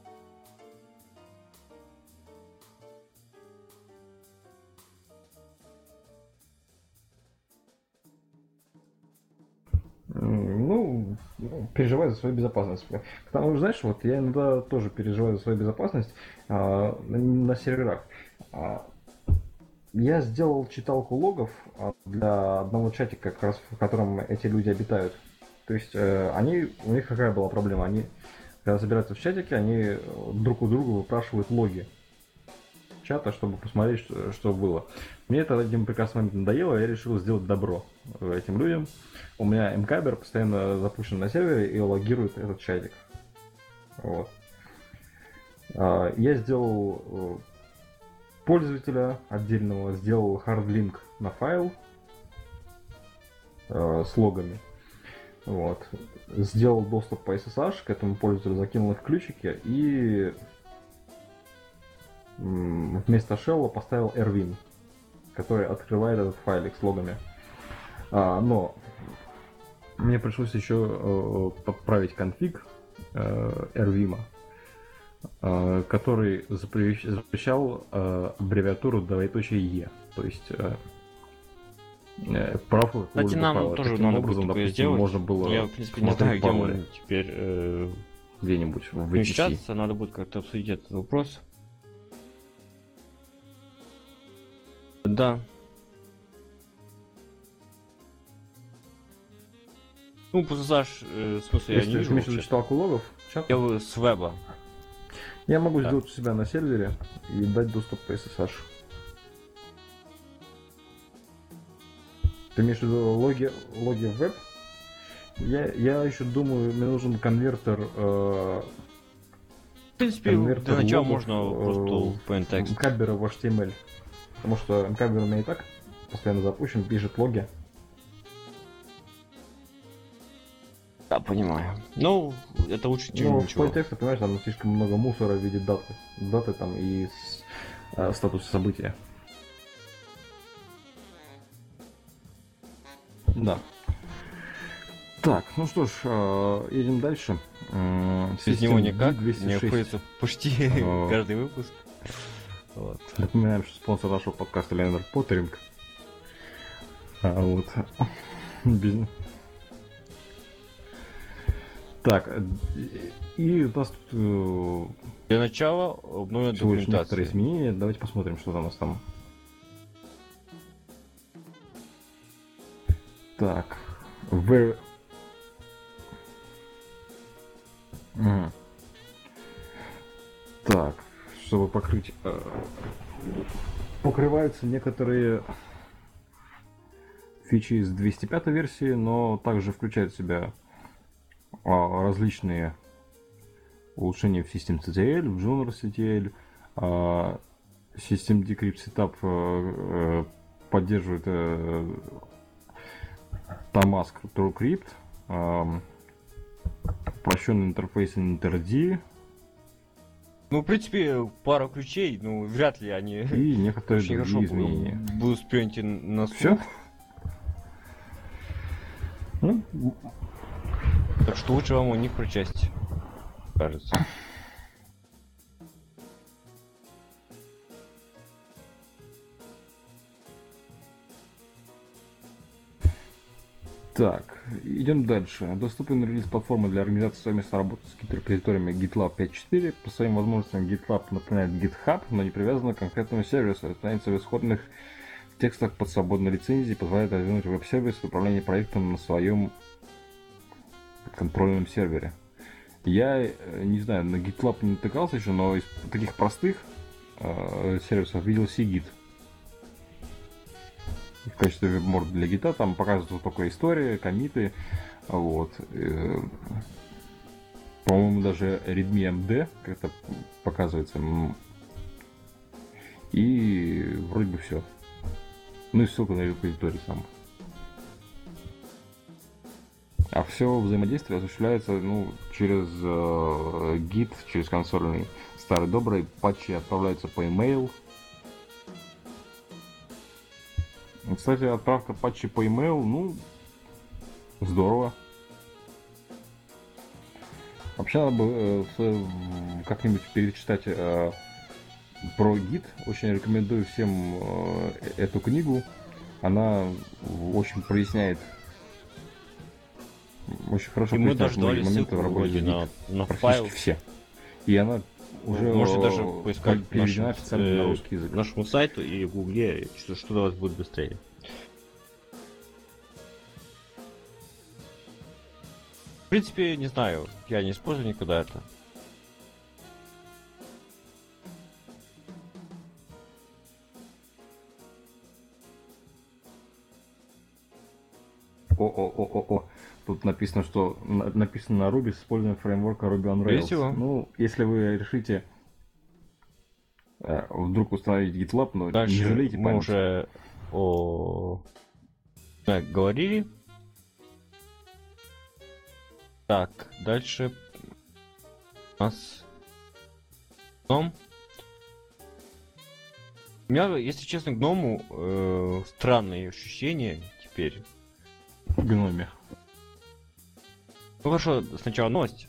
Ну, переживаю за свою безопасность. К тому же, знаешь, вот я иногда тоже переживаю за свою безопасность на серверах. Я сделал читалку логов для одного чатика, как раз в котором эти люди обитают. То есть у них какая была проблема? Они, когда собираются в чатике, они друг у друга выпрашивают логи чата, чтобы посмотреть, что было. Мне это в один прекрасный момент надоело, я решил сделать добро этим людям. У меня мкабер постоянно запущен на сервере и логирует этот чатик. Вот. Я сделал пользователя отдельного, сделал хардлинк на файл с логами. Вот. Сделал доступ по SSH к этому пользователю, закинул их в ключики и вместо shell поставил rvim, который открывает этот файлик с логами. Но мне пришлось еще подправить конфиг rvim, который запрещал аббревиатуру двоеточие e, то есть правку. Кстати, нам тоже таким надо образом, будет такое допустим, сделать. можно было Я, в принципе, не смотреть знаю, где пароли он теперь где-нибудь в VPC. помещаться. Надо будет как-то обсудить этот вопрос. Да. Ну, PSSH, в смысле, я Если не ты вижу имеешь в виду вообще. читалку логов, чат, Я с веба. я могу Да. сделать у себя на сервере и дать доступ по SSH. Ты имеешь в виду логи в веб? Я еще думаю, мне нужен конвертер В принципе, конвертер для начала логов, можно просто point text. мкабера в HTML. Потому что мкабер у меня и так постоянно запущен, пишет логи. Да, понимаю. Ну, это лучше, чем Ну, в ничего. point text, ты понимаешь, там слишком много мусора в виде даты. Даты там и статуса события. Да. Так, ну что ж, едем дальше. Без него никак, мне 206. приходится почти каждый выпуск. Вот. Напоминаем, что спонсор нашего подкаста Леонард Поттеринг. Вот. Так, И у нас тут Для начала обновлена всего лишь некоторые документация. изменения. Давайте посмотрим, что там у нас там. Так. Мгм. Так, чтобы покрыть... покрываются некоторые фичи из 205 версии, но также включают в себя различные улучшения в System CTL, в Journal CTL. System Decrypt Setup поддерживает Damask TrueCrypt, упрощенный интерфейс NTRD Ну, в принципе, пара ключей, ну, вряд ли они и некоторые очень хорошо другие изменения. будут приняты на Все? слух. Ну, Так что лучше вам у них прочесть, кажется. так, идем дальше. Доступен релиз платформы для организации совместной работы с гид-репозиториями GitLab 5.4. По своим возможностям GitLab напоминает GitHub, но не привязан к конкретному сервису. Останется в исходных текстах под свободной лицензией, позволяет развернуть веб-сервис и управление проектом на своем контрольном сервере. Я не знаю, на GitLab не натыкался еще, но из таких простых сервисов видел Cgit. В качестве веб-морд для гита там показываются только история, коммиты, вот. По-моему, даже readme md как-то показывается. И вроде бы все. Ну и ссылка на репозиторий сам. А все взаимодействие осуществляется, ну, через Git, через консольный старый добрый. Патчи отправляются по email. Кстати, отправка патчей по email, ну, здорово. Вообще надо бы как-нибудь перечитать про Git. Очень рекомендую всем эту книгу. Она очень проясняет, очень хорошо И мы проясняет даже дали моменты ссылку в работе вроде Git. на Практически файл. все. И она уже Можете даже поискать переведена официально на русский язык. нашему сайту и в гугле, что у вас будет быстрее. В принципе, не знаю, я не использую никогда это. О. Тут написано, что написано на Ruby с использованием фреймворка Ruby on Rails. Весело. Ну, если вы решите вдруг установить GitLab, но Дальше не жалейте мы память. уже говорили. Так, дальше у нас гном. У меня, если честно, гному странные ощущения теперь. В гноме. Ну хорошо, сначала новость.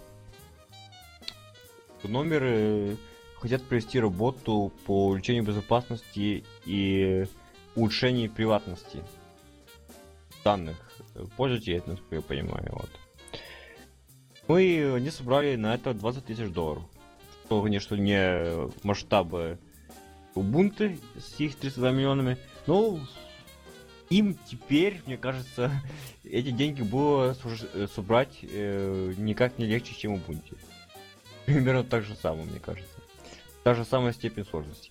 Номеры хотят провести работу по увеличению безопасности и улучшению приватности данных пользователей, насколько я понимаю. Вот. Ну и они собрали на это $20 000. Что, конечно, не масштабы Ubuntu с их 32 миллионами. Но им теперь, мне кажется, эти деньги было собрать никак не легче, чем Ubuntu. Примерно так же самое, мне кажется. Та же самая степень сложности.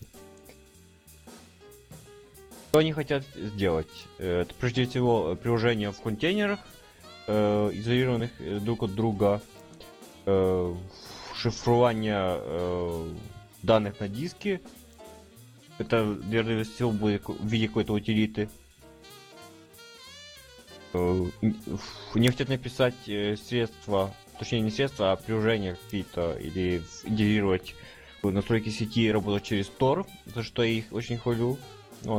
Что они хотят сделать? Это прежде всего приложение в контейнерах, изолированных друг от друга, шифрование данных на диске. Это, вероятно всего, будет в виде какой-то утилиты. Они хотят написать средства, точнее не средства, а приложения какие-то, или интегрировать настройки сети и работать через Tor, за что я их очень хвалю. Вот.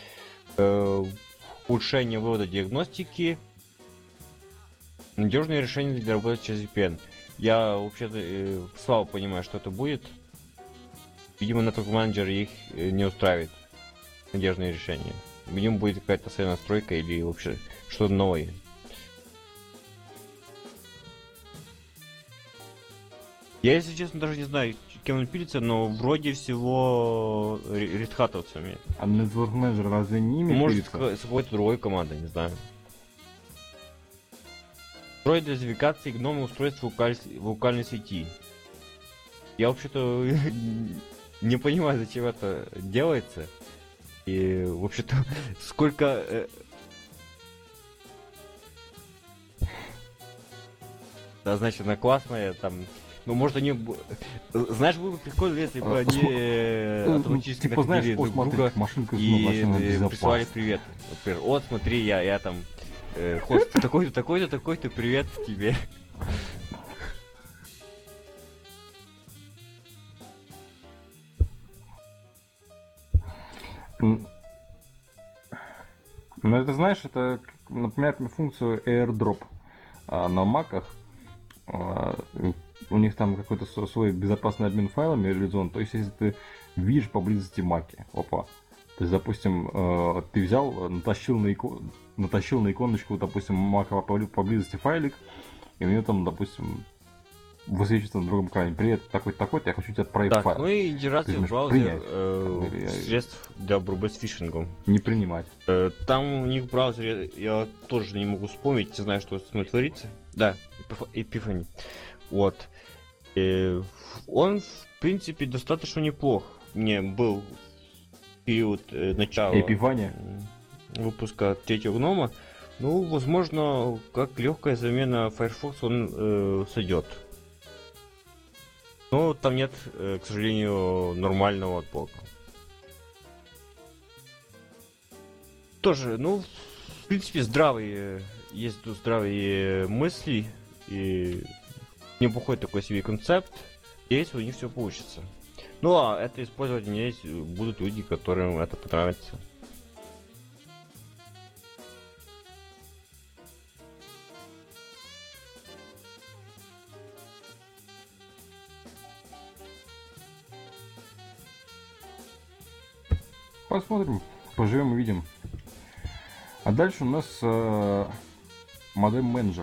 Улучшение вывода диагностики. Надежные решения для работы через VPN. Я вообще-то слабо понимаю, что это будет. Видимо, Network Manager их не устраивает. Надежные решения. Видимо, будет какая-то своя настройка или вообще что-то новое. Я, если честно, даже не знаю, кем он пилится, но вроде всего редхатовцами. А Network Manager разве не ими Может, пилится? с какой-то другой командой, не знаю. Строить для навигации гнома устройств вокальной сети. Я вообще-то не понимаю, зачем это делается. И, вообще-то, сколько... Да, значит, она классная, там... Ну, может, они... Знаешь, было бы прикольно, если бы они автоматически Типа, знаешь, находили о, друг смотри, друга машинка и машина присылали безопасна. привет. Например, вот, смотри, я там... Хост такой-то, такой-то, такой-то, привет тебе. Ну, это, знаешь, это напоминает мне функцию AirDrop на маках. У них там какой-то свой безопасный обмен файлами реализован. То есть, если ты видишь поблизости маки, опа, то есть, допустим, ты взял, натащил на иконочку, допустим, мака поблизости файлик, и у нее там, допустим, высвечивается на другом экране. Привет, такой-то, я хочу тебе отправить Так, файл. ну и интеграция в можешь браузер принять. средств для борьбы с фишингом. Не принимать. Там у них в браузере, я тоже не могу вспомнить, не знаю, что с ним творится. Да, Epiphany. Вот. Он, в принципе, достаточно неплох. Мне был период начала Epiphany? выпуска третьего гнома. Ну, возможно, как легкая замена Firefox он сойдет. Но там нет, к сожалению, нормального отблока. Тоже, ну, в принципе, есть тут здравые мысли и неплохой такой себе концепт. Если у них все получится. Ну, а это использовать у меня есть, будут люди, которым это понравится. Посмотрим, поживем и видим. А дальше у нас модем менеджер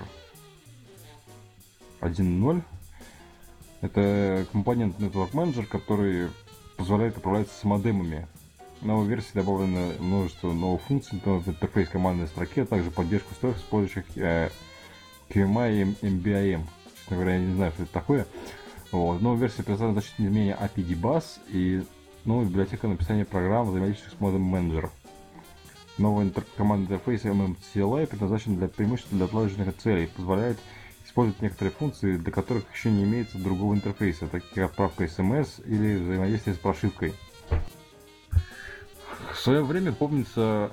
1.0. Это компонент Network Manager, который позволяет управляться с модемами. В новой версии добавлено множество новых функций в интерфейс командной строке, а также поддержку устройств, использующих QMI и MBIM. Честно говоря, я не знаю, что это такое. Вот. В новой версии представлена значительное изменение API Debug и новая библиотека написания программ, взаимодействующих с модем менеджера. Новый командный интерфейс MMCLI предназначен преимущественно для отложенных целей, позволяет использовать некоторые функции, для которых еще не имеется другого интерфейса, такие как отправка SMS или взаимодействие с прошивкой. В свое время, помнится,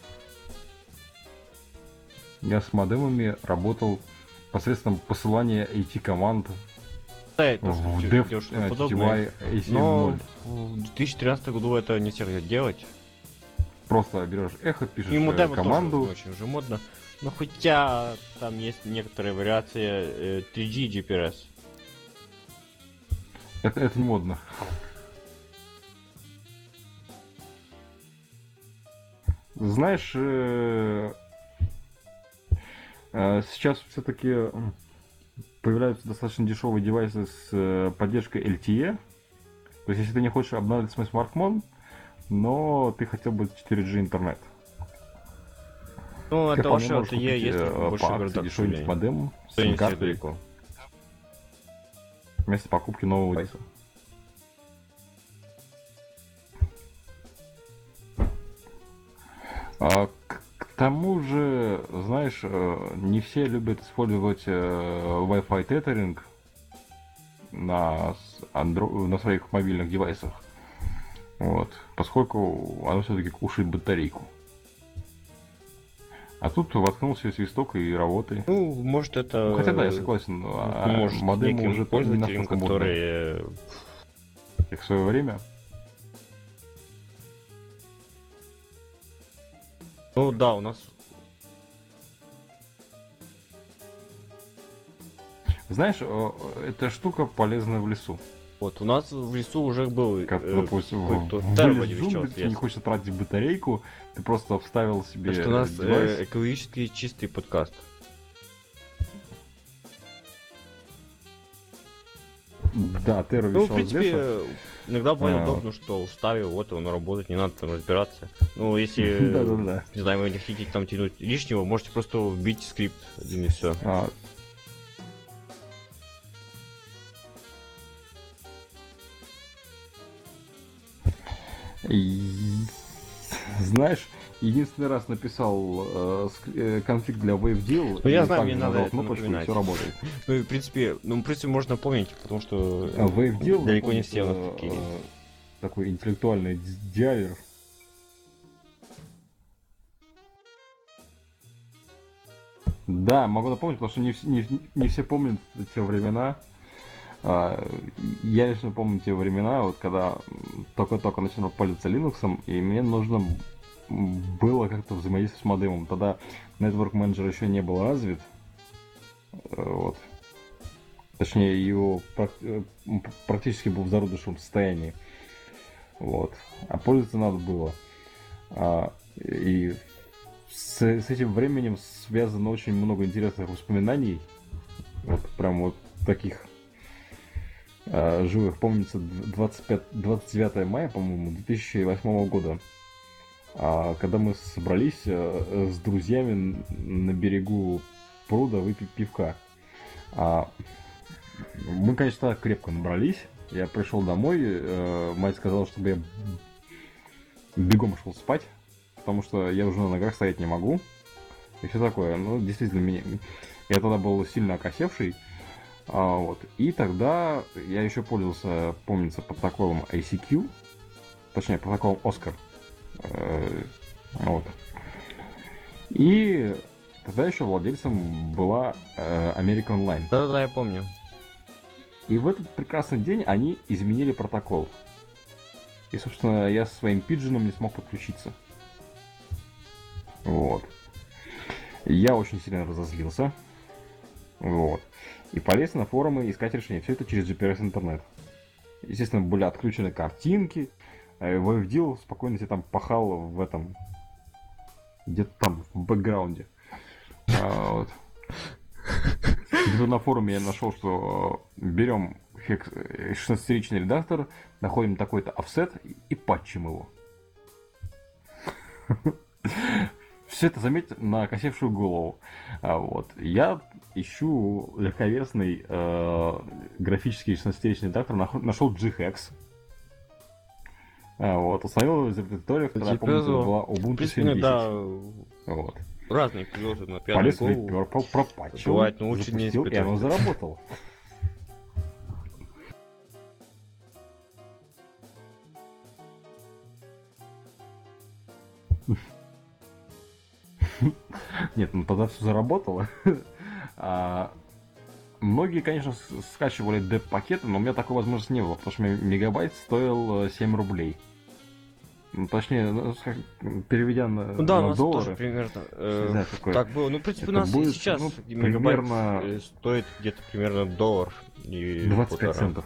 я с модемами работал посредством посылания AT-команд Да, это в делал Dev что-то подобное. TTY AC0. Но в 2013 году это не все хотят делать. Просто берешь эхо, пишешь И модемы команду. тоже очень уже модно. Но хотя там есть некоторые вариации 3G GPRS. Это не модно. Знаешь, сейчас все-таки появляются достаточно дешевые девайсы с поддержкой LTE. То есть, если ты не хочешь обновить свой смартфон, но ты хотел бы 4G интернет. Ну, Ты это вполне вообще можешь LTE есть купить, в по больших акции городах. дешевенький модем с Что не сим-картой далеко. вместо покупки нового девайса. К тому же, знаешь, не все любят использовать Wi-Fi тethering на своих мобильных девайсах. Вот. Поскольку оно все-таки кушает батарейку. А тут воткнулся свисток и работает. Ну, может это... Хотя да, я согласен, Может, модемы неким уже не пользователям, настолько модные, которые... как в свое время. Ну да, у нас... Знаешь, эта штука полезна в лесу. Вот, у нас в лесу уже был... Как, допустим, какой-то в термин вылез в джунгли, вещал тебе не средств. хочется тратить батарейку, ты просто вставил себе Потому что у нас девайс. экологически чистый подкаст. Да, Terra Ну, в вещал из леса. принципе, иногда бывает А. удобно, что вставил, вот он работает, не надо там разбираться. Ну, если, Да-да-да. не знаю, вы не хотите там тянуть лишнего, можете просто вбить скрипт, один и все. Знаешь, единственный раз написал конфиг для WaveDeal, Ну, я и знаю, так мне надо нажал это кнопочку, и напоминать. все работает. Ну, и, в принципе, можно помнить, потому что WaveDeal далеко не находится, все у нас такие. такой интеллектуальный диалер. Да, могу напомнить, потому что не все помнят те времена. Я лично помню те времена, вот когда только-только начинал пользоваться Linux, и мне нужно было как-то взаимодействовать с модемом. Тогда Network Manager еще не был развит. Вот. Точнее, его практически был в зародышевом состоянии. Вот. А пользоваться надо было. И с этим временем связано очень много интересных воспоминаний. Вот прям вот таких живых. Помнится 29 мая, по-моему, 2008 года. Когда мы собрались с друзьями на берегу пруда выпить пивка. Мы, конечно, крепко набрались. Я пришел домой, мать сказала, чтобы я бегом шел спать, потому что я уже на ногах стоять не могу. И все такое. Ну, действительно, я тогда был сильно окосевший. Вот. И тогда я еще пользовался, помнится, протоколом ICQ, точнее, протоколом Oscar. Вот. И тогда еще владельцем была American Online. Да-да-да, я помню. И в этот прекрасный день они изменили протокол. И, собственно, я со своим пиджином не смог подключиться. Вот. Я очень сильно разозлился. Вот. И полез на форумы искать решение. Все это через GPRS интернет. Естественно, были отключены картинки. WaveDeal спокойно себе там пахал в этом... Где-то там, в бэкграунде. Вот. На форуме я нашел, что берем 16-ричный редактор, находим такой-то офсет и патчим его. Все это, заметьте, на окосевшую голову. Вот. Я ищу легковесный графический 16-ричный редактор, нашел GHEX. Вот. Установил его в репозиториях, когда, я помню, это была Ubuntu 7.10. Вот. Разные эпизоды на пятом Полез в Purple, пропатчил, бывает, но лучше не запустил, и оно испытывать. заработало. Нет, ну тогда все заработало. Многие, конечно, скачивали деп-пакеты, но у меня такой возможности не было, потому что мегабайт стоил 7 рублей. Ну, точнее, переведя на, Ну да, у на нас доллары. тоже примерно Не знаю, какое. так было. Ну, в принципе, у Это нас и будет, сейчас ну, мегабайт примерно стоит где-то примерно $1 и 25 1,5. центов.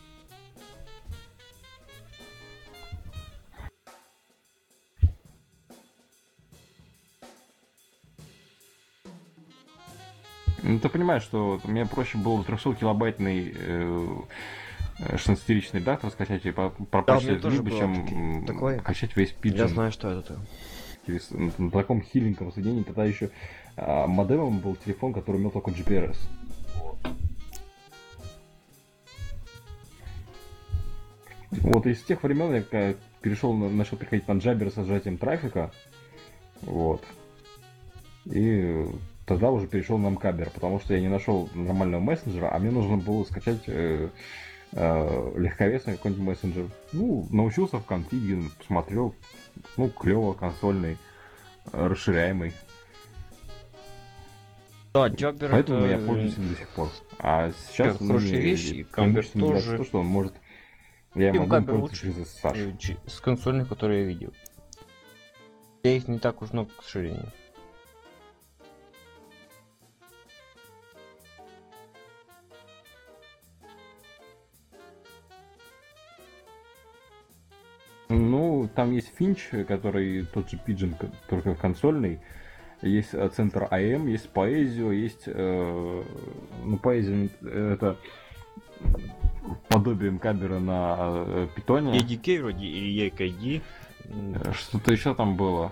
Ну, ты понимаешь, что мне проще было 300-килобайтный 16-ричный редактор скачать и пропачить мне это тоже либо, было чем такое. качать весь Pidgin. Я знаю, что это. На таком хиленьком соединении. Тогда еще модемом был телефон, который имел только GPRS. Вот из тех времен я начал переходить на Jabber со сжатием трафика. Вот. И тогда уже перешел на Mkabber, потому что я не нашел нормального мессенджера, а мне нужно было скачать легковесный какой-нибудь мессенджер. Ну, научился в конфиге, посмотрел, ну, клево, консольный, расширяемый. Да, Jabber Поэтому это я пользуюсь им до сих пор. А сейчас хорошая вещь, и Камбер тоже. То, что он может... Я И могу Камбер пользоваться лучше через SSH. с консольных, которые я видел. Я их не так уж много, к сожалению. Ну, там есть Finch, который тот же Pidgin, только консольный. Есть центр АМ, есть Поэзио, есть... ну, Поэзио это подобие Мкабера на питоне. EDK вроде или EKD. Что-то еще там было.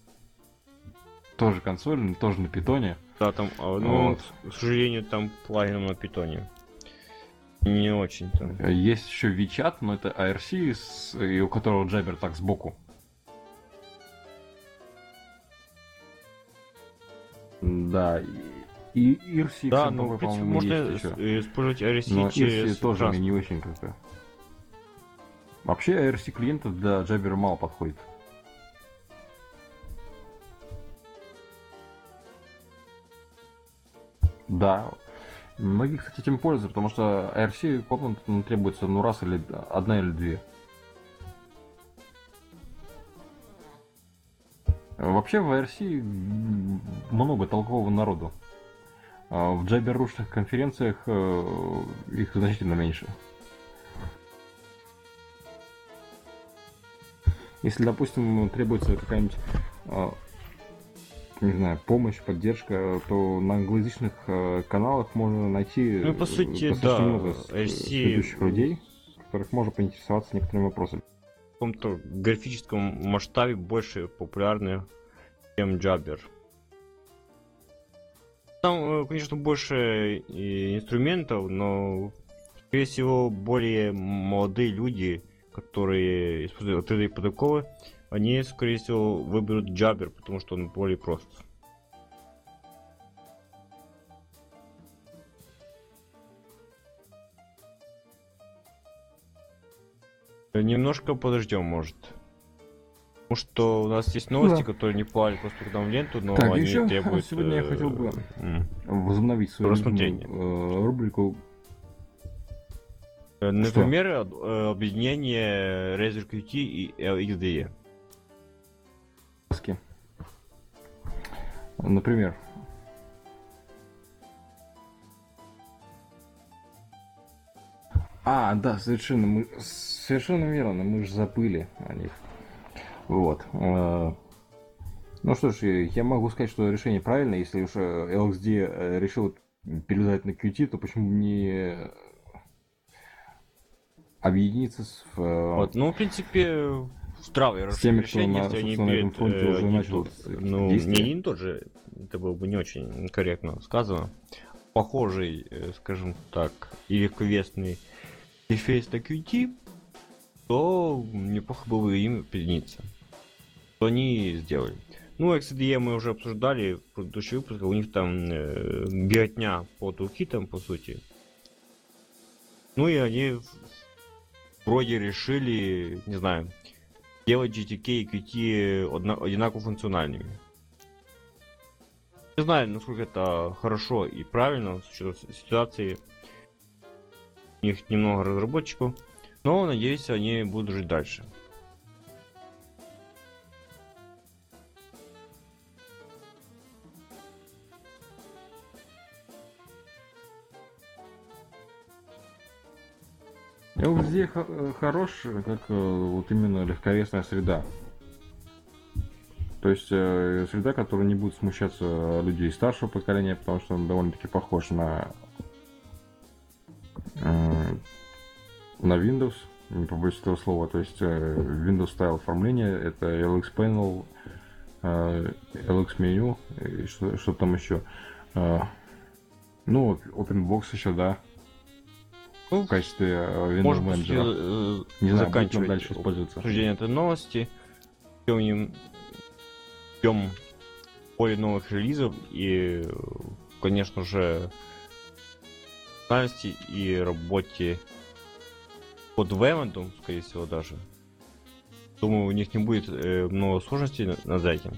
Тоже консоль, тоже на питоне. Да, там, ну, Вот. к сожалению, там плагином на питоне. Не очень-то. Есть еще WeChat, но это ARC, и у которого джабер так сбоку. Да, и IRC, Да, ну, в принципе, можно есть еще. использовать RC Но через IRC тоже Rust. мне не очень как-то. Вообще ARC клиента для джабера мало подходит. Да. Многие, кстати, этим пользуются, потому что ARC комнат требуется ну раз или одна или две. Вообще в ARC много толкового народу. А в джаберушных конференциях их значительно меньше. Если, допустим, требуется какая-нибудь, не знаю, помощь, поддержка, то на англоязычных каналах можно найти Ну, по сути, достаточно да, много RC следующих людей, которых можно поинтересоваться некоторыми вопросами. В каком-то графическом масштабе больше популярны, чем Jabber. Там, конечно, больше инструментов, но, скорее всего, более молодые люди, которые используют открытые протоколы, они, скорее всего, выберут Jabber, потому что он более прост. Немножко подождем, может. Потому что у нас есть новости, Да. которые не попали просто к нам в ленту, но Так, они еще требуют... сегодня я хотел бы м. возобновить свою Рассмотрение. любимую, рубрику. Например, объединение Razer QT и LXDE. Сказки. Например. Да, совершенно верно, мы же забыли о них. Вот. Ну что ж, я могу сказать, что решение правильное. Если уж LXD решил перелезать на QT, то почему не объединиться с... Вот, ну, в принципе, здравое С теми, кто решение, на, если они собственно, на этом берут фронте уже один начал тот. Ну, действия. не один тот же, это было бы не очень корректно сказано. Похожий, скажем так, и легковесный интерфейс на QT, то неплохо было бы им объединиться. Что они сделали. Ну, XDE мы уже обсуждали в предыдущих выпусках, у них там беготня по тулкитам, по сути. Ну и они вроде решили, не знаю, делать GTK и QT одинаково функциональными. Не знаю, насколько это хорошо и правильно, с учетом ситуации. У них немного разработчиков, но надеюсь, они будут жить дальше. LXD хорош, как вот именно легковесная среда. То есть среда, которая не будет смущаться людей старшего поколения, потому что он довольно-таки похож на Windows, не побоюсь этого слова. То есть Windows стайл оформления, это LX Panel, LX меню, и что там еще. Ну, OpenBox еще, да. Ну, В качестве Windows может быть, менеджера. Не знаю, будет ли он заканчивать дальше использоваться. обсуждение этой новости. Ждем более новых релизов и, конечно же, функциональности и работе под Вэмонтом, скорее всего, даже. Думаю, у них не будет много сложностей над этим.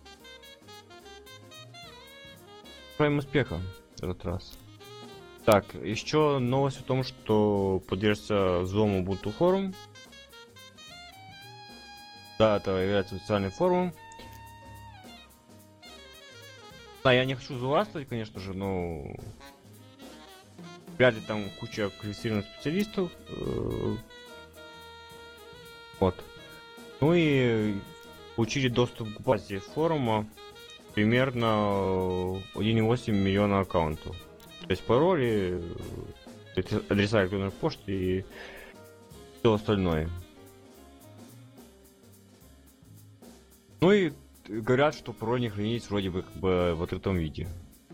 Желаем успеха в этот раз. Так, еще новость о том, что поддержится взлому Ubuntu форум. Да, это является официальным форумом. Да, я не хочу злорадствовать, конечно же, но вряд ли там куча квалифицированных специалистов. Вот. Ну и получили доступ к базе форума примерно 1,8 миллиона аккаунтов. То есть пароли адреса электронной почты и все остальное. Ну и говорят, что пароль не хранить вроде бы как бы в открытом виде.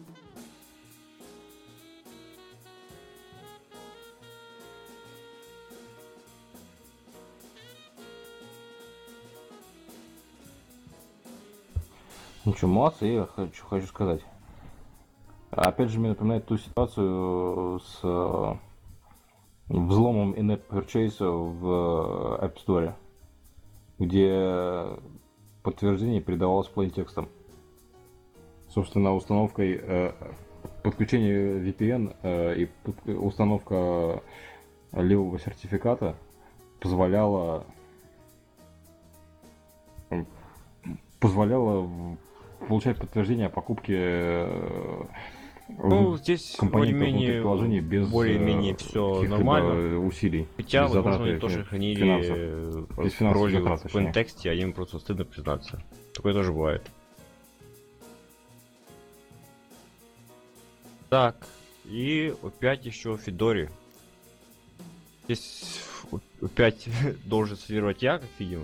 Ну что, молодцы, я хочу сказать. Опять же, мне напоминает ту ситуацию с взломом in-app purchase в App Store, где подтверждение передавалось plain-текстом. Собственно, установкой подключения VPN и установка левого сертификата позволяла получать подтверждение о покупке Ну, здесь компонентов внутри более-менее приложения без более-менее все каких-либо нормально. усилий. Хотя, без возможно, затраты они тоже хранили без финансовых пароли затрат, в точнее. контексте, а им просто стыдно признаться. Такое тоже бывает. Так, и опять еще Федори. Здесь опять должен цитировать я, как видимо.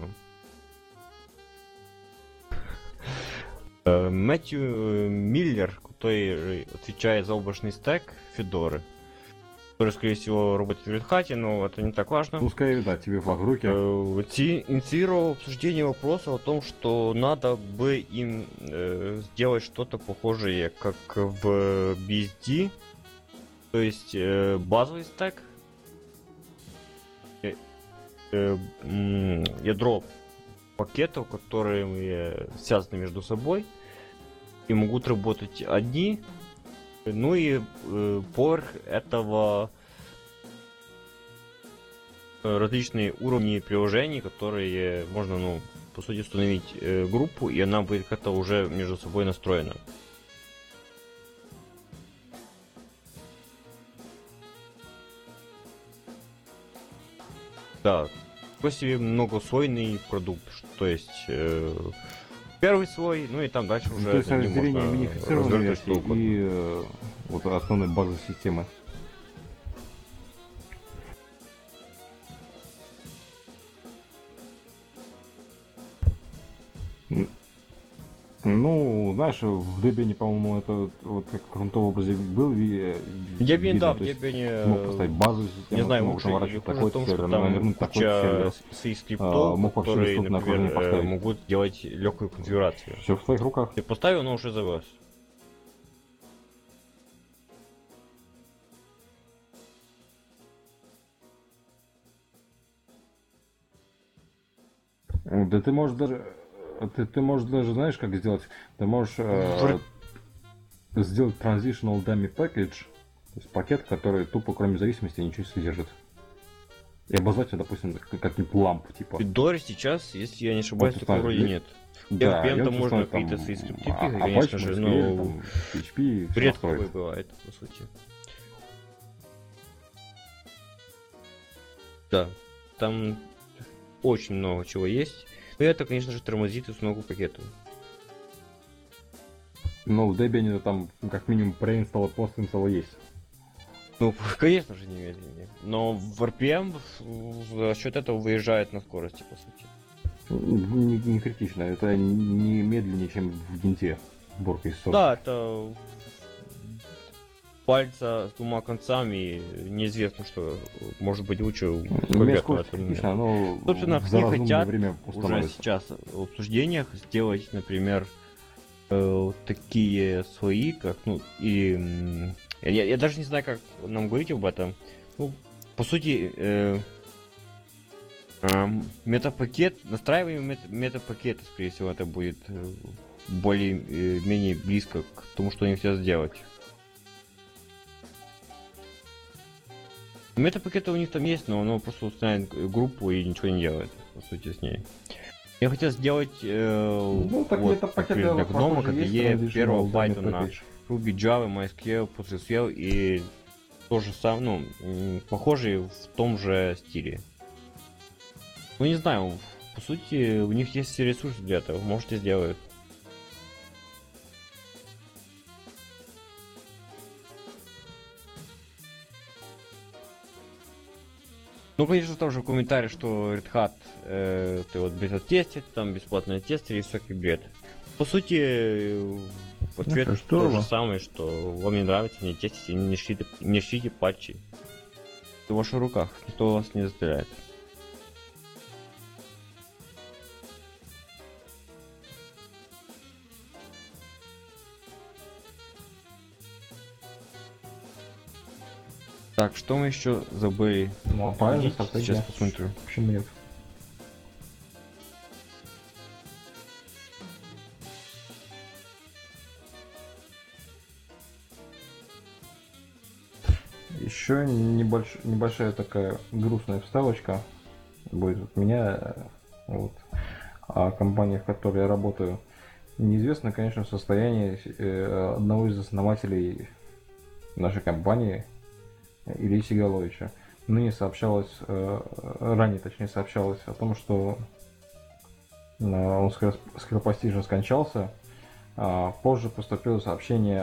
Мэтью Миллер, который отвечает за облачный стек Федоры, который, скорее всего, работает в Red Hat, но это не так важно. Пускай, да, тебе флаг в руки. Инициировал обсуждение вопроса о том, что надо бы им сделать что-то похожее, как в BSD, то есть базовый стек, ядро пакетов, которые связаны между собой и могут работать одни, ну и поверх этого различные уровни приложений, которые можно, ну, по сути, установить группу, и она будет как-то уже между собой настроена. Да, такой себе многослойный продукт, то есть первый слой, ну и там дальше уже То есть над ним разделение можно минифицированной развертывать что версии угодно. и вот основной базы системы. Ну, знаешь, в Debian, по-моему, это вот как в каком-то образе был Debian, да, в то есть Debian, мог поставить базу систему, не знаю, мог лучше или наворачивать хуже такой в том, сервер, что там навернуть такой куча сервер. C-скриптов, мог вообще которые, доступное окружение например, поставить. могут делать легкую конфигурацию. Все в твоих руках. Ты поставил, но уже завез. Да ты можешь даже, ты можешь даже, знаешь, как сделать? Ты можешь сделать transitional dummy package, то есть пакет, который тупо кроме зависимости ничего не содержит. И обозвать его, допустим, как-нибудь ламп, типа. В Fedora сейчас, если я не ошибаюсь, Вот, такого вроде нет. Да, RPM я там вот можно чувствую, какие-то там, C-скрипты пихать, Apache, конечно же, MySQL, но там, PHP, всё редко настроить. такое бывает, по сути. Да, там очень много чего есть. Но это, конечно же, тормозит установку пакетов. Но в Debian там как минимум pre-install и post-install есть. Ну, конечно же, немедленнее. Но в RPM за счет этого выезжает на скорости, по сути. Не критично, это не медленнее, чем в генте сборка из сорта. Да, это пальца с двумя концами, неизвестно, что может быть лучше Мне конкретно в скорость этом критично, нет. но Собственно, за все разумное хотят время уже установится. сейчас в обсуждениях сделать, например, такие слои, как, ну, и... Я даже не знаю, как нам говорить об этом. Ну, по сути, метапакет, настраиваем метапакеты, скорее всего, это будет более-менее близко к тому, что они хотят сделать. Метапакеты у них там есть, но оно просто устанавливает группу и ничего не делает, по сути, с ней. Я хотел сделать Ну, так вот, метапакеты, например, для похоже, гнома, есть, KDE, transitional первого dummy Python, package. Ruby, Java, MySQL, PostgreSQL и то же самое, ну, похожие в том же стиле. Ну, не знаю, по сути, у них есть все ресурсы для этого, можете сделать. Ну, конечно, там же в комментариях, что Red Hat, ты вот бета-тестит, там бесплатные тестеры и всякий бред. По сути, в ответ что ж, то здорово. же самое, что вам не нравится, не тестите, не шлите патчи. Это в ваших руках, никто вас не заставляет. Так, что мы еще забыли? Ну, а правильно, Сейчас стратегия. посмотрю. Почему нет? Еще небольшая такая грустная вставочка будет от меня. Вот. О компании, в которой я работаю. Неизвестно, конечно, состояние одного из основателей нашей компании, Ильи Сигаловича. Ранее точнее сообщалось о том, что он скоропостижно скончался. Позже поступило сообщение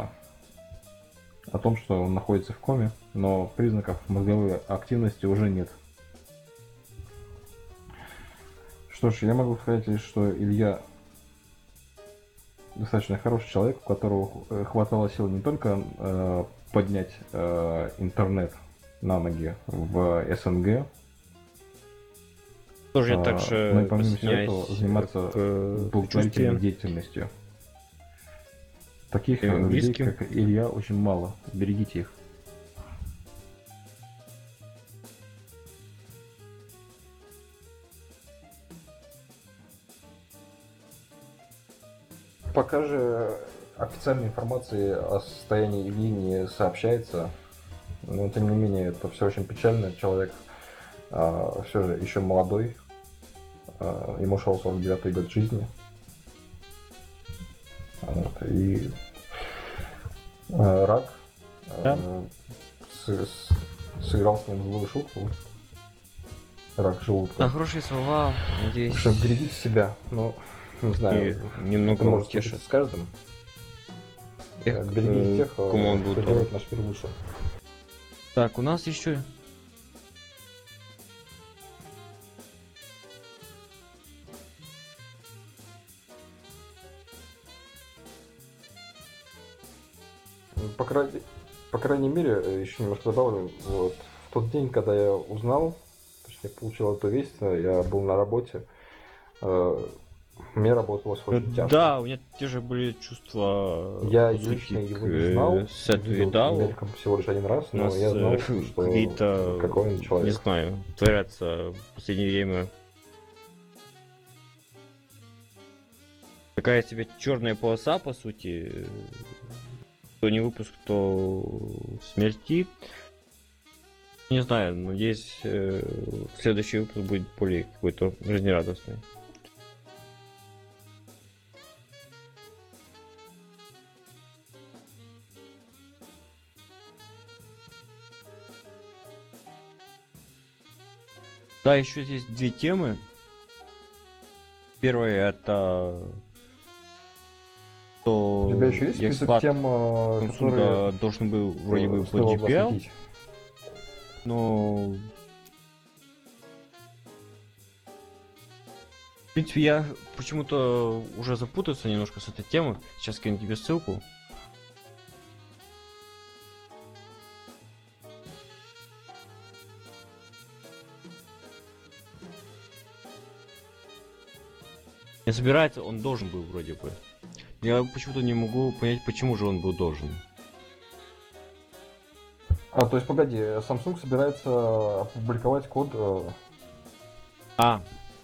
о том, что он находится в коме, но признаков мозговой активности уже нет. Что ж, я могу сказать лишь, что Илья достаточно хороший человек, у которого хватало сил не только поднять интернет на ноги в СНГ, Тоже я но также и помимо всего этого присоединяюсь заниматься к благотворительной сочувствию. деятельностью. Таких Своим людей, близким. как Илья, очень мало. Берегите их. Пока же официальной информации о состоянии Ильи не сообщается, но тем не менее это все очень печально. Человек все же еще молодой, ему шел 49-й год жизни. Вот, и рак Да. сыграл с ним злую шутку. Рак желудка. На хорошие слова, В надеюсь, общем, берегите себя. Ну, не знаю, и немного это может утешит случиться с каждым. тех, Берегите тех, кому он кто будет. делает наш мир лучше. Так, у нас еще По крайней мере, еще немножко добавлю. Вот, в тот день, когда я узнал, точнее, получил эту весть, я был на работе. Мне работалось очень тяжко. да, у меня те же были чувства. Я по сути, лично его не знал. Сету Видел Видалу. мельком всего лишь один раз, У но нас я знал, что какие-то, какой он не человек. знаю, творятся в последнее время. Такая себе черная полоса, по сути. То не выпуск, то смерти. Не знаю, надеюсь, следующий выпуск будет более какой-то жизнерадостный. Да, еще здесь две темы. Первая это то У тебя еще есть список Xcloud тем, которые Samsung должен был вроде бы под стоило бы GPL, осветить? но в принципе я почему-то уже запутался немножко с этой темой. Сейчас скину тебе ссылку. Не собирается, он должен был вроде бы. Я почему-то не могу понять, почему же он был должен. То есть, погоди, Samsung собирается опубликовать код. А,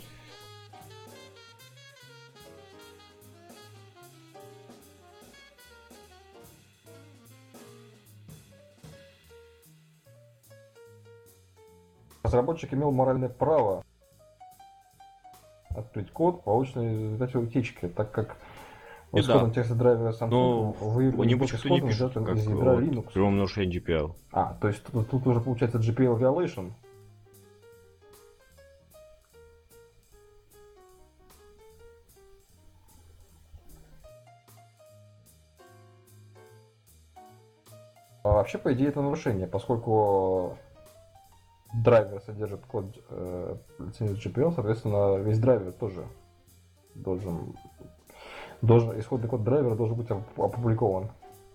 Разработчик имел моральное право открыть код, полученный в результате утечки, так как в И исходном да. тексте драйвера Samsung но выявлен они сбой почему-то не исхода пишут, взят как из ядра вот, Linux. прямом нарушении GPL. То есть тут уже получается GPL violation. Вообще, по идее, это нарушение, поскольку драйвер содержит код лицензии GPL, соответственно, весь драйвер тоже должен исходный код драйвера должен быть опубликован.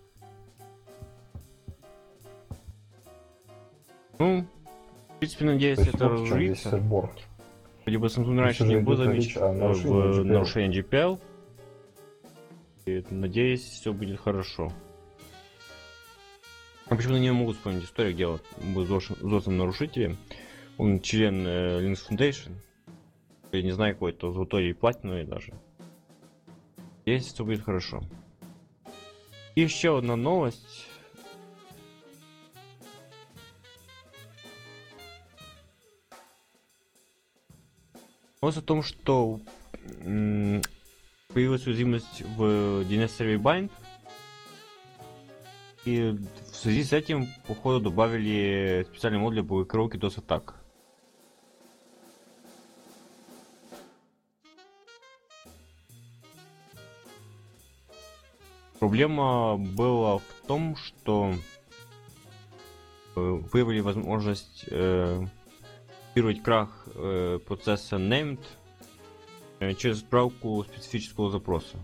Ну, в принципе, надеюсь, То есть это вот в чем весь разрулится. сырбор. Либо Samsung раньше же не идет был речь замечен о нарушении в GPL. нарушении GPL. И, надеюсь, все будет хорошо. А почему-то не могу вспомнить историю, где вот был взрослым нарушителем. Он член Linux Foundation. Я не знаю, какой то золотой или платиновый даже. Надеюсь, все будет хорошо. И еще одна новость. Новость о том, что появилась уязвимость в DNS Survey Bind. И в связи с этим, походу, добавили специальный мод для блокировки DOS-атак. Проблема была в том, что выявили возможность фиксировать крах процесса named через справку специфического запроса.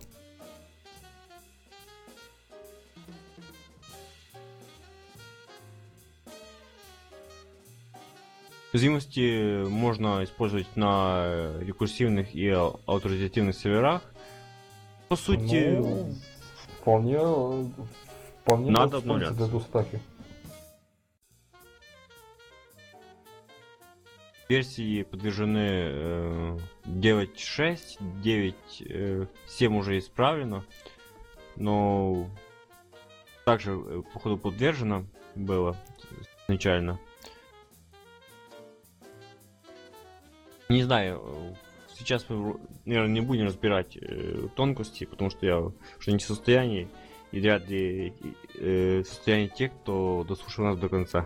Уязвимости можно использовать на рекурсивных и авторизативных серверах. По сути, Ну, вполне надо может использоваться для обновляться. DOS-атаки. Версии подтверждены 9.6, 9.7 уже исправлено, но также, походу, подтверждено было изначально. Не знаю, сейчас мы, наверное, не будем разбирать тонкости, потому что я уже не в состоянии, и вряд ли в состоянии тех, кто дослушал нас до конца.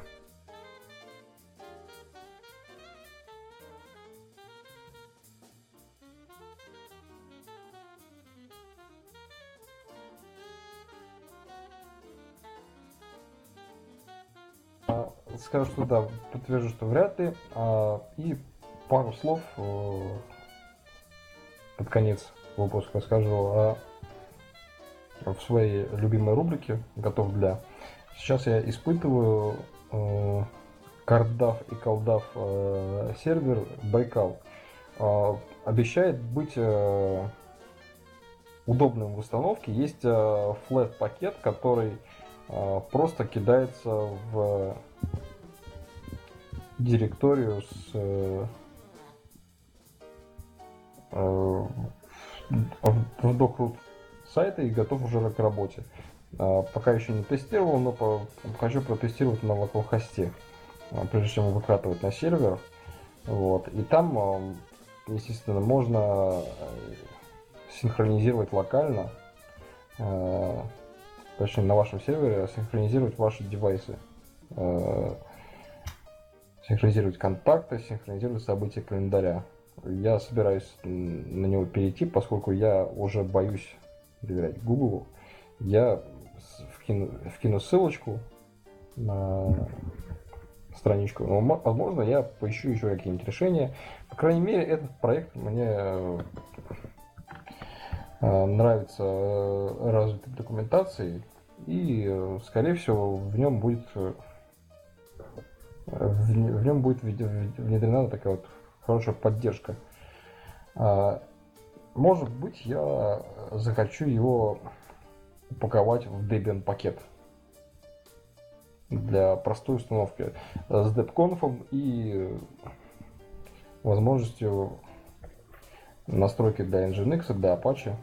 Скажу, что да, подтвержу, что вряд ли. И пару слов под конец выпуска скажу в своей любимой рубрике «Готов для». Сейчас я испытываю CardDAV и CalDAV сервер Байкал. Обещает быть удобным в установке. Есть flat пакет, который просто кидается в директорию в doc.root сайта и готов уже к работе. Пока еще не тестировал, но хочу протестировать на локалхосте, прежде чем выкатывать на сервер. Вот. И там, естественно, можно синхронизировать локально, точнее на вашем сервере, синхронизировать ваши девайсы. Синхронизировать контакты, синхронизировать события календаря. Я собираюсь на него перейти, поскольку я уже боюсь доверять Google. Я вкину ссылочку на страничку. Но, возможно, я поищу еще какие-нибудь решения. По крайней мере, этот проект мне нравится развитой документацией. И, скорее всего, в нем будет внедрена такая вот хорошая поддержка. Может быть, я захочу его упаковать в Debian пакет для простой установки с depconf и возможностью настройки для Nginx, для Apache,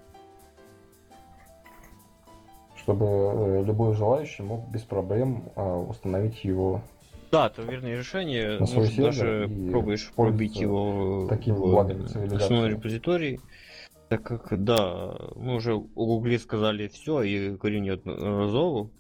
чтобы любой желающий мог без проблем установить его. Да, это верное решение. На свой Может, сервер даже и пробуешь пробить пользоваться его такими в благами цивилизации. основной репозиторий. Так как, да, мы уже о Гугле сказали все и говорим неодноразово.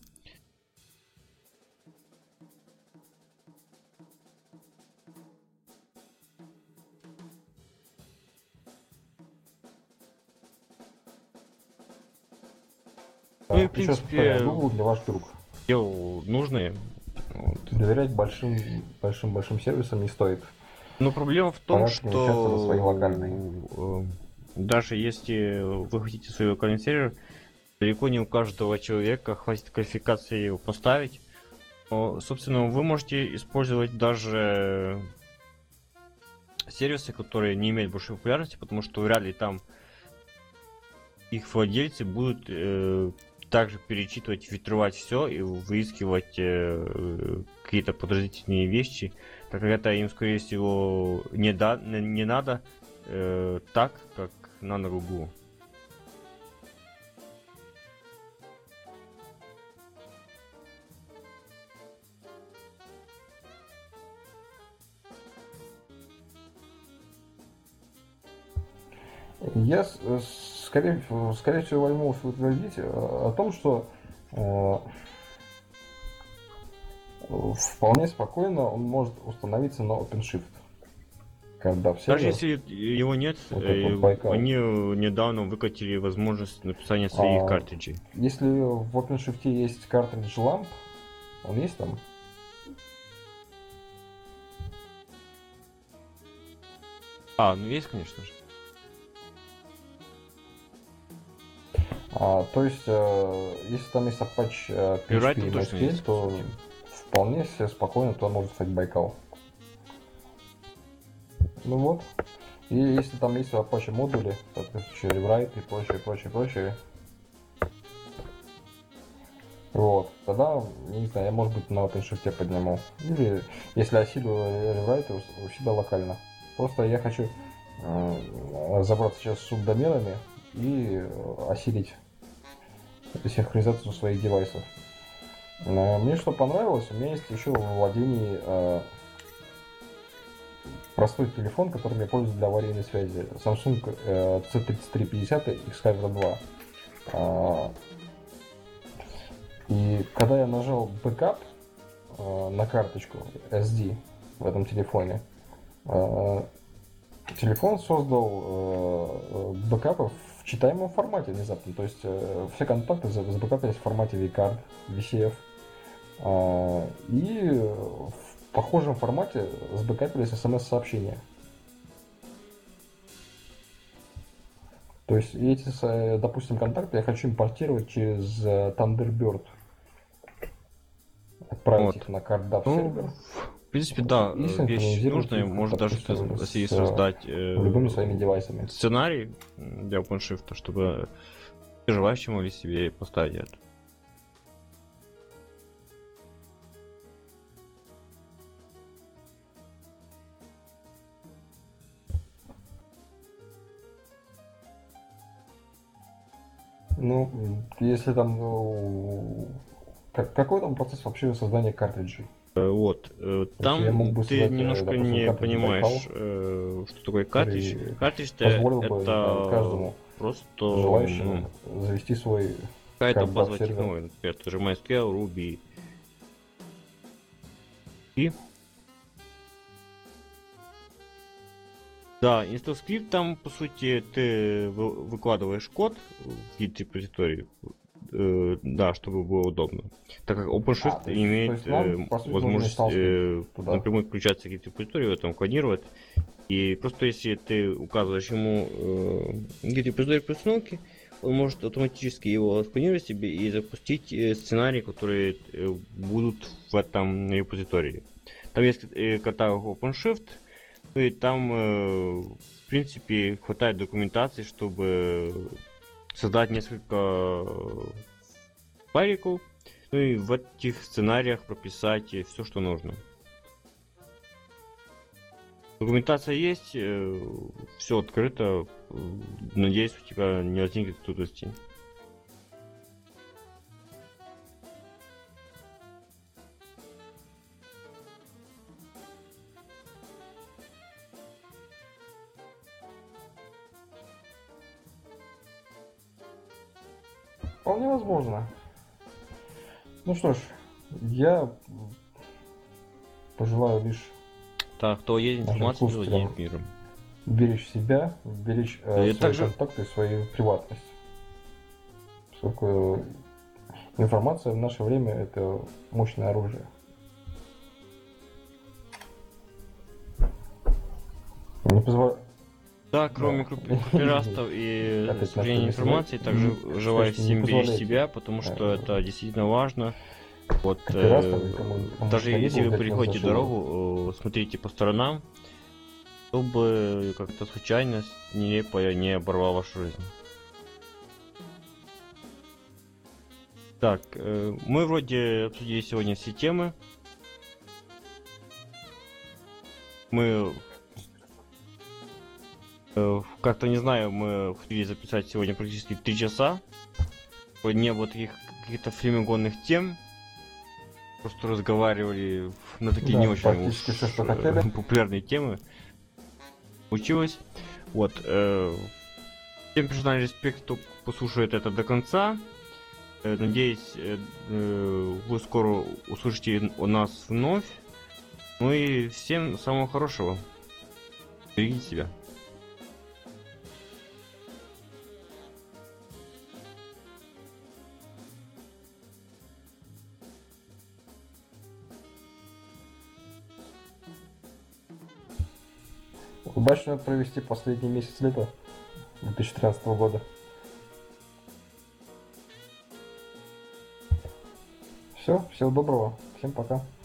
Ну и, в Сейчас принципе, Google для ваш друг. делал нужные. Вот. доверять большим сервисам не стоит. Но проблема в том, Пора переключаться на свои локальные. Даже если вы хотите свой локальный сервер, далеко не у каждого человека хватит квалификации его поставить. Но, собственно, вы можете использовать даже сервисы, которые не имеют большой популярности, потому что вряд ли там их владельцы будут также перечитывать, фильтровать все и выискивать какие-то подозрительные вещи, так как это им, скорее всего, не надо так, как надо Google. Я скорее всего возьму утвердить о том, что вполне спокойно он может установиться на OpenShift. Когда все Даже если его нет, вот Байкал. они недавно выкатили возможность написания своих картриджей. Если в OpenShift есть картридж LAMP, он есть там? Ну есть, конечно же. То есть, если там есть Apache, PHP и MySQL, то вполне себе спокойно туда может стать Байкал. Ну вот. И если там есть Apache модули, соответствующие реврайт и прочее. Вот. Тогда, не знаю, я, может быть, на OpenShift подниму. Или, если осилю реврайт, у себя локально. Просто я хочу разобраться сейчас с субдоменами и осилить синхронизацию своих девайсов. Мне что понравилось, у меня есть еще в владении простой телефон, которым я пользуюсь для аварийной связи. Samsung C3350 Xcover 2. И когда я нажал бэкап на карточку SD в этом телефоне, телефон создал бэкапы в читаемом формате внезапно. То есть все контакты забэкапились в формате vCard, VCF. И в похожем формате сбэкапились смс-сообщения. То есть эти, допустим, контакты я хочу импортировать через Thunderbird. Отправить их на CardDAV сервер. В принципе, да, вещь нужная, может даже создать любыми своими девайсами. Сценарий для OpenShift, чтобы желающие могли себе поставить это. Ну, если там... Какой там процесс вообще создания картриджей? Вот. Там ты немножко не понимаешь, что такое картридж. Картридж это просто желающему завести свой какая-то базовая технология, например, тоже MySQL, Ruby. И да, InstallScript там, по сути, ты выкладываешь код в git репозиторий, да, чтобы было удобно. Так как OpenShift имеет возможность напрямую включаться в git репозиторий, там клонировать. И просто если ты указываешь ему git репозиторий при установке, он может автоматически его склонировать себе и запустить сценарии, которые будут в этом репозитории. Там есть каталог OpenShift, и там, в принципе, хватает документации, чтобы создать несколько файликов, ну и в этих сценариях прописать все, что нужно. Документация есть, все открыто. Надеюсь, у тебя не возникнет трудностей. Вполне возможно. Ну что ж, я пожелаю лишь кто есть информация, владеет миром. Беречь себя, беречь свои контакты и свою приватность. Поскольку информация в наше время это мощное оружие. Не позволяет. Да, кроме Да. крупнорастов и Опять сужения начали информации, рисовать. также желаю Кстати, не всем беречь позволяйте. себя, потому что это действительно важно. Вот, Копирастам никому даже не если было вы взять нас за переходите шиворот. дорогу, смотрите по сторонам, чтобы как-то случайность нелепая не оборвала вашу жизнь. Так, мы вроде обсудили сегодня все темы. Мы как-то не знаю, мы хотели записать сегодня практически 3 часа. Не было таких каких-то флемигонных тем. Просто разговаривали на такие Да, не очень практически всё, что хотели. популярные темы. Получилось. Вот. Всем персональный респект, кто послушает это до конца. Надеюсь, вы скоро услышите о нас вновь. Ну и всем самого хорошего. Берегите себя. Удачно провести последний месяц лета 2013 года. Все, всего доброго, всем пока.